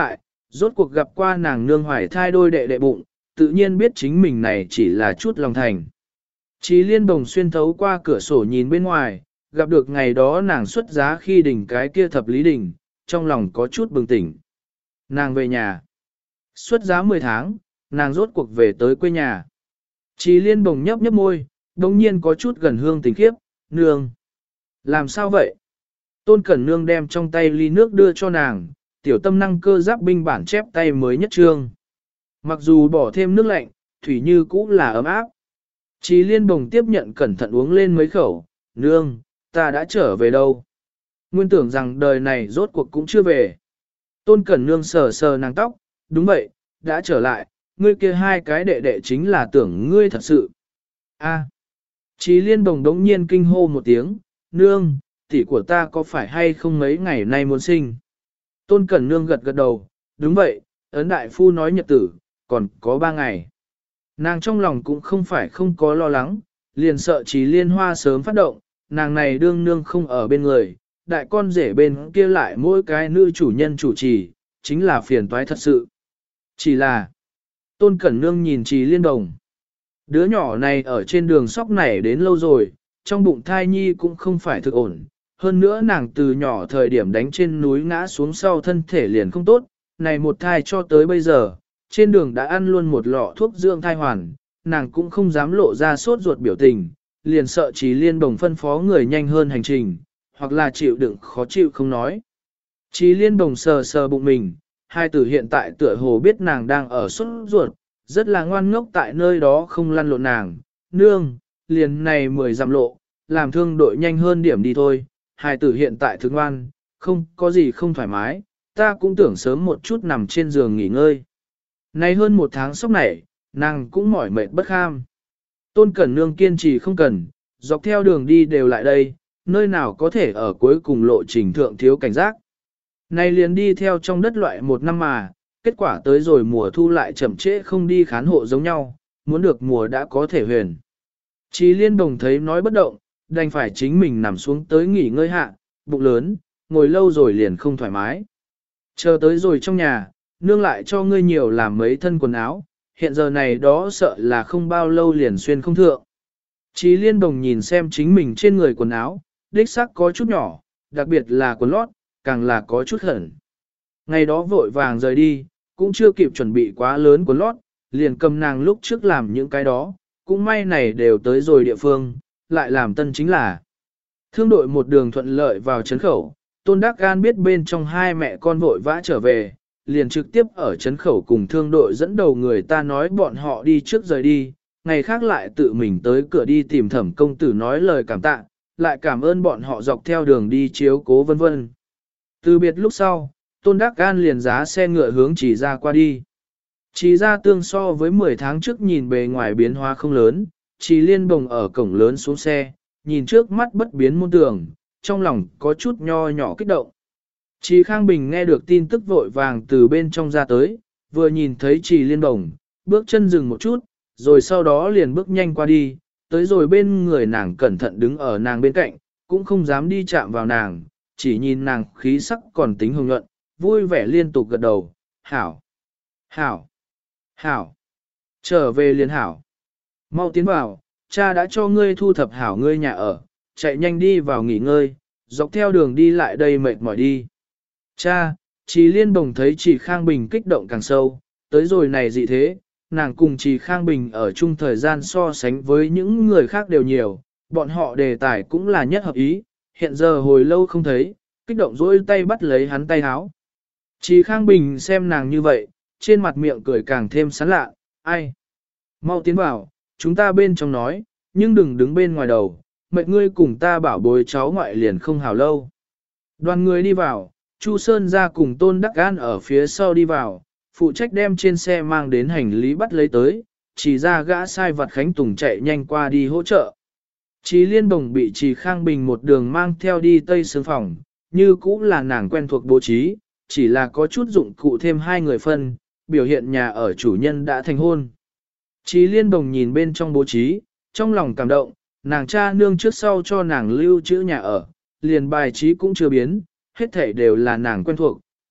Rốt cuộc gặp qua nàng nương hoài thai đôi đệ đệ bụng, tự nhiên biết chính mình này chỉ là chút lòng thành. Chí Liên Bồng xuyên thấu qua cửa sổ nhìn bên ngoài, gặp được ngày đó nàng xuất giá khi đỉnh cái kia thập lý đỉnh, trong lòng có chút bừng tỉnh. Nàng về nhà. Xuất giá 10 tháng, nàng rốt cuộc về tới quê nhà. Chí Liên Bồng nhấp nhấp môi, đồng nhiên có chút gần hương tình khiếp, nương. Làm sao vậy? Tôn Cẩn Nương đem trong tay ly nước đưa cho nàng, tiểu tâm năng cơ giáp binh bản chép tay mới nhất trương. Mặc dù bỏ thêm nước lạnh, thủy như cũ là ấm áp. Chí Liên Bồng tiếp nhận cẩn thận uống lên mấy khẩu, nương, ta đã trở về đâu. Nguyên tưởng rằng đời này rốt cuộc cũng chưa về. Tôn Cẩn Nương sờ sờ nàng tóc, đúng vậy, đã trở lại, ngươi kia hai cái đệ đệ chính là tưởng ngươi thật sự. A. Chí Liên Bồng đống nhiên kinh hô một tiếng, nương, tỷ của ta có phải hay không mấy ngày nay muốn sinh? Tôn Cẩn Nương gật gật đầu, đúng vậy, ấn đại phu nói nhật tử, còn có 3 ngày. Nàng trong lòng cũng không phải không có lo lắng, liền sợ Chí Liên Hoa sớm phát động, nàng này đương nương không ở bên người, đại con rể bên kia lại mỗi cái nữ chủ nhân chủ trì, chính là phiền toái thật sự. Chỉ là, Tôn Cẩn Nương nhìn Chí Liên Đồng. Đứa nhỏ này ở trên đường sóc này đến lâu rồi, trong bụng thai nhi cũng không phải thực ổn. Hơn nữa nàng từ nhỏ thời điểm đánh trên núi ngã xuống sau thân thể liền không tốt, này một thai cho tới bây giờ, trên đường đã ăn luôn một lọ thuốc dưỡng thai hoàn, nàng cũng không dám lộ ra sốt ruột biểu tình, liền sợ Chí Liên Bồng phân phó người nhanh hơn hành trình, hoặc là chịu đựng khó chịu không nói. Chí Liên Bồng sờ sờ bụng mình, hai tử hiện tại tựa hồ biết nàng đang ở sốt ruột, rất là ngoan ngốc tại nơi đó không lăn lộn nàng, nương, liền này 10 dặm lộ, làm thương đội nhanh hơn điểm đi thôi, hai tử hiện tại thức ngoan, không có gì không thoải mái, ta cũng tưởng sớm một chút nằm trên giường nghỉ ngơi. Nay hơn 1 tháng sốc này, nàng cũng mỏi mệt bất kham. Tôn Cẩn Nương kiên trì không cần, dọc theo đường đi đều lại đây, nơi nào có thể ở cuối cùng lộ trình thượng thiếu cảnh giác. Nay liền đi theo trong đất loại 1 năm mà, kết quả tới rồi mùa thu lại chậm trễ không đi khán hộ giống nhau, muốn được mùa đã có thể huyền. Chí Liên Đồng thấy nói bất động, đành phải chính mình nằm xuống tới nghỉ ngơi hạ, bụng lớn, ngồi lâu rồi liền không thoải mái. Chờ tới rồi trong nhà, nương lại cho ngươi nhiều làm mấy thân quần áo, hiện giờ này đó sợ là không bao lâu liền xuyên không thượng. Chí Liên Đồng nhìn xem chính mình trên người quần áo, đích xác có chút nhỏ, đặc biệt là quần lót, càng là có chút hẩn. Ngày đó vội vàng rời đi, cũng chưa kịp chuẩn bị quá lớn quần lót, liền cầm nàng lúc trước làm những cái đó, cũng may này đều tới rồi địa phương, lại làm tân chính là. Thương đội một đường thuận lợi vào trấn khẩu, Tôn Đắc Gan biết bên trong hai mẹ con vội vã trở về, liền trực tiếp ở trấn khẩu cùng thương đội dẫn đầu người ta nói bọn họ đi trước rời đi, ngày khác lại tự mình tới cửa đi tìm Thẩm công tử nói lời cảm tạ, lại cảm ơn bọn họ dọc theo đường đi chiếu cố vân vân. Từ biệt lúc sau, Tôn Đắc Gan liền giá xe ngựa hướng Chỉ ra qua đi. Chỉ ra tương so với 10 tháng trước nhìn bề ngoài biến hóa không lớn, Chỉ Liên Bồng ở cổng lớn xuống xe, nhìn trước mắt bất biến môn tường, trong lòng có chút nho nhỏ kích động. Chỉ Khang Bình nghe được tin tức vội vàng từ bên trong ra tới, vừa nhìn thấy Chỉ Liên Bồng, bước chân dừng một chút, rồi sau đó liền bước nhanh qua đi, tới rồi bên người nàng cẩn thận đứng ở nàng bên cạnh, cũng không dám đi chạm vào nàng, chỉ nhìn nàng khí sắc còn tính hồng nhuận, vui vẻ liên tục gật đầu, hảo, hảo, hảo, trở về liền hảo, mau tiến vào, cha đã cho ngươi thu thập hảo ngươi nhà ở, chạy nhanh đi vào nghỉ ngơi, dọc theo đường đi lại đây mệt mỏi đi. Cha, Chỉ Liên Bồng thấy Chỉ Khang Bình kích động càng sâu, tới rồi này dị thế, nàng cùng Chỉ Khang Bình ở chung thời gian so sánh với những người khác đều nhiều, bọn họ đề tài cũng là nhất hợp ý, hiện giờ hồi lâu không thấy, kích động dỗi tay bắt lấy hắn tay háo. Chỉ Khang Bình xem nàng như vậy, trên mặt miệng cười càng thêm sán lạ, ai? Mau tiến vào, chúng ta bên trong nói, nhưng đừng đứng bên ngoài đầu, mệt ngươi cùng ta bảo bối cháu ngoại liền không hào lâu. Đoàn người đi vào, Chu Sơn ra cùng Tôn Đắc Gan ở phía sau đi vào, phụ trách đem trên xe mang đến hành lý bắt lấy tới, chỉ ra gã sai vặt Khánh Tùng chạy nhanh qua đi hỗ trợ. Chí Liên Bồng bị Chỉ Khang Bình một đường mang theo đi Tây Sương phòng, như cũ là nàng quen thuộc bố trí, chỉ là có chút dụng cụ thêm 2 người phân, biểu hiện nhà ở chủ nhân đã thành hôn. Chí Liên Bồng nhìn bên trong bố trí, trong lòng cảm động, nàng cha nương trước sau cho nàng lưu trữ nhà ở, liền bài trí cũng chưa biến, hết thảy đều là nàng quen thuộc,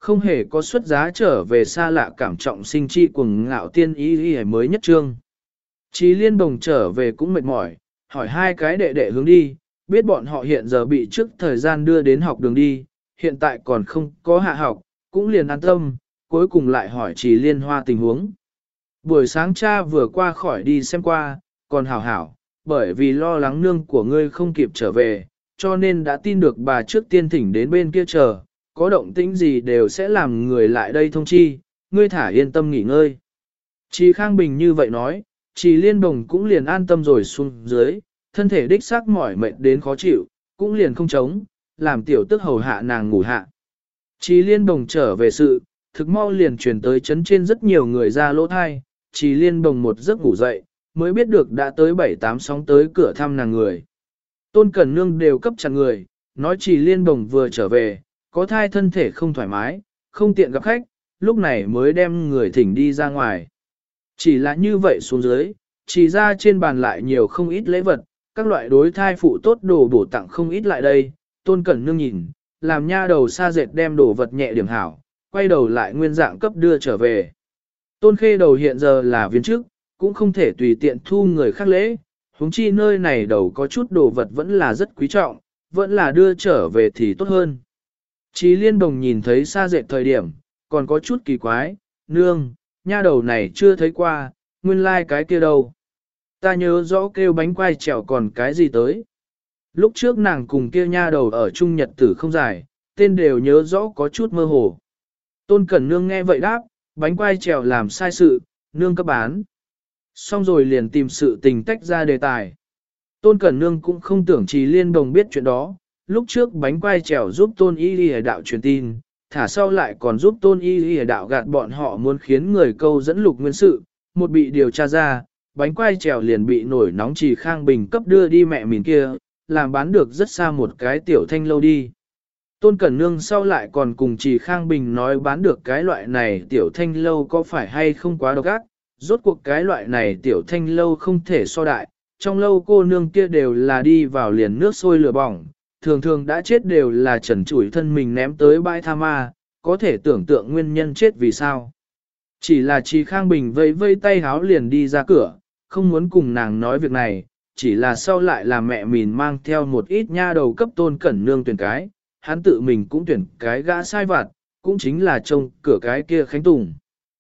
không hề có xuất giá trở về xa lạ cảm trọng sinh chi cuồng ngạo tiên ý mới nhất trương. Chí Liên Bồng trở về cũng mệt mỏi, hỏi hai cái đệ đệ hướng đi, biết bọn họ hiện giờ bị trước thời gian đưa đến học đường đi, hiện tại còn không có hạ học, cũng liền an tâm, cuối cùng lại hỏi Chí Liên Hoa tình huống. Buổi sáng cha vừa qua khỏi đi xem qua, còn hảo hảo, bởi vì lo lắng nương của ngươi không kịp trở về, cho nên đã tin được bà trước tiên thỉnh đến bên kia chờ, có động tĩnh gì đều sẽ làm người lại đây thông chi, ngươi thả yên tâm nghỉ ngơi. Chí Khang Bình như vậy nói, Chí Liên Bồng cũng liền an tâm rồi xuống dưới, thân thể đích xác mỏi mệt đến khó chịu, cũng liền không chống, làm tiểu tức hầu hạ nàng ngủ hạ. Chí Liên Bồng trở về sự, thực mau liền truyền tới chấn trên rất nhiều người ra lỗ thai, Chí Liên Bồng một giấc ngủ dậy, mới biết được đã tới 7-8 sóng tới cửa thăm nàng người. Tôn Cẩn Nương đều cấp chặt người, nói Chí Liên Bồng vừa trở về, có thai thân thể không thoải mái, không tiện gặp khách, lúc này mới đem người thỉnh đi ra ngoài. Chỉ là như vậy xuống dưới, chỉ ra trên bàn lại nhiều không ít lễ vật, các loại đối thai phụ tốt đồ bổ tặng không ít lại đây. Tôn Cẩn Nương nhìn, làm nha đầu sa dệt đem đồ vật nhẹ điểm hảo, quay đầu lại nguyên dạng cấp đưa trở về. Tôn Khê đầu hiện giờ là viên chức, cũng không thể tùy tiện thu người khác lễ, huống chi nơi này đầu có chút đồ vật vẫn là rất quý trọng, vẫn là đưa trở về thì tốt hơn. Chí Liên Bồng nhìn thấy sa dệt thời điểm, còn có chút kỳ quái, nương, nha đầu này chưa thấy qua, nguyên lai like cái kia đâu. Ta nhớ rõ kêu bánh quai trèo còn cái gì tới. Lúc trước nàng cùng kia nha đầu ở chung nhật tử không dài, tên đều nhớ rõ có chút mơ hồ. Tôn Cẩn Nương nghe vậy đáp, bánh quai trèo làm sai sự, nương cấp bán. Xong rồi liền tìm sự tình tách ra đề tài. Tôn Cẩn Nương cũng không tưởng Chí Liên Bồng biết chuyện đó, lúc trước bánh quai trèo giúp Tôn Y Lìa đạo truyền tin, thả sau lại còn giúp Tôn Y Lìa đạo gạt bọn họ muốn khiến người câu dẫn Lục Nguyên sự, một bị điều tra ra, bánh quai trèo liền bị nổi nóng Chí Khang Bình cấp đưa đi mẹ mình kia, làm bán được rất xa một cái tiểu thanh lâu đi. Tôn Cẩn Nương sau lại còn cùng Chí Khang Bình nói bán được cái loại này tiểu thanh lâu có phải hay không quá độc ác, rốt cuộc cái loại này tiểu thanh lâu không thể so đại, trong lâu cô nương kia đều là đi vào liền nước sôi lửa bỏng, thường thường đã chết đều là trần trụi thân mình ném tới bãi tha ma, có thể tưởng tượng nguyên nhân chết vì sao. Chỉ là Chí Khang Bình vây vây tay háo liền đi ra cửa, không muốn cùng nàng nói việc này, chỉ là sau lại là mẹ mình mang theo một ít nha đầu cấp Tôn Cẩn Nương tuyển cái, hắn tự mình cũng tuyển cái gã sai vặt, cũng chính là trông cửa cái kia Khánh Tùng.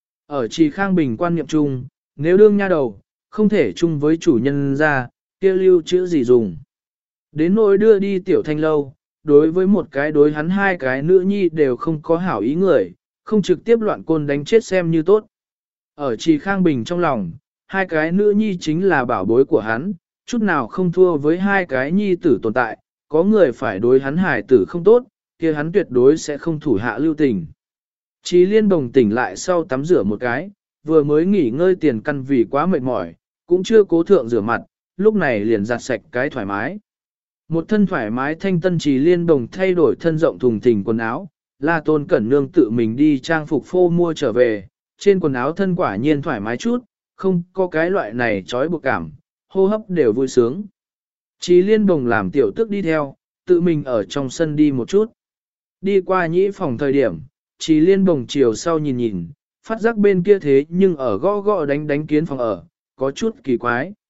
Ở Chí Khang Bình quan niệm chung, nếu đương nha đầu, không thể chung với chủ nhân ra, kia lưu chữ gì dùng. Đến nỗi đưa đi tiểu thanh lâu, đối với một cái đối hắn hai cái nữ nhi đều không có hảo ý người, không trực tiếp loạn côn đánh chết xem như tốt. Ở Chí Khang Bình trong lòng, hai cái nữ nhi chính là bảo bối của hắn, chút nào không thua với hai cái nhi tử tồn tại, có người phải đối hắn hải tử không tốt, kia hắn tuyệt đối sẽ không thủ hạ lưu tình. Chí Liên Bồng tỉnh lại sau tắm rửa một cái, vừa mới nghỉ ngơi tiền căn vì quá mệt mỏi, cũng chưa cố thượng rửa mặt, lúc này liền giặt sạch cái thoải mái. Một thân thoải mái thanh tân Chí Liên Bồng thay đổi thân rộng thùng thình quần áo, là Tôn Cẩn Nương tự mình đi trang phục phô mua trở về, trên quần áo thân quả nhiên thoải mái chút, không có cái loại này trói buộc cảm, hô hấp đều vui sướng. Chí Liên Bồng làm tiểu tức đi theo, tự mình ở trong sân đi một chút. Đi qua nhĩ phòng thời điểm, Chí Liên Bồng chiều sau nhìn nhìn, phát giác bên kia thế nhưng ở gõ gõ đánh đánh kiến phòng ở, có chút kỳ quái.